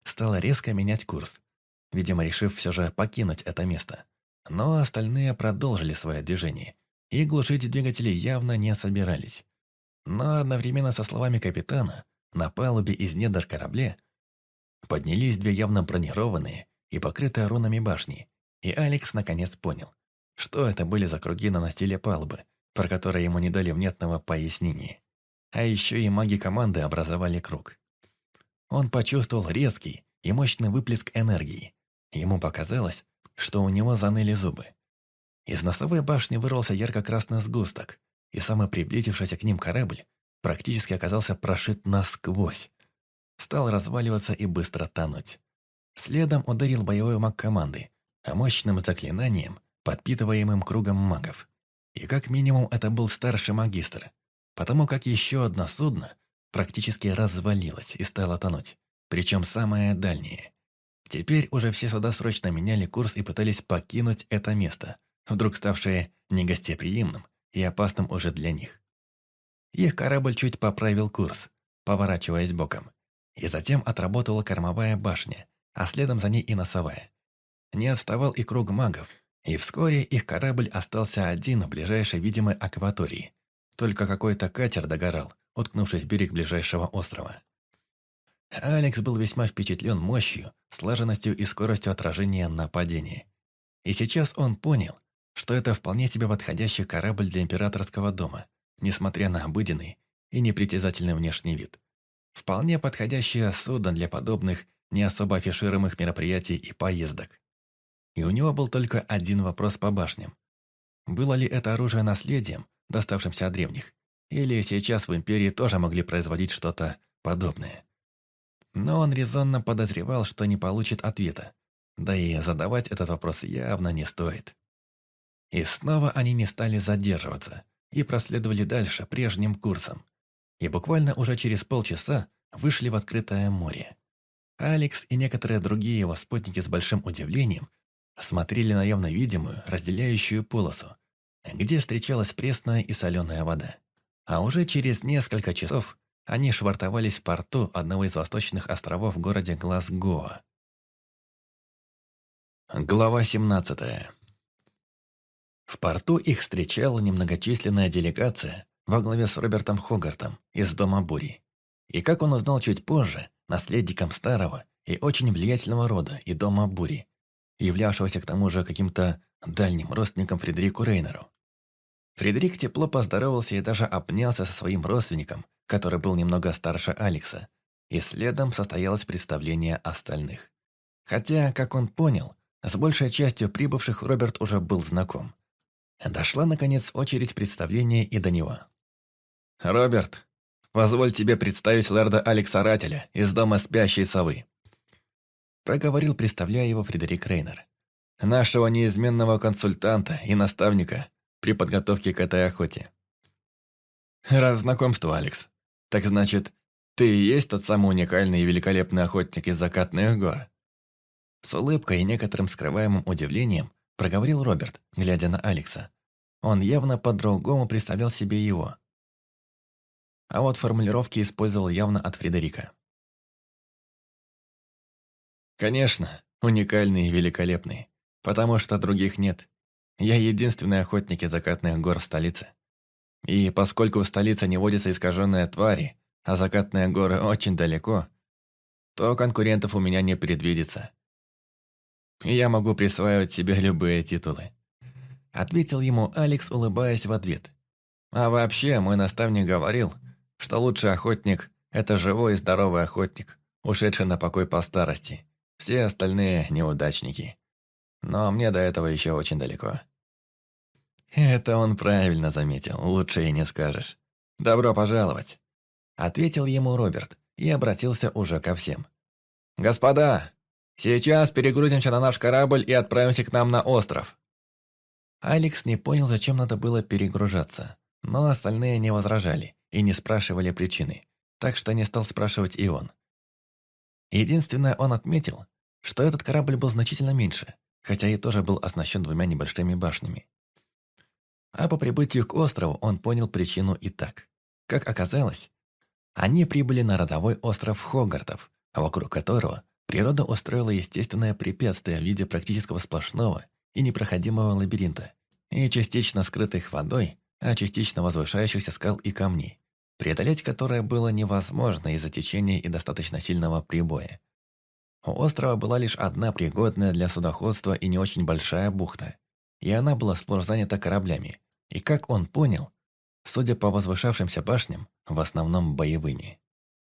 стал резко менять курс, видимо, решив все же покинуть это место. Но остальные продолжили свое движение, и глушить двигатели явно не собирались. Но одновременно со словами капитана, на палубе из недр корабля поднялись две явно бронированные и покрытые рунами башни, и Алекс наконец понял, что это были за круги на настиле палубы, про которые ему не дали внятного пояснения. А еще и маги команды образовали круг. Он почувствовал резкий и мощный выплеск энергии. Ему показалось, что у него заныли зубы. Из носовой башни вырвался ярко-красный сгусток, и самый приблизившийся к ним корабль практически оказался прошит насквозь. Стал разваливаться и быстро тонуть. Следом ударил боевой маг команды, а мощным заклинанием, подпитываемым кругом магов. И как минимум это был старший магистр, потому как еще одно судно практически развалилось и стало тонуть, причем самое дальнее. Теперь уже все суда срочно меняли курс и пытались покинуть это место, вдруг ставшее негостеприимным и опасным уже для них. Их корабль чуть поправил курс, поворачиваясь боком, и затем отработала кормовая башня, а следом за ней и носовая. Не отставал и круг магов, и вскоре их корабль остался один в ближайшей видимой акватории. Только какой-то катер догорал, уткнувшись в берег ближайшего острова. Алекс был весьма впечатлен мощью, слаженностью и скоростью отражения нападения. И сейчас он понял, что это вполне себе подходящий корабль для императорского дома, несмотря на обыденный и непритязательный внешний вид. Вполне подходящее судно для подобных, не особо афишируемых мероприятий и поездок. И у него был только один вопрос по башням. Было ли это оружие наследием, доставшимся от древних, или сейчас в Империи тоже могли производить что-то подобное? Но он резонно подозревал, что не получит ответа, да и задавать этот вопрос явно не стоит. И снова они не стали задерживаться и проследовали дальше прежним курсом. И буквально уже через полчаса вышли в открытое море. Алекс и некоторые другие его спутники с большим удивлением смотрели на явно видимую, разделяющую полосу, где встречалась пресная и соленая вода. А уже через несколько часов они швартовались в порту одного из восточных островов в городе Глазгоа. Глава 17. В порту их встречала немногочисленная делегация во главе с Робертом Хогартом из Дома Бури. И как он узнал чуть позже, наследником старого и очень влиятельного рода и Дома Бури, являвшегося к тому же каким-то дальним родственником Фредерику Рейнеру. Фредерик тепло поздоровался и даже обнялся со своим родственником, который был немного старше Алекса, и следом состоялось представление остальных. Хотя, как он понял, с большей частью прибывших Роберт уже был знаком. Дошла, наконец, очередь представления и до него. «Роберт, позволь тебе представить лорда Алекса Рателя из дома спящей совы», проговорил, представляя его Фредерик Рейнер, нашего неизменного консультанта и наставника при подготовке к этой охоте. «Раз знакомство, Алекс, так значит, ты и есть тот самый уникальный и великолепный охотник из закатных гор?» С улыбкой и некоторым скрываемым удивлением проговорил Роберт, глядя на Алекса. Он явно по-другому представлял себе его. А вот формулировки использовал явно от Фредерика. «Конечно, уникальный и великолепный, потому что других нет. Я единственный охотник из закатных гор в столице. И поскольку в столице не водятся искаженные твари, а закатные горы очень далеко, то конкурентов у меня не предвидится. И я могу присваивать себе любые титулы», — ответил ему Алекс, улыбаясь в ответ. «А вообще, мой наставник говорил, что лучший охотник — это живой и здоровый охотник, ушедший на покой по старости. Все остальные — неудачники. Но мне до этого еще очень далеко». «Это он правильно заметил, лучше и не скажешь. Добро пожаловать», — ответил ему Роберт и обратился уже ко всем. «Господа, сейчас перегрузимся на наш корабль и отправимся к нам на остров». Алекс не понял, зачем надо было перегружаться, но остальные не возражали и не спрашивали причины, так что не стал спрашивать и он. Единственное, он отметил, что этот корабль был значительно меньше, хотя и тоже был оснащен двумя небольшими башнями. А по прибытию к острову он понял причину и так. Как оказалось, они прибыли на родовой остров Хогартов, вокруг которого Природа устроила естественное препятствие в виде практического сплошного и непроходимого лабиринта, и частично скрытых водой, а частично возвышающихся скал и камней, преодолеть которое было невозможно из-за течения и достаточно сильного прибоя. У острова была лишь одна пригодная для судоходства и не очень большая бухта, и она была сплошь занята кораблями, и, как он понял, судя по возвышавшимся башням, в основном боевыми.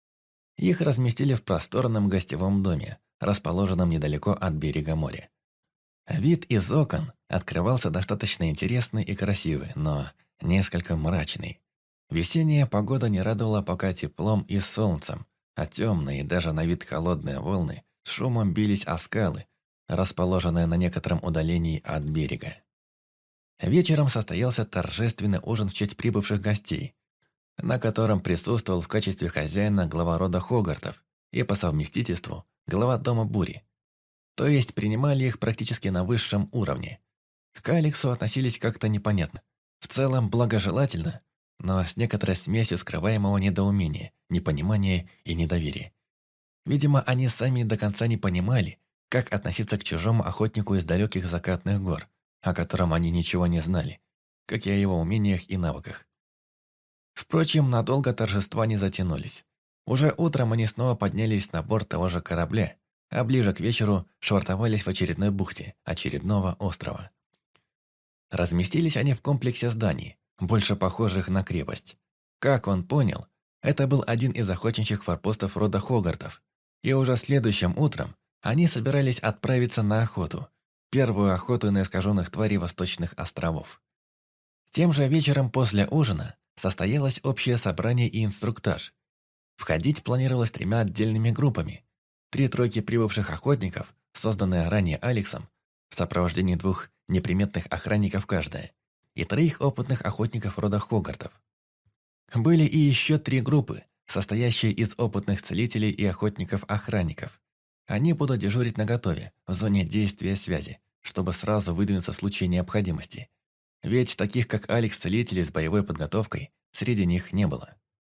Их разместили в просторном гостевом доме, расположенном недалеко от берега моря. Вид из окон открывался достаточно интересный и красивый, но несколько мрачный. Весенняя погода не радовала пока теплом и солнцем, а темные, даже на вид холодные волны с шумом бились о скалы, расположенные на некотором удалении от берега. Вечером состоялся торжественный ужин в честь прибывших гостей, на котором присутствовал в качестве хозяина глава рода Хогартов и по совместительству глава дома Бури. То есть принимали их практически на высшем уровне. К Алексу относились как-то непонятно. В целом благожелательно, но с некоторой смесью скрываемого недоумения, непонимания и недоверия. Видимо, они сами до конца не понимали, как относиться к чужому охотнику из далеких закатных гор, о котором они ничего не знали, как и о его умениях и навыках. Впрочем, надолго торжества не затянулись. Уже утром они снова поднялись на борт того же корабля, а ближе к вечеру швартовались в очередной бухте очередного острова. Разместились они в комплексе зданий, больше похожих на крепость. Как он понял, это был один из охотничьих форпостов рода Хогартов, и уже следующим утром они собирались отправиться на охоту, первую охоту на искаженных тварей восточных островов. Тем же вечером после ужина состоялось общее собрание и инструктаж. Входить планировалось 3 отдельными группами. 3 тройки прибывших охотников, созданные ранее Алексом, в сопровождении 2 неприметных охранников каждая, и 3 опытных охотников рода Хогартов. Были и еще 3 группы, состоящие из опытных целителей и охотников-охранников. Они будут дежурить наготове, в зоне действия связи, чтобы сразу выдвинуться в случае необходимости. Ведь таких, как Алекс, целителей с боевой подготовкой, среди них не было.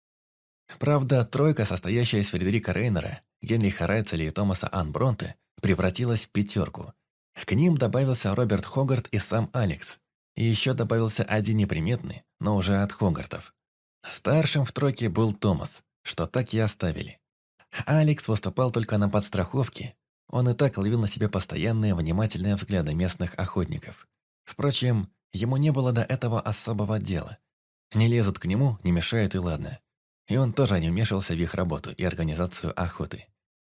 Правда, тройка, состоящая из Фредерика Рейнера, Генриха Райцеля и Томаса Анбронте, превратилась в 5. К ним добавился Роберт Хогарт и сам Алекс. И еще добавился один неприметный, но уже от Хогартов. Старшим в тройке был Томас, что так и оставили. Алекс выступал только на подстраховке. Он и так ловил на себе постоянные внимательные взгляды местных охотников. Впрочем, ему не было до этого особого дела. Не лезут к нему, не мешают и ладно. И он тоже не вмешивался в их работу и организацию охоты.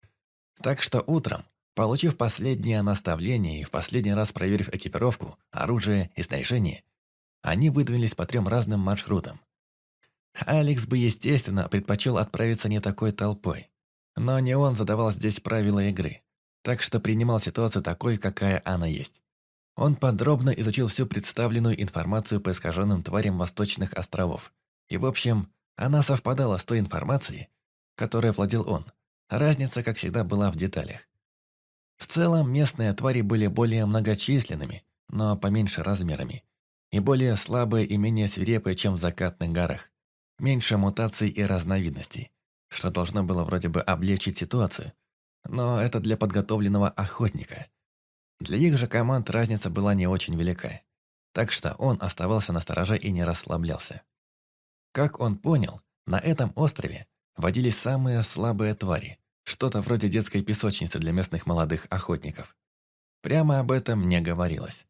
Так что утром, получив последнее наставление и в последний раз проверив экипировку, оружие и снаряжение, они выдвинулись по 3 разным маршрутам. Алекс бы, естественно, предпочел отправиться не такой толпой. Но не он задавал здесь правила игры, так что принимал ситуацию такой, какая она есть. Он подробно изучил всю представленную информацию по искаженным тварям восточных островов. И, в общем, она совпадала с той информацией, которой владел он. Разница, как всегда, была в деталях. В целом, местные твари были более многочисленными, но поменьше размерами. И более слабые и менее свирепые, чем в закатных горах. Меньше мутаций и разновидностей, что должно было вроде бы облегчить ситуацию. Но это для подготовленного охотника. Для их же команд разница была не очень велика. Так что он оставался настороже и не расслаблялся. Как он понял, на этом острове водились самые слабые твари, что-то вроде детской песочницы для местных молодых охотников. Прямо об этом не говорилось.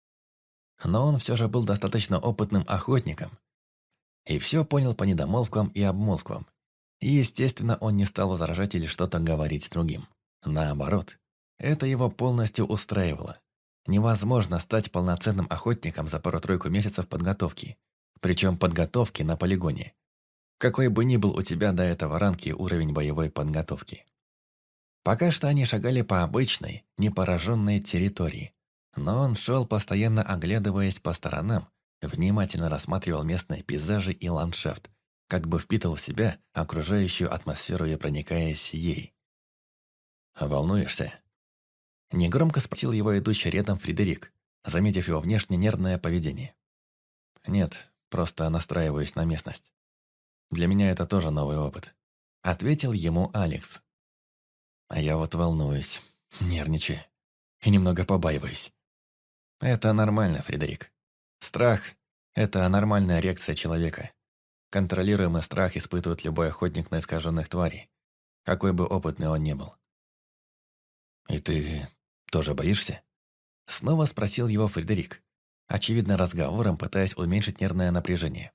Но он все же был достаточно опытным охотником, и все понял по недомолвкам и обмолвкам. И, естественно, он не стал возражать или что-то говорить другим. Наоборот, это его полностью устраивало. Невозможно стать полноценным охотником за пару-тройку месяцев подготовки. Причем подготовки на полигоне. Какой бы ни был у тебя до этого ранг и уровень боевой подготовки. Пока что они шагали по обычной, непораженной территории. Но он шел, постоянно оглядываясь по сторонам, внимательно рассматривал местные пейзажи и ландшафт, как бы впитывал в себя окружающую атмосферу и проникаясь ей. «Волнуешься?» Негромко спросил его идущий рядом Фредерик, заметив его внешне нервное поведение. «Нет, просто настраиваюсь на местность. Для меня это тоже новый опыт», — ответил ему Алекс. А я вот волнуюсь, нервничаю и немного побаиваюсь. Это нормально, Фредерик. Страх – это нормальная реакция человека. Контролируемый страх испытывает любой охотник на искаженных тварей, какой бы опытный он ни был. «И ты тоже боишься?» Снова спросил его Фредерик, очевидно разговором пытаясь уменьшить нервное напряжение.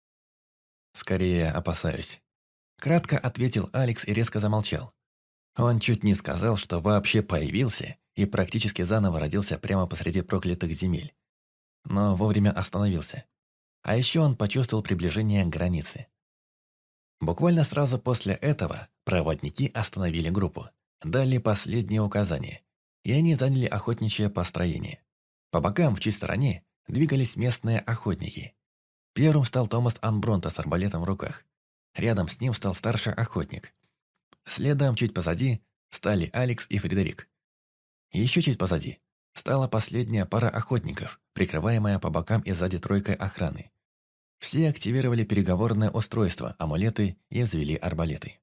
«Скорее опасаюсь», – кратко ответил Алекс и резко замолчал. Он чуть не сказал, что вообще появился и практически заново родился прямо посреди проклятых земель. Но вовремя остановился. А еще он почувствовал приближение к границе. Буквально сразу после этого проводники остановили группу, дали последние указания, и они заняли охотничье построение. По бокам, в чьей стороне, двигались местные охотники. Первым стал Томас Анбронта с арбалетом в руках. Рядом с ним стал старший охотник. Следом, чуть позади, стали Алекс и Фредерик. Еще чуть позади стала последняя пара охотников, прикрываемая по бокам и сзади тройкой охраны. Все активировали переговорное устройство, амулеты и взвели арбалеты.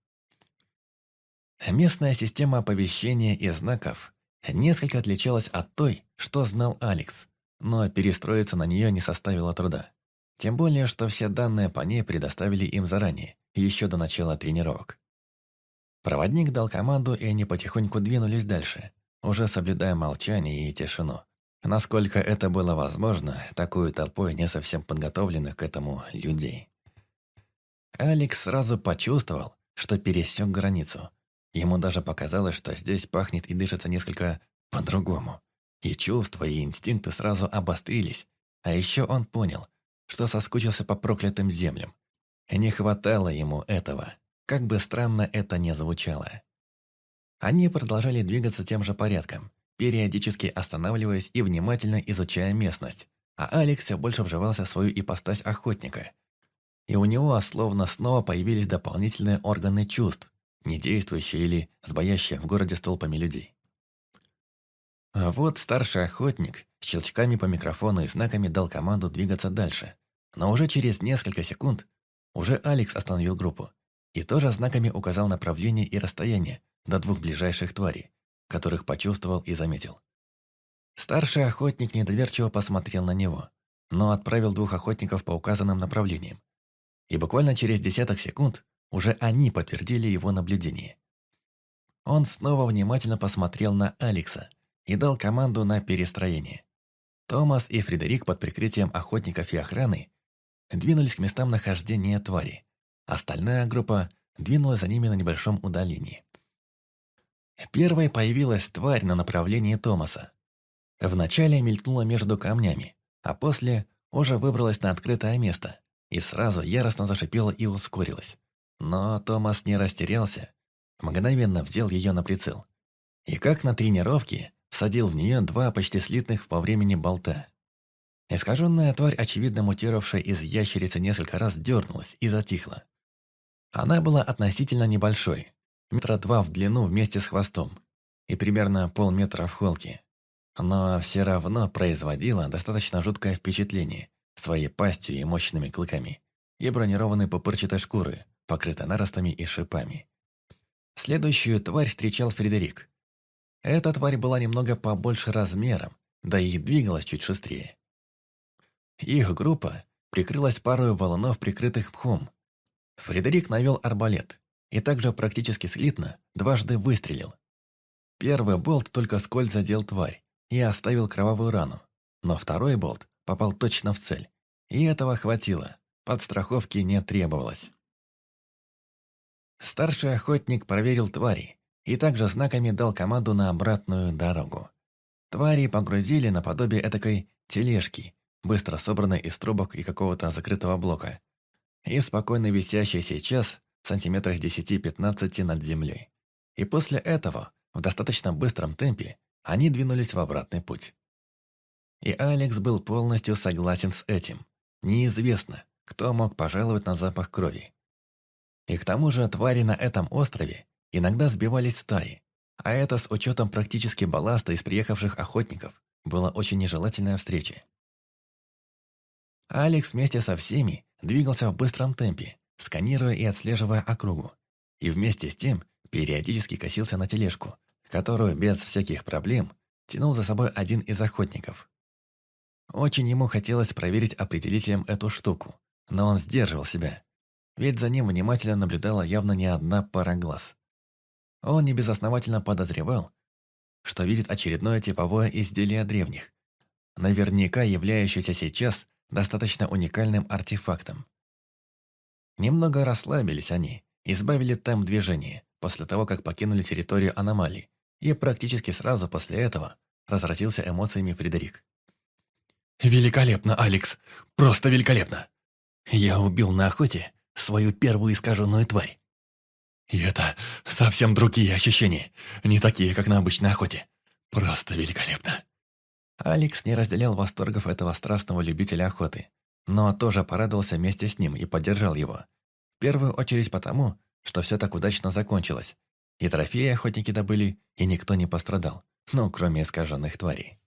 Местная система оповещения и знаков несколько отличалась от той, что знал Алекс, но перестроиться на нее не составило труда. Тем более, что все данные по ней предоставили им заранее, еще до начала тренировок. Проводник дал команду, и они потихоньку двинулись дальше, уже соблюдая молчание и тишину. Насколько это было возможно, такой толпой не совсем подготовленных к этому людей. Алекс сразу почувствовал, что пересек границу. Ему даже показалось, что здесь пахнет и дышится несколько по-другому. И чувства, и инстинкты сразу обострились. А еще он понял, что соскучился по проклятым землям. Не хватало ему этого, как бы странно это ни звучало. Они продолжали двигаться тем же порядком, периодически останавливаясь и внимательно изучая местность, а Алекс все больше вживался в свою ипостась охотника. И у него словно снова появились дополнительные органы чувств, не действующие или сбоящие в городе с толпами людей. А вот старший охотник с щелчками по микрофону и знаками дал команду двигаться дальше, но уже через несколько секунд уже Алекс остановил группу и тоже знаками указал направление и расстояние до двух ближайших тварей, которых почувствовал и заметил. Старший охотник недоверчиво посмотрел на него, но отправил двух охотников по указанным направлениям. И буквально через десяток секунд уже они подтвердили его наблюдение. Он снова внимательно посмотрел на Алекса и дал команду на перестроение. Томас и Фредерик под прикрытием охотников и охраны двинулись к местам нахождения твари. Остальная группа двинулась за ними на небольшом удалении. Первой появилась тварь на направлении Томаса. Вначале мелькнула между камнями, а после уже выбралась на открытое место и сразу яростно зашипела и ускорилась. Но Томас не растерялся, мгновенно взял ее на прицел. И как на тренировке, всадил в нее два почти слитных по времени болта. Искаженная тварь, очевидно мутировавшая из ящерицы, несколько раз дернулась и затихла. Она была относительно небольшой, 2 метра в длину вместе с хвостом и примерно полметра в холке. Но все равно производила достаточно жуткое впечатление своей пастью и мощными клыками и бронированной пупырчатой шкурой, покрытой наростами и шипами. Следующую тварь встречал Фредерик. Эта тварь была немного побольше размером, да и двигалась чуть шустрее. Их группа прикрылась парой валунов, прикрытых мхом. Фредерик навел арбалет и также практически слитно дважды выстрелил. Первый болт только скользь задел тварь и оставил кровавую рану, но второй болт попал точно в цель, и этого хватило, подстраховки не требовалось. Старший охотник проверил твари и также знаками дал команду на обратную дорогу. Твари погрузили наподобие этакой тележки, быстро собранной из трубок и какого-то закрытого блока, и спокойно висящей сейчас в сантиметрах 10-15 над землей. И после этого, в достаточно быстром темпе, они двинулись в обратный путь. И Алекс был полностью согласен с этим. Неизвестно, кто мог пожаловать на запах крови. И к тому же твари на этом острове иногда сбивались в стаи, а это с учетом практически балласта из приехавших охотников была очень нежелательная встреча. Алекс вместе со всеми двигался в быстром темпе, сканируя и отслеживая округу, и вместе с тем периодически косился на тележку, которую без всяких проблем тянул за собой один из охотников. Очень ему хотелось проверить определителем эту штуку, но он сдерживал себя, ведь за ним внимательно наблюдала явно не одна пара глаз. Он небезосновательно подозревал, что видит очередное типовое изделие древних, наверняка являющееся сейчас достаточно уникальным артефактом. Немного расслабились они, избавили темп движения после того, как покинули территорию аномалий, и практически сразу после этого разразился эмоциями Фредерик. «Великолепно, Алекс! Просто великолепно! Я убил на охоте свою первую искаженную тварь. И это совсем другие ощущения, не такие, как на обычной охоте. Просто великолепно!» Алекс не разделял восторгов этого страстного любителя охоты, но тоже порадовался вместе с ним и поддержал его. В первую очередь потому, что все так удачно закончилось. И трофеи охотники добыли, и никто не пострадал, ну, кроме искаженных тварей.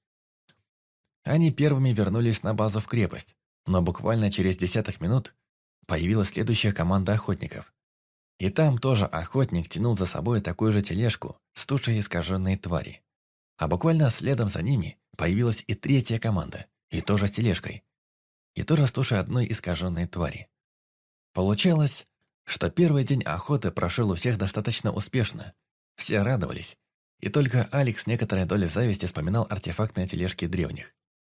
Они первыми вернулись на базу в крепость, но буквально через десяток минут появилась следующая команда охотников. И там тоже охотник тянул за собой такую же тележку с тушей искаженной твари. А буквально следом за ними появилась и третья команда, и тоже с тележкой, и тоже с тушей одной искаженной твари. Получалось, что первый день охоты прошел у всех достаточно успешно. Все радовались, и только Алекс с некоторой долей зависти вспоминал артефактные тележки древних.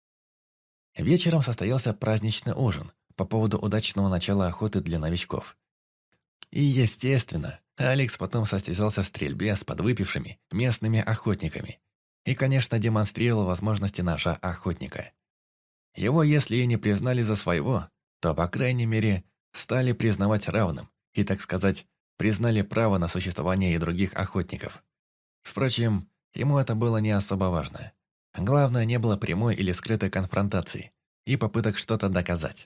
Вечером состоялся праздничный ужин по поводу удачного начала охоты для новичков. И, естественно, Алекс потом состязался в стрельбе с подвыпившими местными охотниками и, конечно, демонстрировал возможности ножа охотника. Его, если и не признали за своего, то, по крайней мере, стали признавать равным и, так сказать, признали право на существование и других охотников. Впрочем, ему это было не особо важно. Главное, не было прямой или скрытой конфронтации и попыток что-то доказать.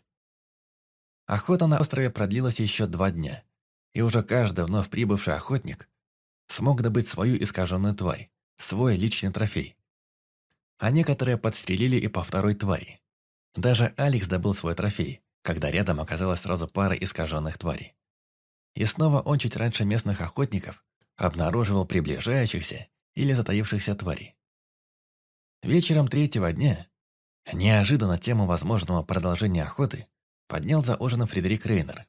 Охота на острове продлилась еще 2 дня, и уже каждый вновь прибывший охотник смог добыть свою искаженную тварь, свой личный трофей. А некоторые подстрелили и по второй твари. Даже Алекс добыл свой трофей, когда рядом оказалась сразу пара искаженных тварей. И снова он чуть раньше местных охотников обнаруживал приближающихся или затаившихся тварей. Вечером 3-го дня, неожиданно тему возможного продолжения охоты поднял за ужином Фредерик Рейнер.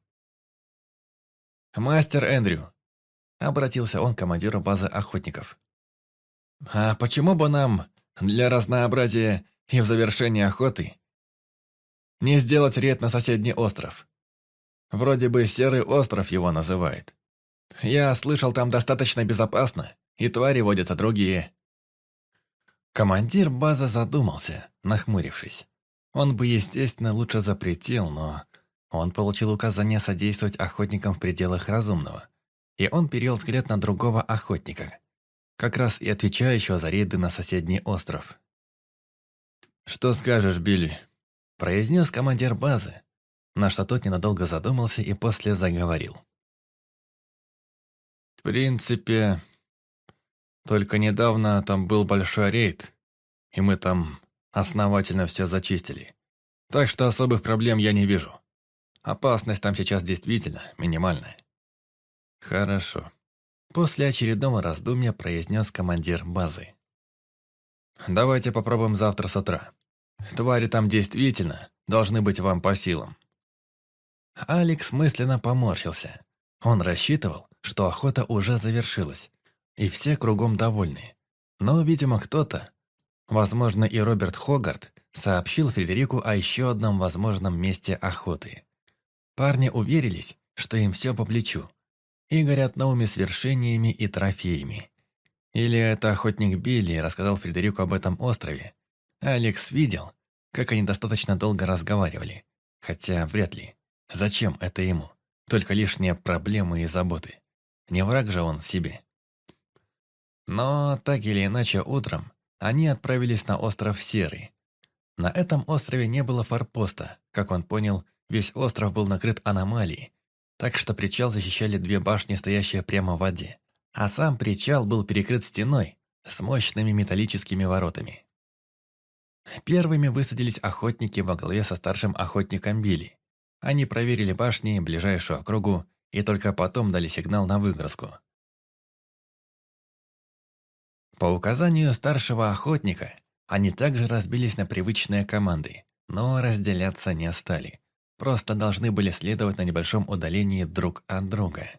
«Мастер Эндрю», — обратился он к командиру базы охотников. «А почему бы нам, для разнообразия и в завершении охоты, не сделать рейд на соседний остров? Вроде бы Серый остров его называют. Я слышал, там достаточно безопасно, и твари водятся другие». Командир базы задумался, нахмурившись. Он бы, естественно, лучше запретил, но он получил указание содействовать охотникам в пределах разумного, и он перевел взгляд на другого охотника, как раз и отвечающего за рейды на соседний остров. «Что скажешь, Билли?» – произнес командир базы, на что тот ненадолго задумался и после заговорил. «В принципе, только недавно там был большой рейд, и мы там основательно все зачистили. Так что особых проблем я не вижу. Опасность там сейчас действительно минимальная». «Хорошо», – после очередного раздумья произнес командир базы. «Давайте попробуем завтра с утра. Твари там действительно должны быть вам по силам». Алекс мысленно поморщился. Он рассчитывал, что охота уже завершилась, и все кругом довольны. Но, видимо, кто-то, возможно, и Роберт Хогарт, сообщил Фредерику о еще одном возможном месте охоты. Парни уверились, что им все по плечу, и горят новыми свершениями и трофеями. Или это охотник Билли рассказал Фредерику об этом острове. Алекс видел, как они достаточно долго разговаривали, хотя вряд ли. Зачем это ему? Только лишние проблемы и заботы. Не враг же он себе. Но, так или иначе, утром они отправились на остров Серый. На этом острове не было форпоста. Как он понял, весь остров был накрыт аномалией, так что причал защищали 2 башни, стоящие прямо в воде. А сам причал был перекрыт стеной с мощными металлическими воротами. Первыми высадились охотники во главе со старшим охотником Билли. Они проверили башни, ближайшую округу, и только потом дали сигнал на выгрузку. По указанию старшего охотника, они также разбились на привычные команды, но разделяться не стали. Просто должны были следовать на небольшом удалении друг от друга.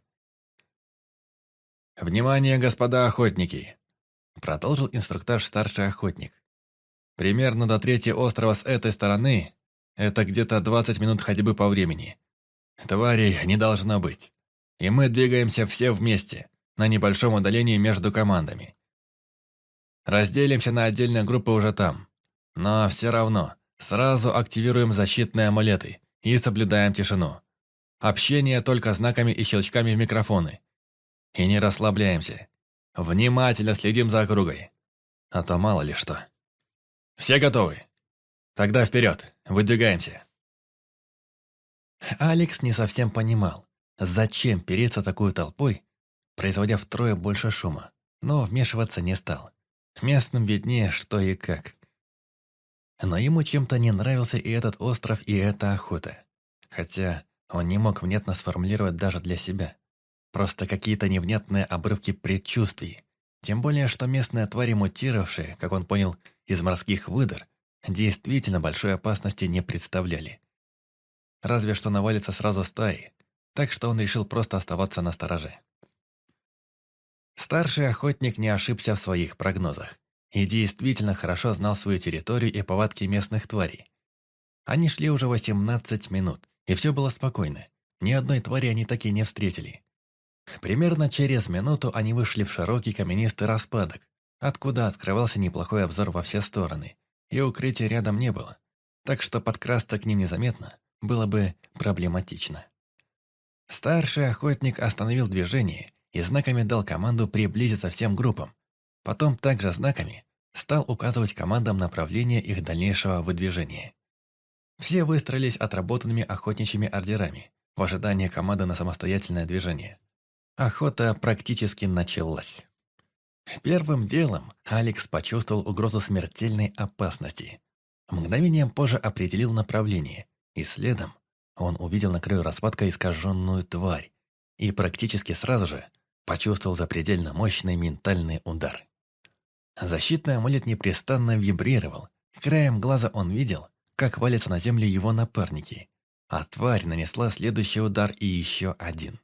«Внимание, господа охотники!» Продолжил инструктаж старший охотник. «Примерно до третьего острова с этой стороны это где-то 20 минут ходьбы по времени. Тварей не должно быть. И мы двигаемся все вместе, на небольшом удалении между командами. Разделимся на отдельные группы уже там. Но все равно, сразу активируем защитные амулеты и соблюдаем тишину. Общение только знаками и щелчками в микрофоны. И не расслабляемся. Внимательно следим за округой. А то мало ли что. Все готовы? Тогда вперед, выдвигаемся. Алекс не совсем понимал, зачем переться такой толпой, производя втрое больше шума, но вмешиваться не стал. Местным виднее, что и как. Но ему чем-то не нравился и этот остров, и эта охота. Хотя он не мог внятно сформулировать даже для себя. Просто какие-то невнятные обрывки предчувствий. Тем более, что местные твари, мутировавшие, как он понял, из морских выдр, действительно большой опасности не представляли. Разве что навалится сразу стаи, так что он решил просто оставаться настороже. Старший охотник не ошибся в своих прогнозах и действительно хорошо знал свою территорию и повадки местных тварей. Они шли уже 18 минут, и все было спокойно. Ни одной твари они так и не встретили. Примерно через минуту они вышли в широкий каменистый распадок, откуда открывался неплохой обзор во все стороны, и укрытия рядом не было, так что подкрасться к ним незаметно было бы проблематично. Старший охотник остановил движение и знаками дал команду приблизиться всем группам. Потом также знаками стал указывать командам направление их дальнейшего выдвижения. Все выстроились отработанными охотничьими ордерами в ожидании команды на самостоятельное движение. Охота практически началась. Первым делом Алекс почувствовал угрозу смертельной опасности. Мгновением позже определил направление, и следом он увидел на краю распадка искаженную тварь и практически сразу же почувствовал запредельно мощный ментальный удар. Защитный амулет непрестанно вибрировал. Краем глаза он видел, как валятся на землю его напарники, а тварь нанесла следующий удар и еще один.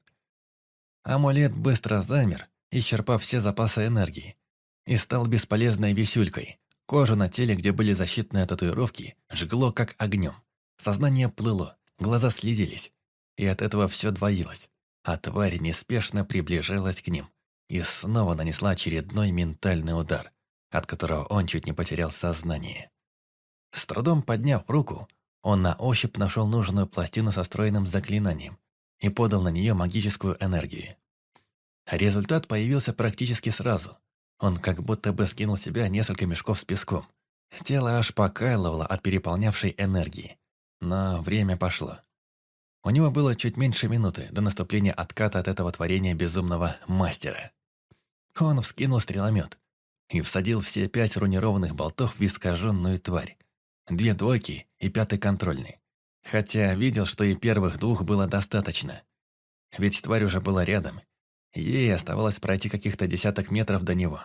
Амулет быстро замер, исчерпав все запасы энергии, и стал бесполезной висюлькой. Кожу на теле, где были защитные татуировки, жгло как огнем. Сознание плыло, глаза слезились, и от этого все двоилось. А тварь неспешно приближалась к ним и снова нанесла очередной ментальный удар, от которого он чуть не потерял сознание. С трудом подняв руку, он на ощупь нашел нужную пластину со встроенным заклинанием и подал на нее магическую энергию. Результат появился практически сразу. Он как будто бы скинул с себя несколько мешков с песком. Тело аж покалывало от переполнявшей энергии. Но время пошло. У него было чуть меньше минуты до наступления отката от этого творения безумного мастера. Он вскинул стреломет и всадил все 5 рунированных болтов в искаженную тварь. 2 двойки и 5-й контрольный. Хотя видел, что и первых 2 было достаточно. Ведь тварь уже была рядом. Ей оставалось пройти каких-то десяток метров до него.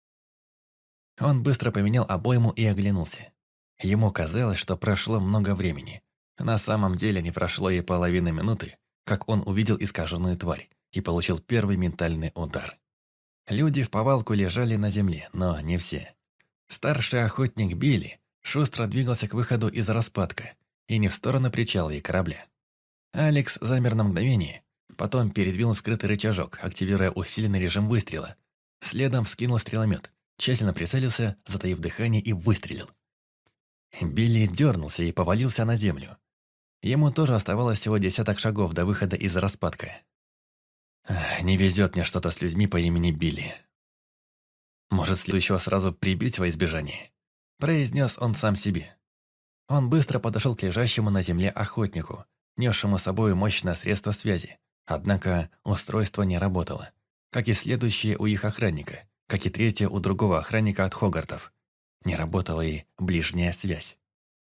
Он быстро поменял обойму и оглянулся. Ему казалось, что прошло много времени. На самом деле не прошло и половины минуты, как он увидел искаженную тварь и получил первый ментальный удар. Люди в повалку лежали на земле, но не все. Старший охотник Билли шустро двигался к выходу из распадка и не в сторону причала и корабля. Алекс замер на мгновение, потом передвинул скрытый рычажок, активируя усиленный режим выстрела. Следом вскинул стреломет, тщательно прицелился, затаив дыхание, и выстрелил. Билли дернулся и повалился на землю. Ему тоже оставалось всего 10 шагов до выхода из распадка. Не везет мне что-то с людьми по имени Билли. Может, следующего сразу прибить во избежание? Произнес он сам себе. Он быстро подошел к лежащему на земле охотнику, несшему с собой мощное средство связи. Однако устройство не работало, как и следующее у их охранника, как и третье у другого охранника от Хогартов. Не работала и ближняя связь.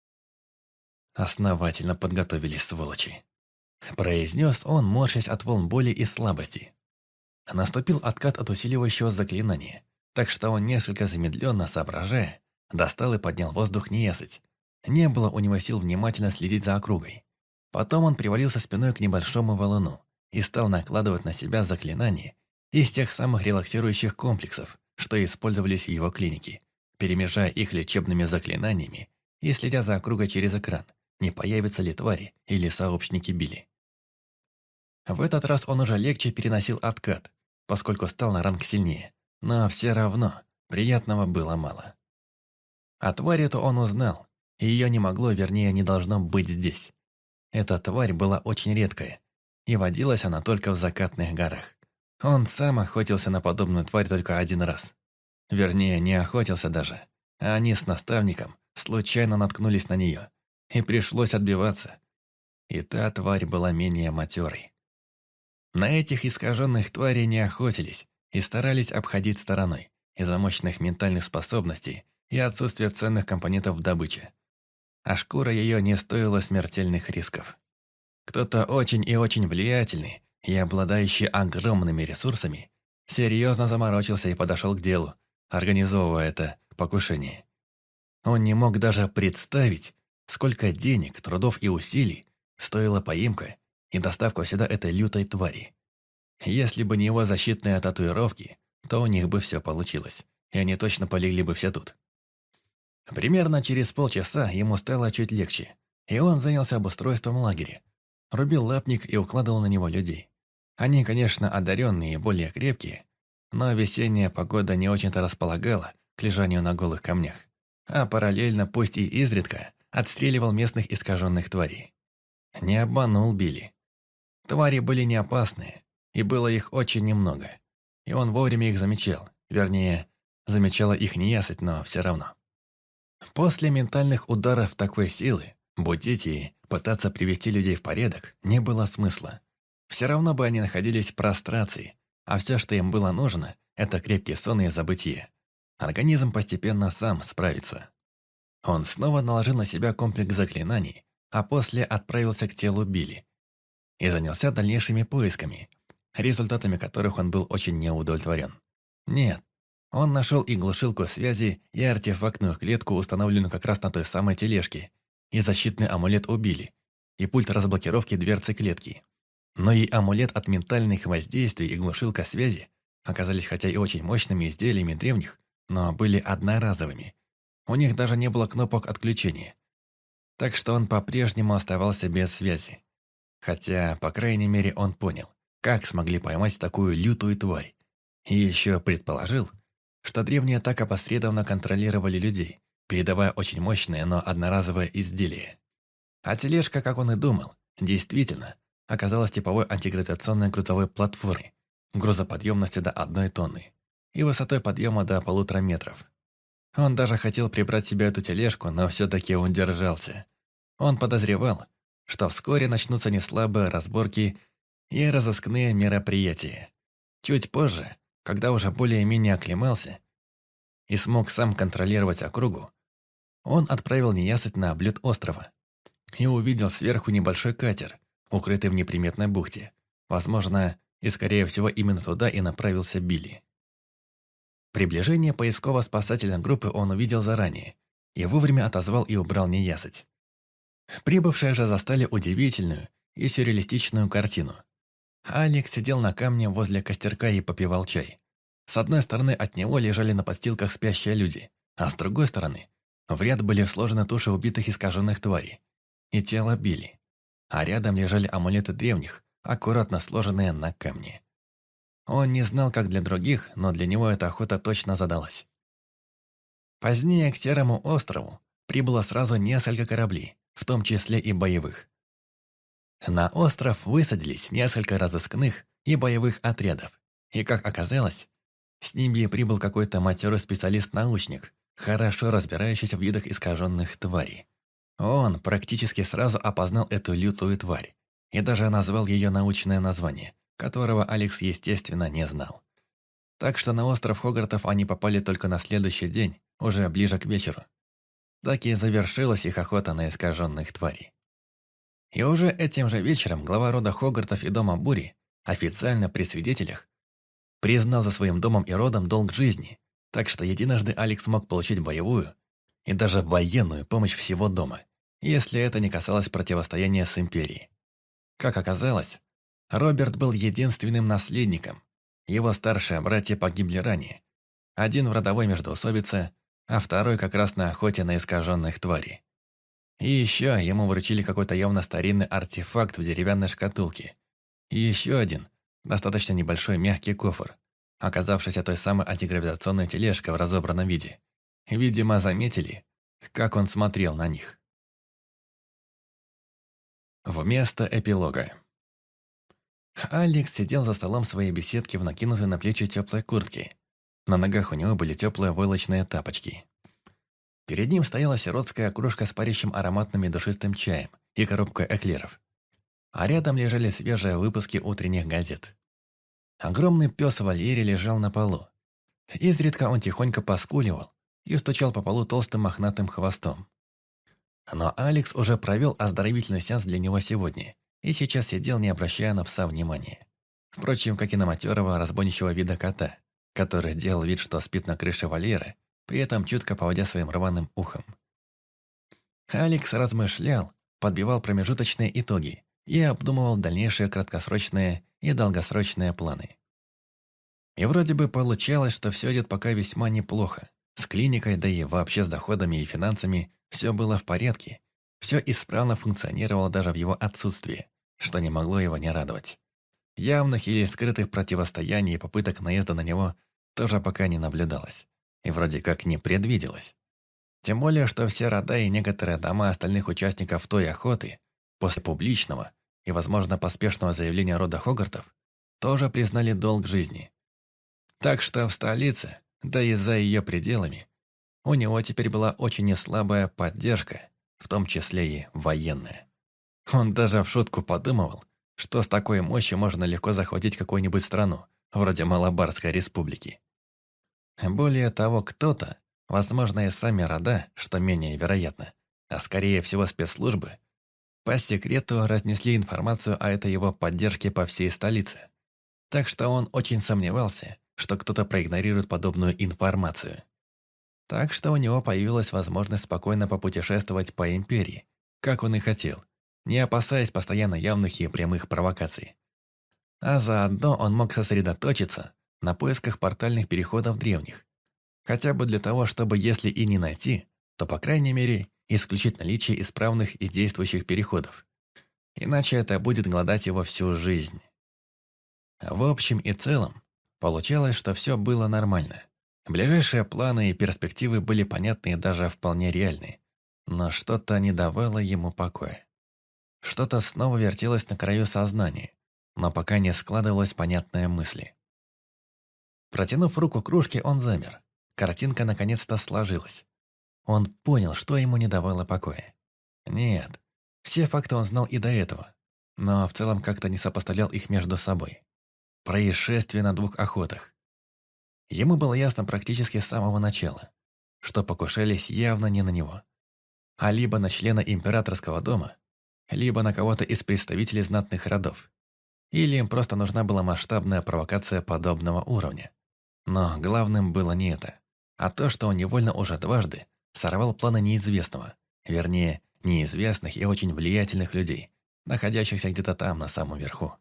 Основательно подготовились, сволочи. Произнес он, морщась от волн боли и слабости. Наступил откат от усиливающего заклинания. так что он, несколько замедленно соображая, достал и поднял в воздух неясыть. Не было у него сил внимательно следить за округой. Потом он привалился спиной к небольшому валуну и стал накладывать на себя заклинания из тех самых релаксирующих комплексов, что использовались в его клинике, перемежая их лечебными заклинаниями и следя за округой через экран, не появятся ли твари или сообщники Билли. В этот раз он уже легче переносил откат, поскольку стал на ранг сильнее, но все равно приятного было мало. О твари-то он узнал, и ее не могло, вернее, не должно быть здесь. Эта тварь была очень редкая, и водилась она только в закатных горах. Он сам охотился на подобную тварь только один раз. Вернее, не охотился даже, а они с наставником случайно наткнулись на нее, и пришлось отбиваться. И та тварь была менее матерой. На этих искаженных тварей не охотились и старались обходить стороной из-за мощных ментальных способностей и отсутствия ценных компонентов в добыче. А шкура ее не стоила смертельных рисков. Кто-то очень и очень влиятельный и обладающий огромными ресурсами серьезно заморочился и подошел к делу, организовывая это покушение. Он не мог даже представить, сколько денег, трудов и усилий стоила поимка и доставка сюда этой лютой твари. Если бы не его защитные татуировки, то у них бы все получилось, и они точно полегли бы все тут. Примерно через полчаса ему стало чуть легче, и он занялся обустройством лагеря. Рубил лапник и укладывал на него людей. Они, конечно, одаренные и более крепкие, но весенняя погода не очень-то располагала к лежанию на голых камнях, а параллельно, пусть и изредка, отстреливал местных искаженных тварей. Не обманул Билли. Твари были не опасные, и было их очень немного, и он вовремя их замечал, вернее, замечала их неясыть, но все равно. После ментальных ударов такой силы будить и пытаться привести людей в порядок не было смысла. Все равно бы они находились в прострации, а все, что им было нужно, это крепкий сон и забытие. Организм постепенно сам справится. Он снова наложил на себя комплекс заклинаний, а после отправился к телу Билли и занялся дальнейшими поисками, результатами которых он был очень неудовлетворен. Нет, он нашел и глушилку связи, и артефактную клетку, установленную как раз на той самой тележке, и защитный амулет убили, и пульт разблокировки дверцы клетки. Но и амулет от ментальных воздействий и глушилка связи оказались хотя и очень мощными изделиями древних, но были одноразовыми. У них даже не было кнопок отключения. Так что он по-прежнему оставался без связи. Хотя, по крайней мере, он понял, как смогли поймать такую лютую тварь. И еще предположил, что древние так опосредованно контролировали людей, передавая очень мощное, но одноразовое изделие. А тележка, как он и думал, действительно оказалась типовой антигравитационной грузовой платформой, грузоподъемностью до 1 тонны и высотой подъема до 1,5 метров. Он даже хотел прибрать себе эту тележку, но все-таки он держался. Он подозревал, что вскоре начнутся неслабые разборки и разыскные мероприятия. Чуть позже, когда уже более-менее оклемался и смог сам контролировать округу, он отправил неясыть на облет острова и увидел сверху небольшой катер, укрытый в неприметной бухте. Возможно, и скорее всего именно туда и направился Билли. Приближение поисково-спасательной группы он увидел заранее и вовремя отозвал и убрал неясыть. Прибывшие же застали удивительную и сюрреалистичную картину. Алекс сидел на камне возле костерка и попивал чай. С одной стороны от него лежали на подстилках спящие люди, а с другой стороны в ряд были сложены туши убитых искаженных тварей и тело Билли, а рядом лежали амулеты древних, аккуратно сложенные на камне. Он не знал, как для других, но для него эта охота точно задалась. Позднее к Серому острову прибыло сразу несколько кораблей, в том числе и боевых. На остров высадились несколько разыскных и боевых отрядов, и, как оказалось, с ними прибыл какой-то матерый специалист-научник, хорошо разбирающийся в видах искаженных тварей. Он практически сразу опознал эту лютую тварь и даже назвал ее научное название, которого Алекс, естественно, не знал. Так что на остров Хогартов они попали только на следующий день, уже ближе к вечеру. Так и завершилась их охота на искаженных тварей. И уже этим же вечером глава рода Хогартов и дома Бури, официально при свидетелях, признал за своим домом и родом долг жизни, Так что единожды Алекс мог получить боевую и даже военную помощь всего дома, если это не касалось противостояния с Империей. Как оказалось, Роберт был единственным наследником. Его старшие братья погибли ранее. Один в родовой междоусобице, а второй как раз на охоте на искаженных тварей. И еще ему вручили какой-то явно старинный артефакт в деревянной шкатулке. И еще один, достаточно небольшой мягкий кофр, оказавшийся той самой антигравитационной тележкой в разобранном виде. Видимо, заметили, как он смотрел на них. Вместо эпилога. Алекс сидел за столом своей беседки в накинутой на плечи теплой куртке. На ногах у него были теплые войлочные тапочки. Перед ним стояла сиротская кружка с парящим ароматным и душистым чаем и коробка эклеров. А рядом лежали свежие выпуски утренних газет. Огромный пес в вольере лежал на полу. Изредка он тихонько поскуливал и стучал по полу толстым мохнатым хвостом. Но Алекс уже провел оздоровительный сеанс для него сегодня и сейчас сидел, не обращая на пса внимания. Впрочем, как и на матерого разбойничьего вида кота, который делал вид, что спит на крыше вольера, при этом чутко поводя своим рваным ухом. Алекс размышлял, подбивал промежуточные итоги и обдумывал дальнейшие краткосрочные и долгосрочные планы. И вроде бы получалось, что все идет пока весьма неплохо. С клиникой, да и вообще с доходами и финансами все было в порядке. Все исправно функционировало даже в его отсутствии, что не могло его не радовать. Явных или скрытых противостояний и попыток наезда на него тоже пока не наблюдалось. И вроде как не предвиделось. Тем более, что все рода и некоторые дома остальных участников той охоты, после публичного и, возможно, поспешного заявления рода Хогартов, тоже признали долг жизни. Так что в столице, да и за ее пределами, у него теперь была очень неслабая поддержка, в том числе и военная. Он даже в шутку подумывал, что с такой мощью можно легко захватить какую-нибудь страну, вроде Малабарской республики. Более того, кто-то, возможно, и сами рода, что менее вероятно, а скорее всего спецслужбы, по секрету разнесли информацию о этой его поддержке по всей столице. Так что он очень сомневался, что кто-то проигнорирует подобную информацию. Так что у него появилась возможность спокойно попутешествовать по империи, как он и хотел, не опасаясь постоянно явных и прямых провокаций. А заодно он мог сосредоточиться на поисках портальных переходов древних, хотя бы для того, чтобы, если и не найти, то, по крайней мере, исключить наличие исправных и действующих переходов. Иначе это будет глодать его всю жизнь. В общем и целом, получалось, что все было нормально. Ближайшие планы и перспективы были понятны и даже вполне реальны. Но что-то не давало ему покоя. Что-то снова вертелось на краю сознания, но пока не складывалось понятная мысли. Протянув руку к кружке, он замер. Картинка наконец-то сложилась. Он понял, что ему не давало покоя. Нет, все факты он знал и до этого, но в целом как-то не сопоставлял их между собой. Происшествие на двух охотах. Ему было ясно практически с самого начала, что покушались явно не на него, а либо на члена императорского дома, либо на кого-то из представителей знатных родов. Или им просто нужна была масштабная провокация подобного уровня. Но главным было не это, а то, что он невольно уже дважды сорвал планы неизвестного, вернее, неизвестных и очень влиятельных людей, находящихся где-то там, на самом верху.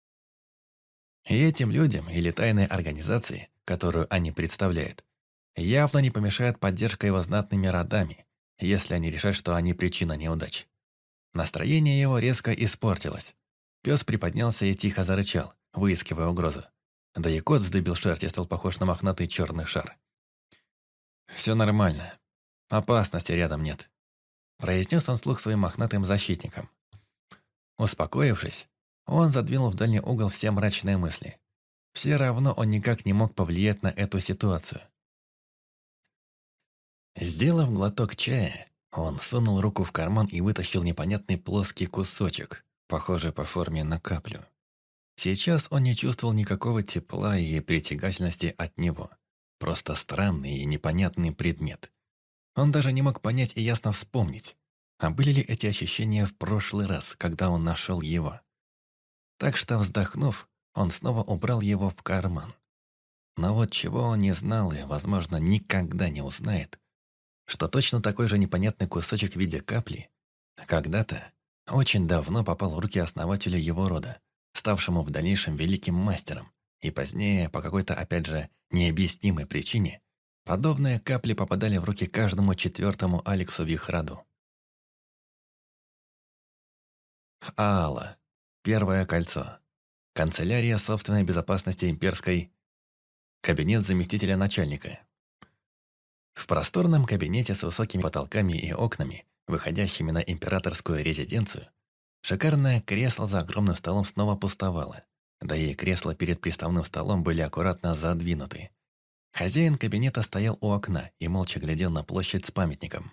И этим людям или тайной организации, которую они представляют, явно не помешает поддержка его знатными родами, если они решат, что они причина неудач. Настроение его резко испортилось. Пес приподнялся и тихо зарычал, выискивая угрозу. Да и кот вздыбил шерсть и стал похож на мохнатый черный шар. «Все нормально. Опасности рядом нет», — произнес он вслух своим мохнатым защитникам. Успокоившись, он задвинул в дальний угол все мрачные мысли. Все равно он никак не мог повлиять на эту ситуацию. Сделав глоток чая, он сунул руку в карман и вытащил непонятный плоский кусочек, похожий по форме на каплю. Сейчас он не чувствовал никакого тепла и притягательности от него. Просто странный и непонятный предмет. Он даже не мог понять и ясно вспомнить, а были ли эти ощущения в прошлый раз, когда он нашел его. Так что, вздохнув, он снова убрал его в карман. Но вот чего он не знал и, возможно, никогда не узнает, что точно такой же непонятный кусочек в виде капли когда-то, очень давно попал в руки основателю его рода, ставшему в дальнейшем великим мастером, и позднее, по какой-то, опять же, необъяснимой причине, подобные капли попадали в руки каждому четвертому Алексу в их роду. Аала. Первое кольцо. Канцелярия собственной безопасности имперской. Кабинет заместителя начальника. В просторном кабинете с высокими потолками и окнами, выходящими на императорскую резиденцию, шикарное кресло за огромным столом снова пустовало, да и кресла перед приставным столом были аккуратно задвинуты. Хозяин кабинета стоял у окна и молча глядел на площадь с памятником.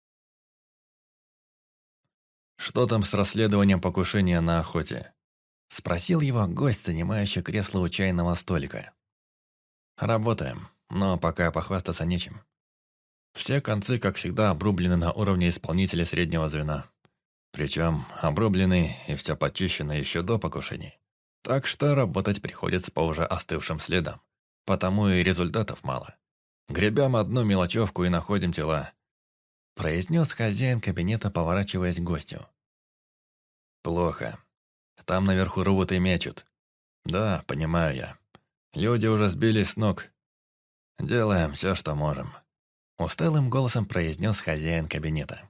«Что там с расследованием покушения на охоте?» — спросил его гость, занимающий кресло у чайного столика. «Работаем, но пока похвастаться нечем. Все концы, как всегда, обрублены на уровне исполнителя среднего звена. Причем обрублены и все почищено еще до покушений. Так что работать приходится по уже остывшим следам. Потому и результатов мало. Гребем одну мелочевку и находим тела», — произнес хозяин кабинета, поворачиваясь к гостю. «Плохо. Там наверху рвут и мечут. Да, понимаю я. Люди уже сбились с ног. Делаем все, что можем», — усталым голосом произнес хозяин кабинета.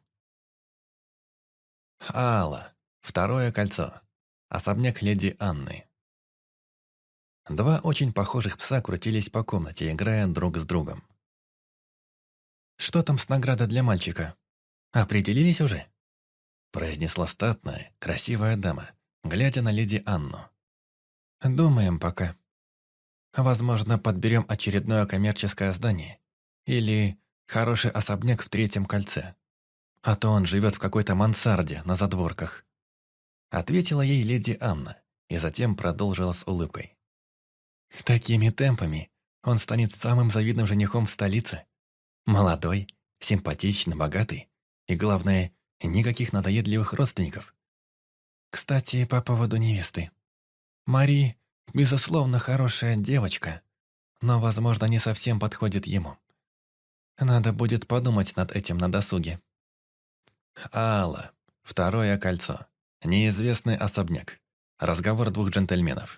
Аала. Второе кольцо. Особняк леди Анны. Два очень похожих пса крутились по комнате, играя друг с другом. «Что там с наградой для мальчика? Определились уже?» произнесла статная, красивая дама, глядя на леди Анну. «Думаем пока. Возможно, подберем очередное коммерческое здание. Или хороший особняк в третьем кольце. А то он живет в какой-то мансарде на задворках». Ответила ей леди Анна и затем продолжила с улыбкой. «Такими темпами он станет самым завидным женихом в столице. Молодой, симпатичный, богатый. И главное, никаких надоедливых родственников. Кстати, по поводу невесты. Мари, безусловно, хорошая девочка, но, возможно, не совсем подходит ему. Надо будет подумать над этим на досуге». Аала. Второе кольцо. Неизвестный особняк. Разговор двух джентльменов.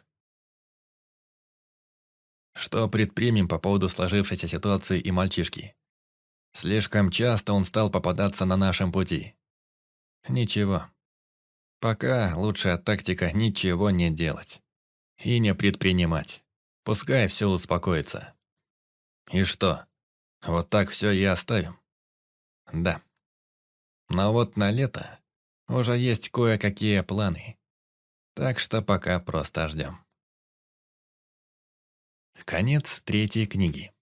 «Что предпримем по поводу сложившейся ситуации и мальчишки? Слишком часто он стал попадаться на нашем пути». «Ничего. Пока лучшая тактика — ничего не делать. И не предпринимать. Пускай все успокоится». «И что, вот так все и оставим?» «Да. Но вот на лето уже есть кое-какие планы. Так что пока просто ждем». Конец третьей книги.